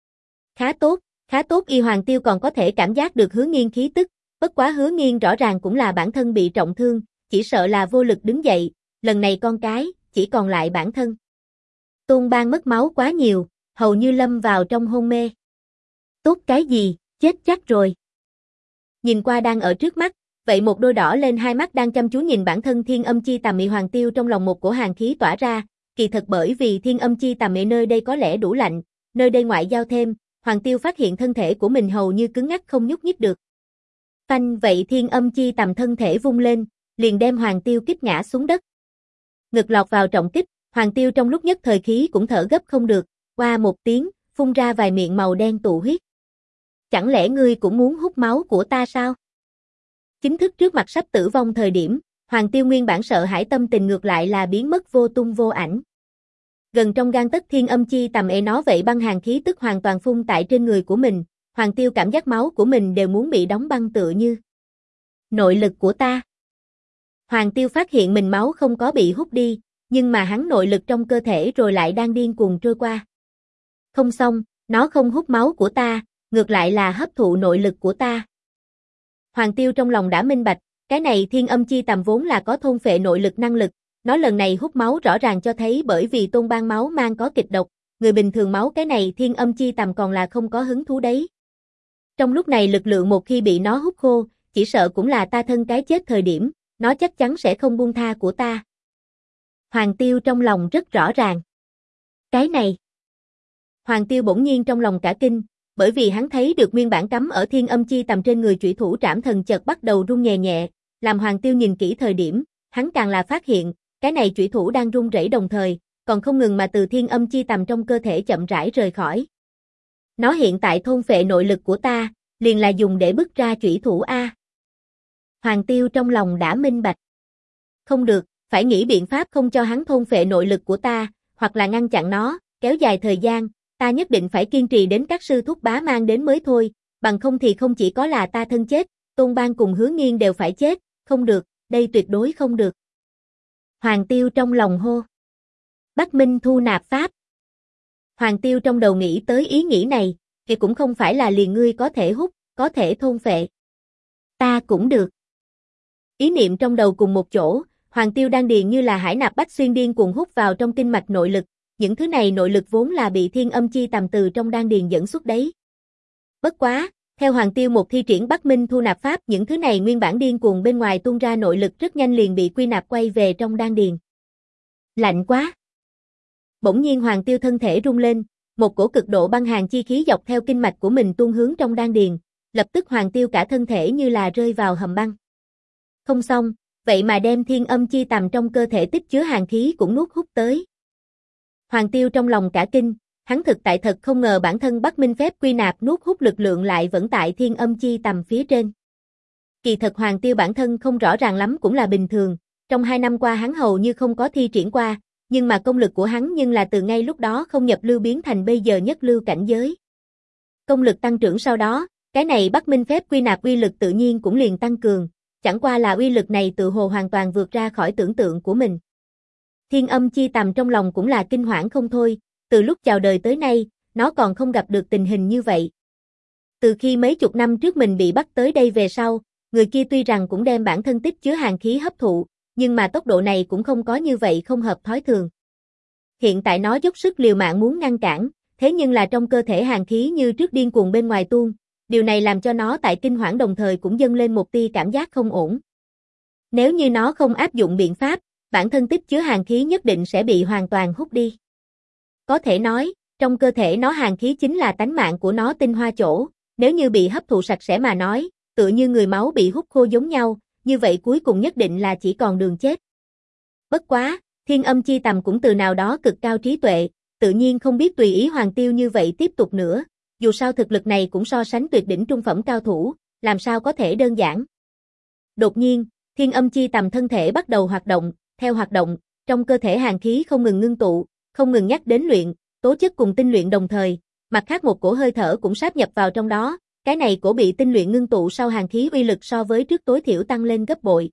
Khá tốt y Hoàng Tiêu còn có thể cảm giác được Hứa Nghiên khí tức, bất quá Hứa Nghiên rõ ràng cũng là bản thân bị trọng thương, chỉ sợ là vô lực đứng dậy, lần này con cái, chỉ còn lại bản thân. Tôn Bang mất máu quá nhiều, hầu như lâm vào trong hôn mê. Tốt cái gì, chết chắc rồi. Nhìn qua đang ở trước mắt, vậy một đôi đỏ lên hai mắt đang chăm chú nhìn bản thân Thiên Âm Chi Tầm Hoàng Tiêu trong lòng một cổ hàn khí tỏa ra, kỳ thật bởi vì Thiên Âm Chi Tầm nơi đây có lẽ đủ lạnh, nơi đây ngoại giao thêm, Hoàng Tiêu phát hiện thân thể của mình hầu như cứng ngắc không nhúc nhích được. Phanh vậy Thiên Âm Chi Tầm thân thể vung lên, liền đem Hoàng Tiêu kích ngã xuống đất. Ngực lọt vào trọng kích, Hoàng Tiêu trong lúc nhất thời khí cũng thở gấp không được, qua một tiếng, phun ra vài miệng màu đen tụ huyết. Chẳng lẽ ngươi cũng muốn hút máu của ta sao? Chính thức trước mặt sắp tử vong thời điểm, Hoàng Tiêu nguyên bản sợ hãi tâm tình ngược lại là biến mất vô tung vô ảnh. Gần trong gang tấc Thiên Âm Chi Tầm nó vậy băng hàn khí tức hoàn toàn phun tại trên người của mình, Hoàng Tiêu cảm giác máu của mình đều muốn bị đóng băng tựa như. Nội lực của ta. Hoàng Tiêu phát hiện mình máu không có bị hút đi, nhưng mà hắn nội lực trong cơ thể rồi lại đang điên cuồng trôi qua. Không xong, nó không hút máu của ta, ngược lại là hấp thụ nội lực của ta. Hoàng Tiêu trong lòng đã minh bạch, cái này Thiên Âm Chi Tầm vốn là có thôn phệ nội lực năng lực, nó lần này hút máu rõ ràng cho thấy bởi vì Tôn Bang máu mang có kịch độc, người bình thường máu cái này Thiên Âm Chi Tầm còn là không có hứng thú đấy. Trong lúc này lực lượng một khi bị nó hút khô, chỉ sợ cũng là ta thân cái chết thời điểm, nó chắc chắn sẽ không buông tha của ta. Hoàng Tiêu trong lòng rất rõ ràng. Cái này. Hoàng Tiêu bỗng nhiên trong lòng cả kinh, bởi vì hắn thấy được nguyên bản cắm ở Thiên Âm Chi Tầm trên người chủy thủ trảm thần chợt bắt đầu rung nhẹ nhẹ, làm Hoàng Tiêu nhìn kỹ thời điểm, hắn càng là phát hiện, cái này chủy thủ đang rung rẩy đồng thời, còn không ngừng mà từ Thiên Âm Chi Tầm trong cơ thể chậm rãi rời khỏi. Nó hiện tại thôn phệ nội lực của ta, liền là dùng để bứt ra chủy thủ a. Hoàng Tiêu trong lòng đã minh bạch. Không được, phải nghĩ biện pháp không cho hắn thôn phệ nội lực của ta, hoặc là ngăn chặn nó, kéo dài thời gian, ta nhất định phải kiên trì đến các sư thúc bá mang đến mới thôi, bằng không thì không chỉ có là ta thân chết, Tôn Bang cùng Hứa Nghiên đều phải chết, không được, đây tuyệt đối không được. Hoàng Tiêu trong lòng hô. Bắc Minh thu nạp pháp. Hoàng Tiêu trong đầu nghĩ tới ý nghĩ này, thì cũng không phải là liền ngươi có thể hút, có thể thôn phệ. Ta cũng được. Ý niệm trong đầu cùng một chỗ, Hoàng Tiêu đan điền như là hải nạp bách xuyên điên cuồng hút vào trong kinh mạch nội lực, những thứ này nội lực vốn là bị Thiên Âm Chi Tầm từ trong đan điền dẫn xuất đấy. Bất quá, theo Hoàng Tiêu một thi triển Bắc Minh thu nạp pháp, những thứ này nguyên bản điên cuồng bên ngoài tuôn ra nội lực rất nhanh liền bị quy nạp quay về trong đan điền. Lạnh quá. Bỗng nhiên Hoàng Tiêu thân thể rung lên, một cổ cực độ băng hàn chi khí dọc theo kinh mạch của mình tuôn hướng trong đan điền, lập tức Hoàng Tiêu cả thân thể như là rơi vào hầm băng. Không xong, vậy mà đem thiên âm chi tằm trong cơ thể tích chứa hàn khí cũng nuốt hút tới. Hoàng Tiêu trong lòng cả kinh, hắn thực tại thật không ngờ bản thân Bắc Minh phép quy nạp nuốt hút lực lượng lại vẫn tại thiên âm chi tằm phía trên. Kỳ thật Hoàng Tiêu bản thân không rõ ràng lắm cũng là bình thường, trong 2 năm qua hắn hầu như không có thi triển qua, nhưng mà công lực của hắn nhưng là từ ngay lúc đó không nhập lưu biến thành bây giờ nhất lưu cảnh giới. Công lực tăng trưởng sau đó, cái này Bắc Minh phép quy nạp uy lực tự nhiên cũng liền tăng cường, chẳng qua là uy lực này tự hồ hoàn toàn vượt ra khỏi tưởng tượng của mình. Thiên âm chi tằm trong lòng cũng là kinh hoảng không thôi, từ lúc chào đời tới nay, nó còn không gặp được tình hình như vậy. Từ khi mấy chục năm trước mình bị bắt tới đây về sau, người kia tuy rằng cũng đem bản thân tích chứa hàn khí hấp thụ, nhưng mà tốc độ này cũng không có như vậy không hợp thói thường. Hiện tại nó dốc sức liều mạng muốn ngăn cản, thế nhưng là trong cơ thể hàn khí như trước điên cuồng bên ngoài tuôn, điều này làm cho nó tại kinh hoảng đồng thời cũng dâng lên một tia cảm giác không ổn. Nếu như nó không áp dụng biện pháp, bản thân tích chứa hàn khí nhất định sẽ bị hoàn toàn hút đi. Có thể nói, trong cơ thể nó hàn khí chính là tánh mạng của nó tinh hoa chỗ, nếu như bị hấp thụ sạch sẽ mà nói, tựa như người máu bị hút khô giống nhau, như vậy cuối cùng nhất định là chỉ còn đường chết. Bất quá, thiên âm chi tằm cũng từ nào đó cực cao trí tuệ, tự nhiên không biết tùy ý Hoàng Tiêu như vậy tiếp tục nữa, dù sao thực lực này cũng so sánh tuyệt đỉnh trung phẩm cao thủ, làm sao có thể đơn giản. Đột nhiên, thiên âm chi tằm thân thể bắt đầu hoạt động, theo hoạt động, trong cơ thể hàn khí không ngừng ngưng tụ, không ngừng nhắc đến luyện, tố chất cùng tinh luyện đồng thời, mặt khác một cổ hơi thở cũng sáp nhập vào trong đó, cái này cổ bị tinh luyện ngưng tụ sau hàn khí uy lực so với trước tối thiểu tăng lên gấp bội.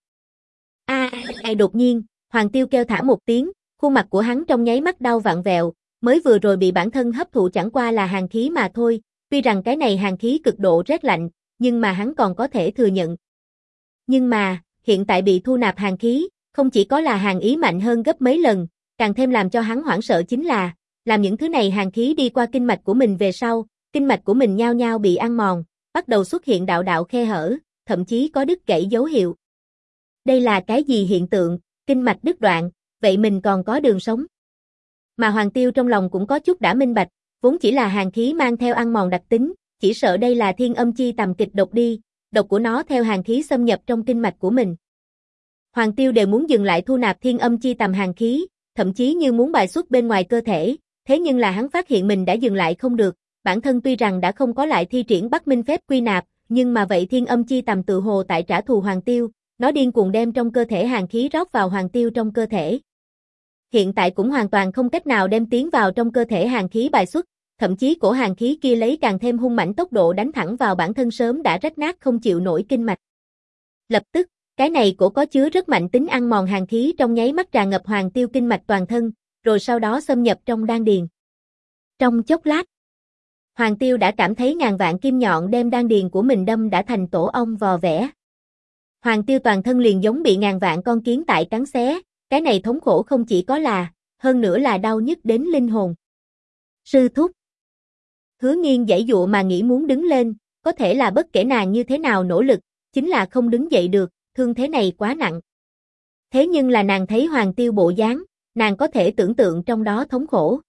Đột nhiên, Hoàng Tiêu kêu thả một tiếng, khuôn mặt của hắn trong nháy mắt đau vặn vẹo, mới vừa rồi bị bản thân hấp thụ chẳng qua là hàn khí mà thôi, tuy rằng cái này hàn khí cực độ rét lạnh, nhưng mà hắn còn có thể thừa nhận. Nhưng mà, hiện tại bị thu nạp hàn khí, không chỉ có là hàn ý mạnh hơn gấp mấy lần, càng thêm làm cho hắn hoảng sợ chính là, làm những thứ này hàn khí đi qua kinh mạch của mình về sau, kinh mạch của mình nhao nhao bị ăn mòn, bắt đầu xuất hiện đạo đạo khe hở, thậm chí có đứt gãy dấu hiệu. Đây là cái gì hiện tượng, kinh mạch đứt đoạn, vậy mình còn có đường sống. Mà Hoàng Tiêu trong lòng cũng có chút đã minh bạch, vốn chỉ là hàn khí mang theo ăn mòn đặc tính, chỉ sợ đây là thiên âm chi tằm kịch độc đi, độc của nó theo hàn khí xâm nhập trong kinh mạch của mình. Hoàng Tiêu đều muốn dừng lại thu nạp thiên âm chi tằm hàn khí, thậm chí như muốn bài xuất bên ngoài cơ thể, thế nhưng là hắn phát hiện mình đã dừng lại không được, bản thân tuy rằng đã không có lại thi triển Bắc Minh phép quy nạp, nhưng mà vậy thiên âm chi tằm tự hồ tại trả thù Hoàng Tiêu, nó điên cuồng đem trong cơ thể hàn khí rót vào Hoàng Tiêu trong cơ thể. Hiện tại cũng hoàn toàn không cách nào đem tiến vào trong cơ thể hàn khí bài xuất, thậm chí cổ hàn khí kia lấy càng thêm hung mãnh tốc độ đánh thẳng vào bản thân sớm đã rách nát không chịu nổi kinh mạch. Lập tức, cái này cổ có chứa rất mạnh tính ăn mòn hàn khí trong nháy mắt tràn ngập Hoàng Tiêu kinh mạch toàn thân, rồi sau đó xâm nhập trong đan điền. Trong chốc lát, Hoàng Tiêu đã cảm thấy ngàn vạn kim nhọn đem đan điền của mình đâm đã thành tổ ong vò vẽ. Hoàng Tiêu toàn thân liền giống bị ngàn vạn con kiến tại cắn xé, cái này thống khổ không chỉ có là, hơn nữa là đau nhức đến linh hồn. Sư thúc. Hứa Nghiên giãy dụa mà nghĩ muốn đứng lên, có thể là bất kể nàng như thế nào nỗ lực, chính là không đứng dậy được, thương thế này quá nặng. Thế nhưng là nàng thấy Hoàng Tiêu bộ dáng, nàng có thể tưởng tượng trong đó thống khổ.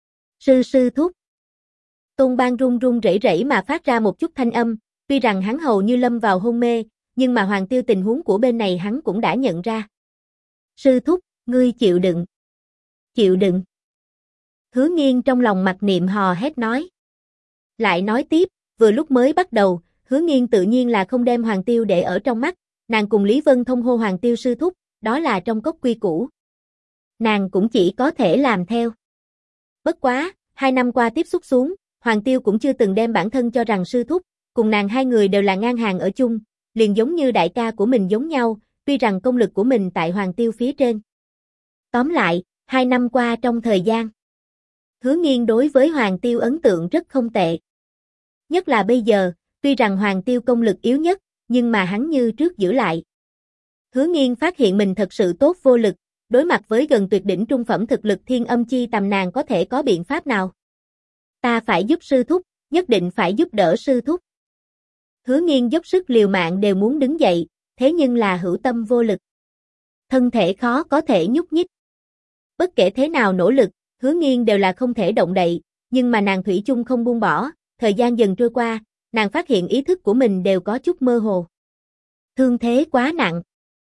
Sư thúc. Tôn Bang run run rẩy rẩy mà phát ra một chút thanh âm, tuy rằng hắn hầu như lâm vào hôn mê, nhưng mà Hoàng Tiêu tình huống của bên này hắn cũng đã nhận ra. Sư thúc, ngươi chịu đựng. Chịu đựng. Hứa Nghiên trong lòng mặc niệm hò hét nói. Lại nói tiếp, vừa lúc mới bắt đầu, Hứa Nghiên tự nhiên là không đem Hoàng Tiêu để ở trong mắt, nàng cùng Lý Vân Thông hô Hoàng Tiêu sư thúc, đó là trong cốc quy củ. Nàng cũng chỉ có thể làm theo. Bất quá, 2 năm qua tiếp xúc xuống, Hoàng Tiêu cũng chưa từng đem bản thân cho rằng sư thúc, cùng nàng hai người đều là ngang hàng ở chung, liền giống như đại ca của mình giống nhau, tuy rằng công lực của mình tại Hoàng Tiêu phía trên. Tóm lại, 2 năm qua trong thời gian, Hứa Nghiên đối với Hoàng Tiêu ấn tượng rất không tệ. Nhất là bây giờ, tuy rằng Hoàng Tiêu công lực yếu nhất, nhưng mà hắn như trước giữ lại. Hứa Nghiên phát hiện mình thật sự tốt vô lực, đối mặt với gần tuyệt đỉnh trung phẩm thực lực thiên âm chi tầm nàng có thể có biện pháp nào? Ta phải giúp sư thúc, nhất định phải giúp đỡ sư thúc. Hứa Nghiên dốc sức liều mạng đều muốn đứng dậy, thế nhưng là hữu tâm vô lực. Thân thể khó có thể nhúc nhích. Bất kể thế nào nỗ lực, Hứa Nghiên đều là không thể động đậy, nhưng mà nàng thủy chung không buông bỏ, thời gian dần trôi qua, nàng phát hiện ý thức của mình đều có chút mơ hồ. Thương thế quá nặng.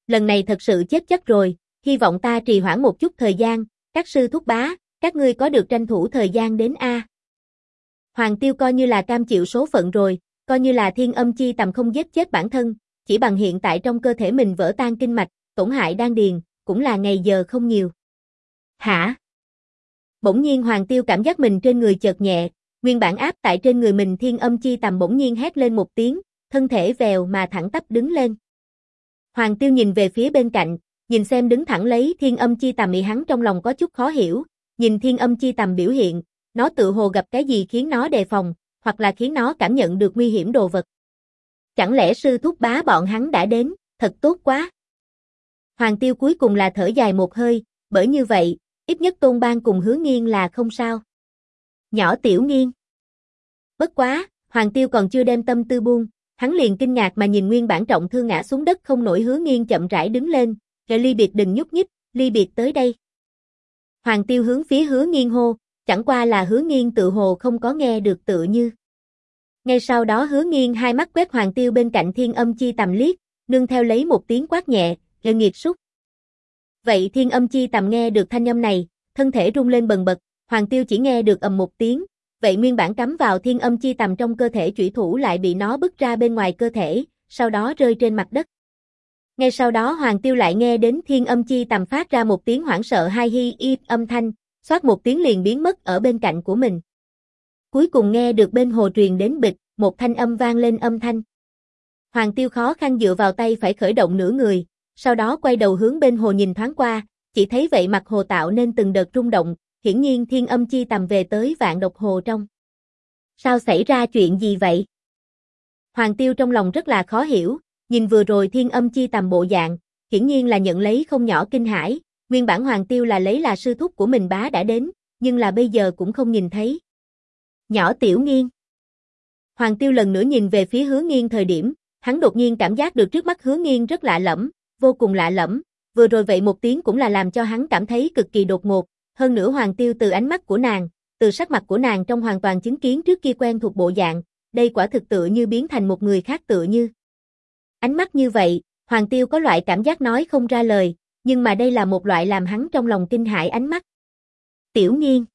Lần này thật sự chết chắc rồi, hy vọng ta trì hoãn một chút thời gian, các sư thúc bá, các ngươi có được tranh thủ thời gian đến a. Hoàng Tiêu coi như là cam chịu số phận rồi, coi như là Thiên Âm Chi Tầm không giết chết bản thân, chỉ bằng hiện tại trong cơ thể mình vỡ tan kinh mạch, tổn hại đan điền, cũng là ngày giờ không nhiều. Hả? Bỗng nhiên Hoàng Tiêu cảm giác mình trên người chợt nhẹ, nguyên bản áp tại trên người mình Thiên Âm Chi Tầm bỗng nhiên hét lên một tiếng, thân thể vèo mà thẳng tắp đứng lên. Hoàng Tiêu nhìn về phía bên cạnh, nhìn xem đứng thẳng lấy Thiên Âm Chi Tầm, hắn trong lòng có chút khó hiểu, nhìn Thiên Âm Chi Tầm biểu hiện, nó tự hồ gặp cái gì khiến nó đề phòng, hoặc là khiến nó cảm nhận được nguy hiểm đồ vật. Chẳng lẽ sư thúc bá bọn hắn đã đến, thật tốt quá. Hoàng Tiêu cuối cùng là thở dài một hơi, bởi như vậy, ít nhất Tôn Bang cùng Hứa Nghiên là không sao. Nhỏ Tiểu Nghiên. Bất quá, Hoàng Tiêu còn chưa đem tâm tư buông, hắn liền kinh ngạc mà nhìn nguyên bản trọng thương ngã xuống đất không nổi Hứa Nghiên chậm rãi đứng lên, "Ly Biệt đừng nhúc nhích, Ly Biệt tới đây." Hoàng Tiêu hướng phía Hứa Nghiên hô, chẳng qua là Hứa Nghiên tự hồ không có nghe được tựa như. Ngay sau đó Hứa Nghiên hai mắt quét Hoàng Tiêu bên cạnh Thiên Âm Chi Tầm liếc, nương theo lấy một tiếng quát nhẹ, "Nghiệt xúc." Vậy Thiên Âm Chi Tầm nghe được thanh âm này, thân thể rung lên bần bật, Hoàng Tiêu chỉ nghe được ầm một tiếng, vậy nguyên bản cắm vào Thiên Âm Chi Tầm trong cơ thể chủy thủ lại bị nó bứt ra bên ngoài cơ thể, sau đó rơi trên mặt đất. Ngay sau đó Hoàng Tiêu lại nghe đến Thiên Âm Chi Tầm phát ra một tiếng hoảng sợ hai hi y âm thanh, xoát một tiếng liền biến mất ở bên cạnh của mình. Cuối cùng nghe được bên hồ truyền đến bịch, một thanh âm vang lên âm thanh. Hoàng Tiêu khó khăn dựa vào tay phải khởi động nửa người, sau đó quay đầu hướng bên hồ nhìn thoáng qua, chỉ thấy vậy mặt hồ tạo nên từng đợt rung động, hiển nhiên Thiên Âm Chi Tầm về tới Vạn Độc Hồ trong. Sao xảy ra chuyện gì vậy? Hoàng Tiêu trong lòng rất là khó hiểu, nhìn vừa rồi Thiên Âm Chi Tầm bộ dạng, hiển nhiên là nhận lấy không nhỏ kinh hãi, nguyên bản Hoàng Tiêu là lấy là sư thúc của mình bá đã đến, nhưng là bây giờ cũng không nhìn thấy. Nhỏ Tiểu Nghiên. Hoàng Tiêu lần nữa nhìn về phía Hứa Nghiên thời điểm, hắn đột nhiên cảm giác được trước mắt Hứa Nghiên rất lạ lẫm, vô cùng lạ lẫm, vừa rồi vậy một tiếng cũng là làm cho hắn cảm thấy cực kỳ đột ngột, hơn nữa Hoàng Tiêu từ ánh mắt của nàng, từ sắc mặt của nàng trong hoàn toàn chứng kiến trước kia quen thuộc bộ dạng, đây quả thực tựa như biến thành một người khác tựa như. Ánh mắt như vậy, Hoàng Tiêu có loại cảm giác nói không ra lời, nhưng mà đây là một loại làm hắn trong lòng kinh hãi ánh mắt. Tiểu Nghiên.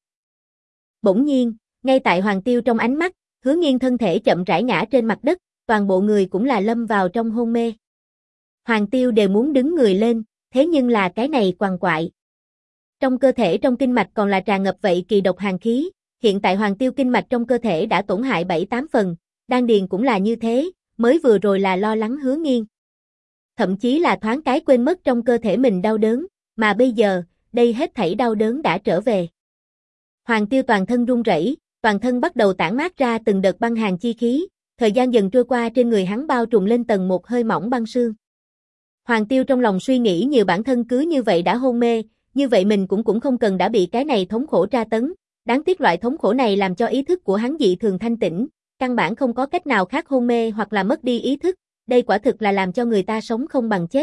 Bỗng nhiên, ngay tại Hoàng Tiêu trong ánh mắt, Hứa Nghiên thân thể chậm rãi ngã trên mặt đất, toàn bộ người cũng là lâm vào trong hôn mê. Hoàng Tiêu đều muốn đứng người lên, thế nhưng là cái này quằn quại. Trong cơ thể trong kinh mạch còn là tràn ngập vậy kỳ độc hàn khí, hiện tại Hoàng Tiêu kinh mạch trong cơ thể đã tổn hại 7-8 phần, đan điền cũng là như thế, mới vừa rồi là lo lắng Hứa Nghiên. Thậm chí là thoáng cái quên mất trong cơ thể mình đau đớn, mà bây giờ, đây hết thảy đau đớn đã trở về. Hoàng Tiêu toàn thân run rẩy, toàn thân bắt đầu tản mát ra từng đợt băng hàn chi khí, thời gian dần trôi qua trên người hắn bao trùm lên tầng một hơi mỏng băng sương. Hoàng Tiêu trong lòng suy nghĩ nhiều bản thân cứ như vậy đã hôn mê, như vậy mình cũng không cần đã bị cái này thống khổ tra tấn, đáng tiếc loại thống khổ này làm cho ý thức của hắn dị thường thanh tĩnh, căn bản không có cách nào khác hôn mê hoặc là mất đi ý thức, đây quả thực là làm cho người ta sống không bằng chết.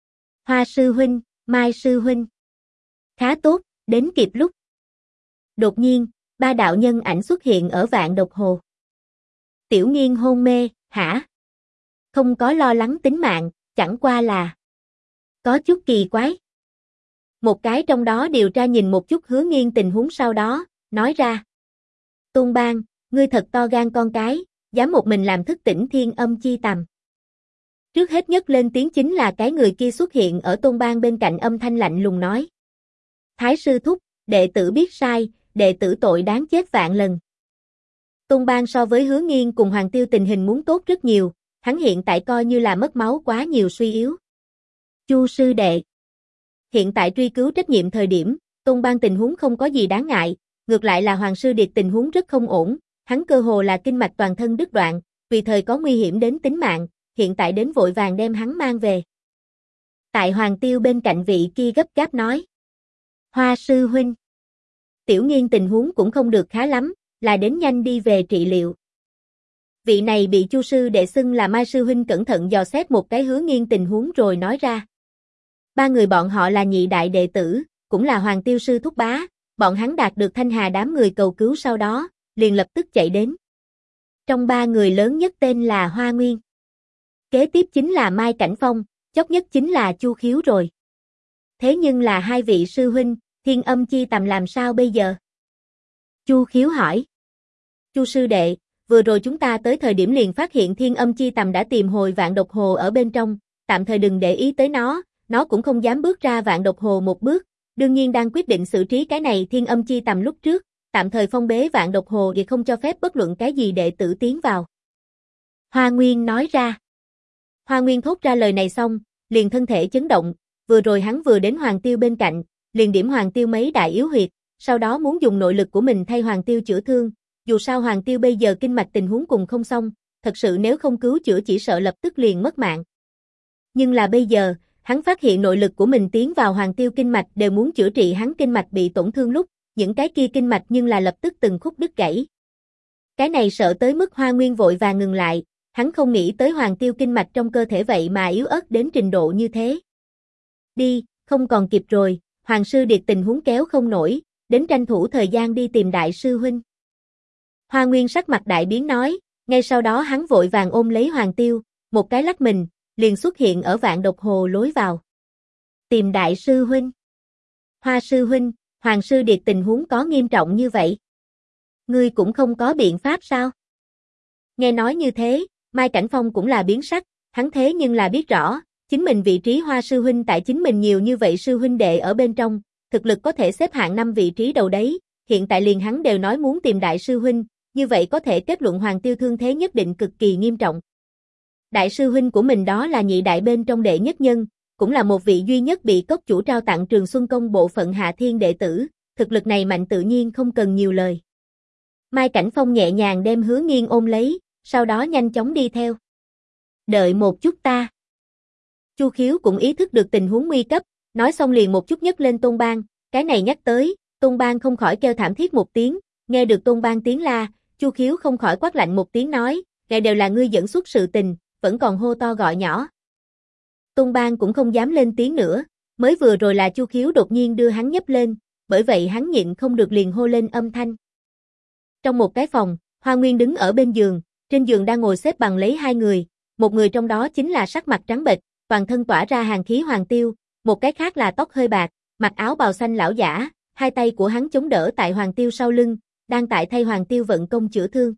Hoa sư huynh, Mai sư huynh. Khá tốt, đến kịp lúc. Đột nhiên, ba đạo nhân ảnh xuất hiện ở Vạn Độc Hồ. Tiểu Nghiên hôn mê, hả? Không có lo lắng tính mạng, chẳng qua là có chút kỳ quái. Một cái trong đó điều tra nhìn một chút Hứa Nghiên tình huống sau đó, nói ra. Tôn Bang, ngươi thật to gan con cái, dám một mình làm thức tỉnh Thiên Âm Chi Tầm. Trước hết nhất lên tiếng chính là cái người kia xuất hiện ở Tôn Bang bên cạnh âm thanh lạnh lùng nói. Thái sư thúc, đệ tử biết sai, đệ tử tội đáng chết vạn lần. Tôn Bang so với Hứa Nghiên cùng Hoàng Tiêu tình hình muốn tốt rất nhiều, hắn hiện tại coi như là mất máu quá nhiều suy yếu. Chu sư đệ. Hiện tại truy cứu trách nhiệm thời điểm, Tôn Bang tình huống không có gì đáng ngại, ngược lại là Hoàng sư điệt tình huống rất không ổn, hắn cơ hồ là kinh mạch toàn thân đứt đoạn, tùy thời có nguy hiểm đến tính mạng, hiện tại đến vội vàng đem hắn mang về. Tại Hoàng Tiêu bên cạnh vị kia gấp gáp nói. Hoa sư huynh. Tiểu Nghiên tình huống cũng không được khá lắm, là đến nhanh đi về trị liệu. Vị này bị Chu sư đệ xưng là Mai sư huynh cẩn thận dò xét một cái Hứa Nghiên tình huống rồi nói ra. Ba người bọn họ là nhị đại đệ tử, cũng là Hoàng Tiêu sư thúc bá, bọn hắn đạt được Thanh Hà đám người cầu cứu sau đó, liền lập tức chạy đến. Trong ba người lớn nhất tên là Hoa Nguyên. Kế tiếp chính là Mai Cảnh Phong, chót nhất chính là Chu Khiếu rồi. Thế nhưng là hai vị sư huynh, Thiên Âm Chi Tầm làm sao bây giờ? Chu Khiếu hỏi. Chu sư đệ, vừa rồi chúng ta tới thời điểm liền phát hiện Thiên Âm Chi Tầm đã tìm hồi Vạn Độc Hồ ở bên trong, tạm thời đừng để ý tới nó cũng không dám bước ra Vạn Độc Hồ một bước, đương nhiên đang quyết định xử trí cái này Thiên Âm Chi Tầm lúc trước, tạm thời phong bế Vạn Độc Hồ thì không cho phép bất luận cái gì đệ tử tiến vào. Hoa Nguyên nói ra. Hoa Nguyên thốt ra lời này xong, liền thân thể chấn động, vừa rồi hắn vừa đến Hoàng Tiêu bên cạnh, liền điểm Hoàng Tiêu mấy đại yếu huyệt, sau đó muốn dùng nội lực của mình thay Hoàng Tiêu chữa thương, dù sao Hoàng Tiêu bây giờ kinh mạch tình huống cùng không xong, thật sự nếu không cứu chữa chỉ sợ lập tức liền mất mạng. Nhưng là bây giờ, hắn phát hiện nội lực của mình tiến vào Hoàng Tiêu kinh mạch đều muốn chữa trị hắn kinh mạch bị tổn thương lúc, những cái kia kinh mạch nhưng là lập tức từng khúc đứt gãy. Cái này sợ tới mức Hoa Nguyên vội vàng ngừng lại, hắn không nghĩ tới Hoàng Tiêu kinh mạch trong cơ thể vậy mà yếu ớt đến trình độ như thế. Đi, không còn kịp rồi, Hoàng sư điệt tình huống kéo không nổi, đến tranh thủ thời gian đi tìm đại sư huynh. Hoa Nguyên sắc mặt đại biến nói, ngay sau đó hắn vội vàng ôm lấy Hoàng Tiêu, một cái lắc mình, liền xuất hiện ở Vạn Độc Hồ lối vào. Tìm đại sư huynh. Hoa sư huynh, Hoàng sư điệt tình huống có nghiêm trọng như vậy. Ngươi cũng không có biện pháp sao? Nghe nói như thế, Mai Cảnh Phong cũng là biến sắc, hắn thế nhưng là biết rõ, chính mình vị trí Hoa sư huynh tại chính mình nhiều như vậy sư huynh đệ ở bên trong, thực lực có thể xếp hạng 5 vị trí đầu đấy, hiện tại liền hắn đều nói muốn tìm đại sư huynh, như vậy có thể kết luận Hoàng Tiêu thương thế nhất định cực kỳ nghiêm trọng. Đại sư huynh của mình đó là nhị đại bên trong đệ nhất nhân, cũng là một vị duy nhất bị cốc chủ trao tặng Trường Xuân Công bộ phận Hạ Thiên đệ tử, thực lực này mạnh tự nhiên không cần nhiều lời. Mai Cảnh Phong nhẹ nhàng đem Hứa Nghiên ôm lấy, sau đó nhanh chóng đi theo. Đợi một chút ta. Chu Khiếu cũng ý thức được tình huống nguy cấp, nói xong liền một chút nhấc lên Tôn Bang, cái này nhắc tới, Tôn Bang không khỏi kêu thảm thiết một tiếng, nghe được Tôn Bang tiếng la, Chu Khiếu không khỏi quát lạnh một tiếng nói, ngày đều là ngươi dẫn xuất sự tình, vẫn còn hô to gọi nhỏ. Tôn Bang cũng không dám lên tiếng nữa, mới vừa rồi là Chu Khiếu đột nhiên đưa hắn nhấc lên, bởi vậy hắn nhịn không được liền hô lên âm thanh. Trong một cái phòng, Hoa Nguyên đứng ở bên giường, trên giường đang ngồi xếp bằng lấy hai người, một người trong đó chính là sắc mặt trắng bệch, toàn thân tỏa ra hàn khí Hoàng Tiêu, một cái khác là tóc hơi bạc, mặc áo bào xanh lão giả, hai tay của hắn chống đỡ tại Hoàng Tiêu sau lưng, đang tại thay Hoàng Tiêu vận công chữa thương.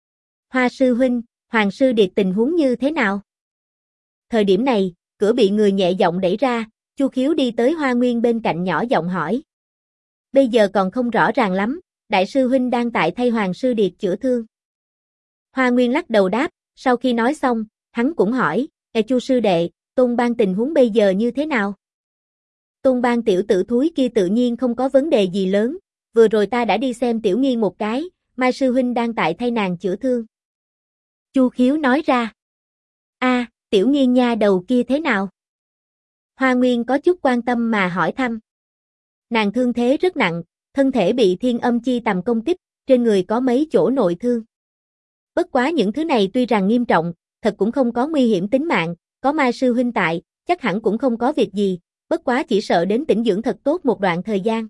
Hoa sư huynh, Hoàng sư điệt tình huống như thế nào? Thời điểm này, cửa bị người nhẹ giọng đẩy ra, Chu Khiếu đi tới Hoa Nguyên bên cạnh nhỏ giọng hỏi. Bây giờ còn không rõ ràng lắm, đại sư huynh đang tại thay Hoàng sư điệt chữa thương. Hoa Nguyên lắc đầu đáp, sau khi nói xong, hắn cũng hỏi, Chu sư đệ, Tôn Bang tình huống bây giờ như thế nào? Tôn Bang tiểu tử thúi kia tự nhiên không có vấn đề gì lớn, vừa rồi ta đã đi xem Tiểu Nghiên một cái, Mai sư huynh đang tại thay nàng chữa thương. Chu Khiếu nói ra. Tiểu Nghiên nha đầu kia thế nào? Hoa Nguyên có chút quan tâm mà hỏi thăm. Nàng thương thế rất nặng, thân thể bị Thiên Âm Chi Tầm công kích, trên người có mấy chỗ nội thương. Bất quá những thứ này tuy rằng nghiêm trọng, thật cũng không có nguy hiểm tính mạng, có Mai sư huynh tại, chắc hẳn cũng không có việc gì, bất quá chỉ sợ đến tĩnh dưỡng thật tốt một đoạn thời gian.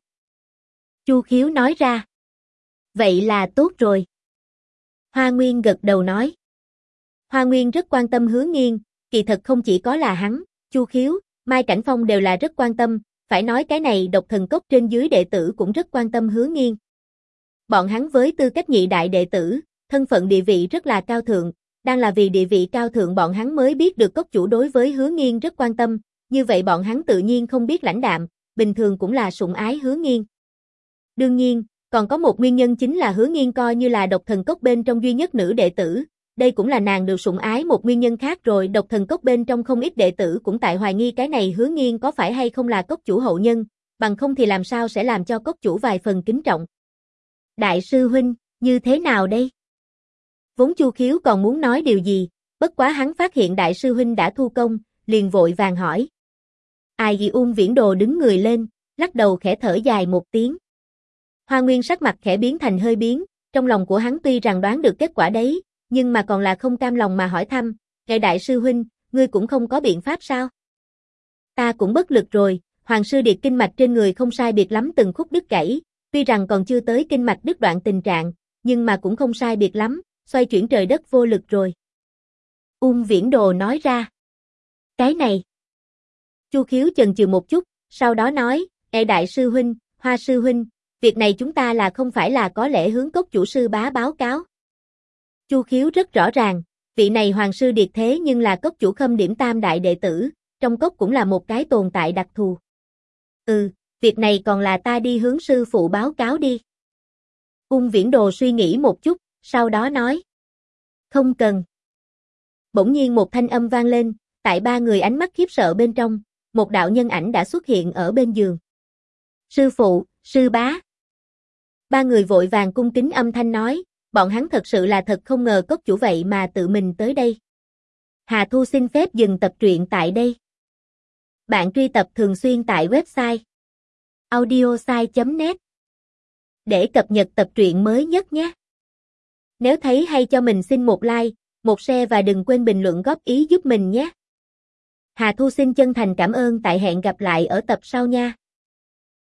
Chu Khiếu nói ra. Vậy là tốt rồi. Hoa Nguyên gật đầu nói. Hoa Nguyên rất quan tâm Hứa Nghiên, kỳ thật không chỉ có là hắn, Chu Khiếu, Mai Cảnh Phong đều là rất quan tâm, phải nói cái này Độc Thần Cốc trên dưới đệ tử cũng rất quan tâm Hứa Nghiên. Bọn hắn với tư cách nhị đại đệ tử, thân phận địa vị rất là cao thượng, đang là vì địa vị cao thượng bọn hắn mới biết được cốc chủ đối với Hứa Nghiên rất quan tâm, như vậy bọn hắn tự nhiên không biết lãnh đạm, bình thường cũng là sủng ái Hứa Nghiên. Đương nhiên, còn có một nguyên nhân chính là Hứa Nghiên coi như là Độc Thần Cốc bên trong duy nhất nữ đệ tử, đây cũng là nàng được sủng ái một nguyên nhân khác rồi. Độc Thần Cốc bên trong không ít đệ tử cũng tại hoài nghi cái này Hứa Nghiên có phải hay không là cốc chủ hậu nhân, bằng không thì làm sao sẽ làm cho cốc chủ vài phần kính trọng. Đại sư huynh, như thế nào đây? Vốn Chu Khiếu còn muốn nói điều gì, bất quá hắn phát hiện đại sư huynh đã thu công, liền vội vàng hỏi. Ai gì Viễn Đồ đứng người lên, lắc đầu khẽ thở dài một tiếng. Hoa Nguyên sắc mặt khẽ biến thành hơi biến, trong lòng của hắn tuy rằng đoán được kết quả đấy, nhưng mà còn là không cam lòng mà hỏi thăm, "Ngài đại sư huynh, ngươi cũng không có biện pháp sao?" "Ta cũng bất lực rồi, Hoàng sư điệt kinh mạch trên người không sai biệt lắm từng khúc đứt gãy, tuy rằng còn chưa tới kinh mạch đứt đoạn tình trạng, nhưng mà cũng không sai biệt lắm, xoay chuyển trời đất vô lực rồi." Viễn Đồ nói ra. "Cái này, Chu Khiếu chần chừ một chút, sau đó nói, đại sư huynh, Hoa sư huynh, việc này chúng ta là không phải là có lẽ hướng cốc chủ sư bá báo cáo. Chu Khiếu rất rõ ràng, vị này hoàng sư điệt thế nhưng là cốc chủ Khâm Điểm Tam đại đệ tử, trong cốc cũng là một cái tồn tại đặc thù. Việc này còn là ta đi hướng sư phụ báo cáo đi. Ung Viễn Đồ suy nghĩ một chút, sau đó nói. Không cần. Bỗng nhiên một thanh âm vang lên, tại ba người ánh mắt khiếp sợ bên trong, một đạo nhân ảnh đã xuất hiện ở bên giường. Sư phụ, sư bá. Ba người vội vàng cung kính âm thanh nói, bọn hắn thật sự là thật không ngờ cốc chủ vậy mà tự mình tới đây. Hà Thu xin phép dừng tập truyện tại đây. Bạn truy tập thường xuyên tại website audiosai.net để cập nhật tập truyện mới nhất nhé. Nếu thấy hay cho mình xin một like, một share và đừng quên bình luận góp ý giúp mình nhé. Hà Thu xin chân thành cảm ơn, tại hẹn gặp lại ở tập sau nha.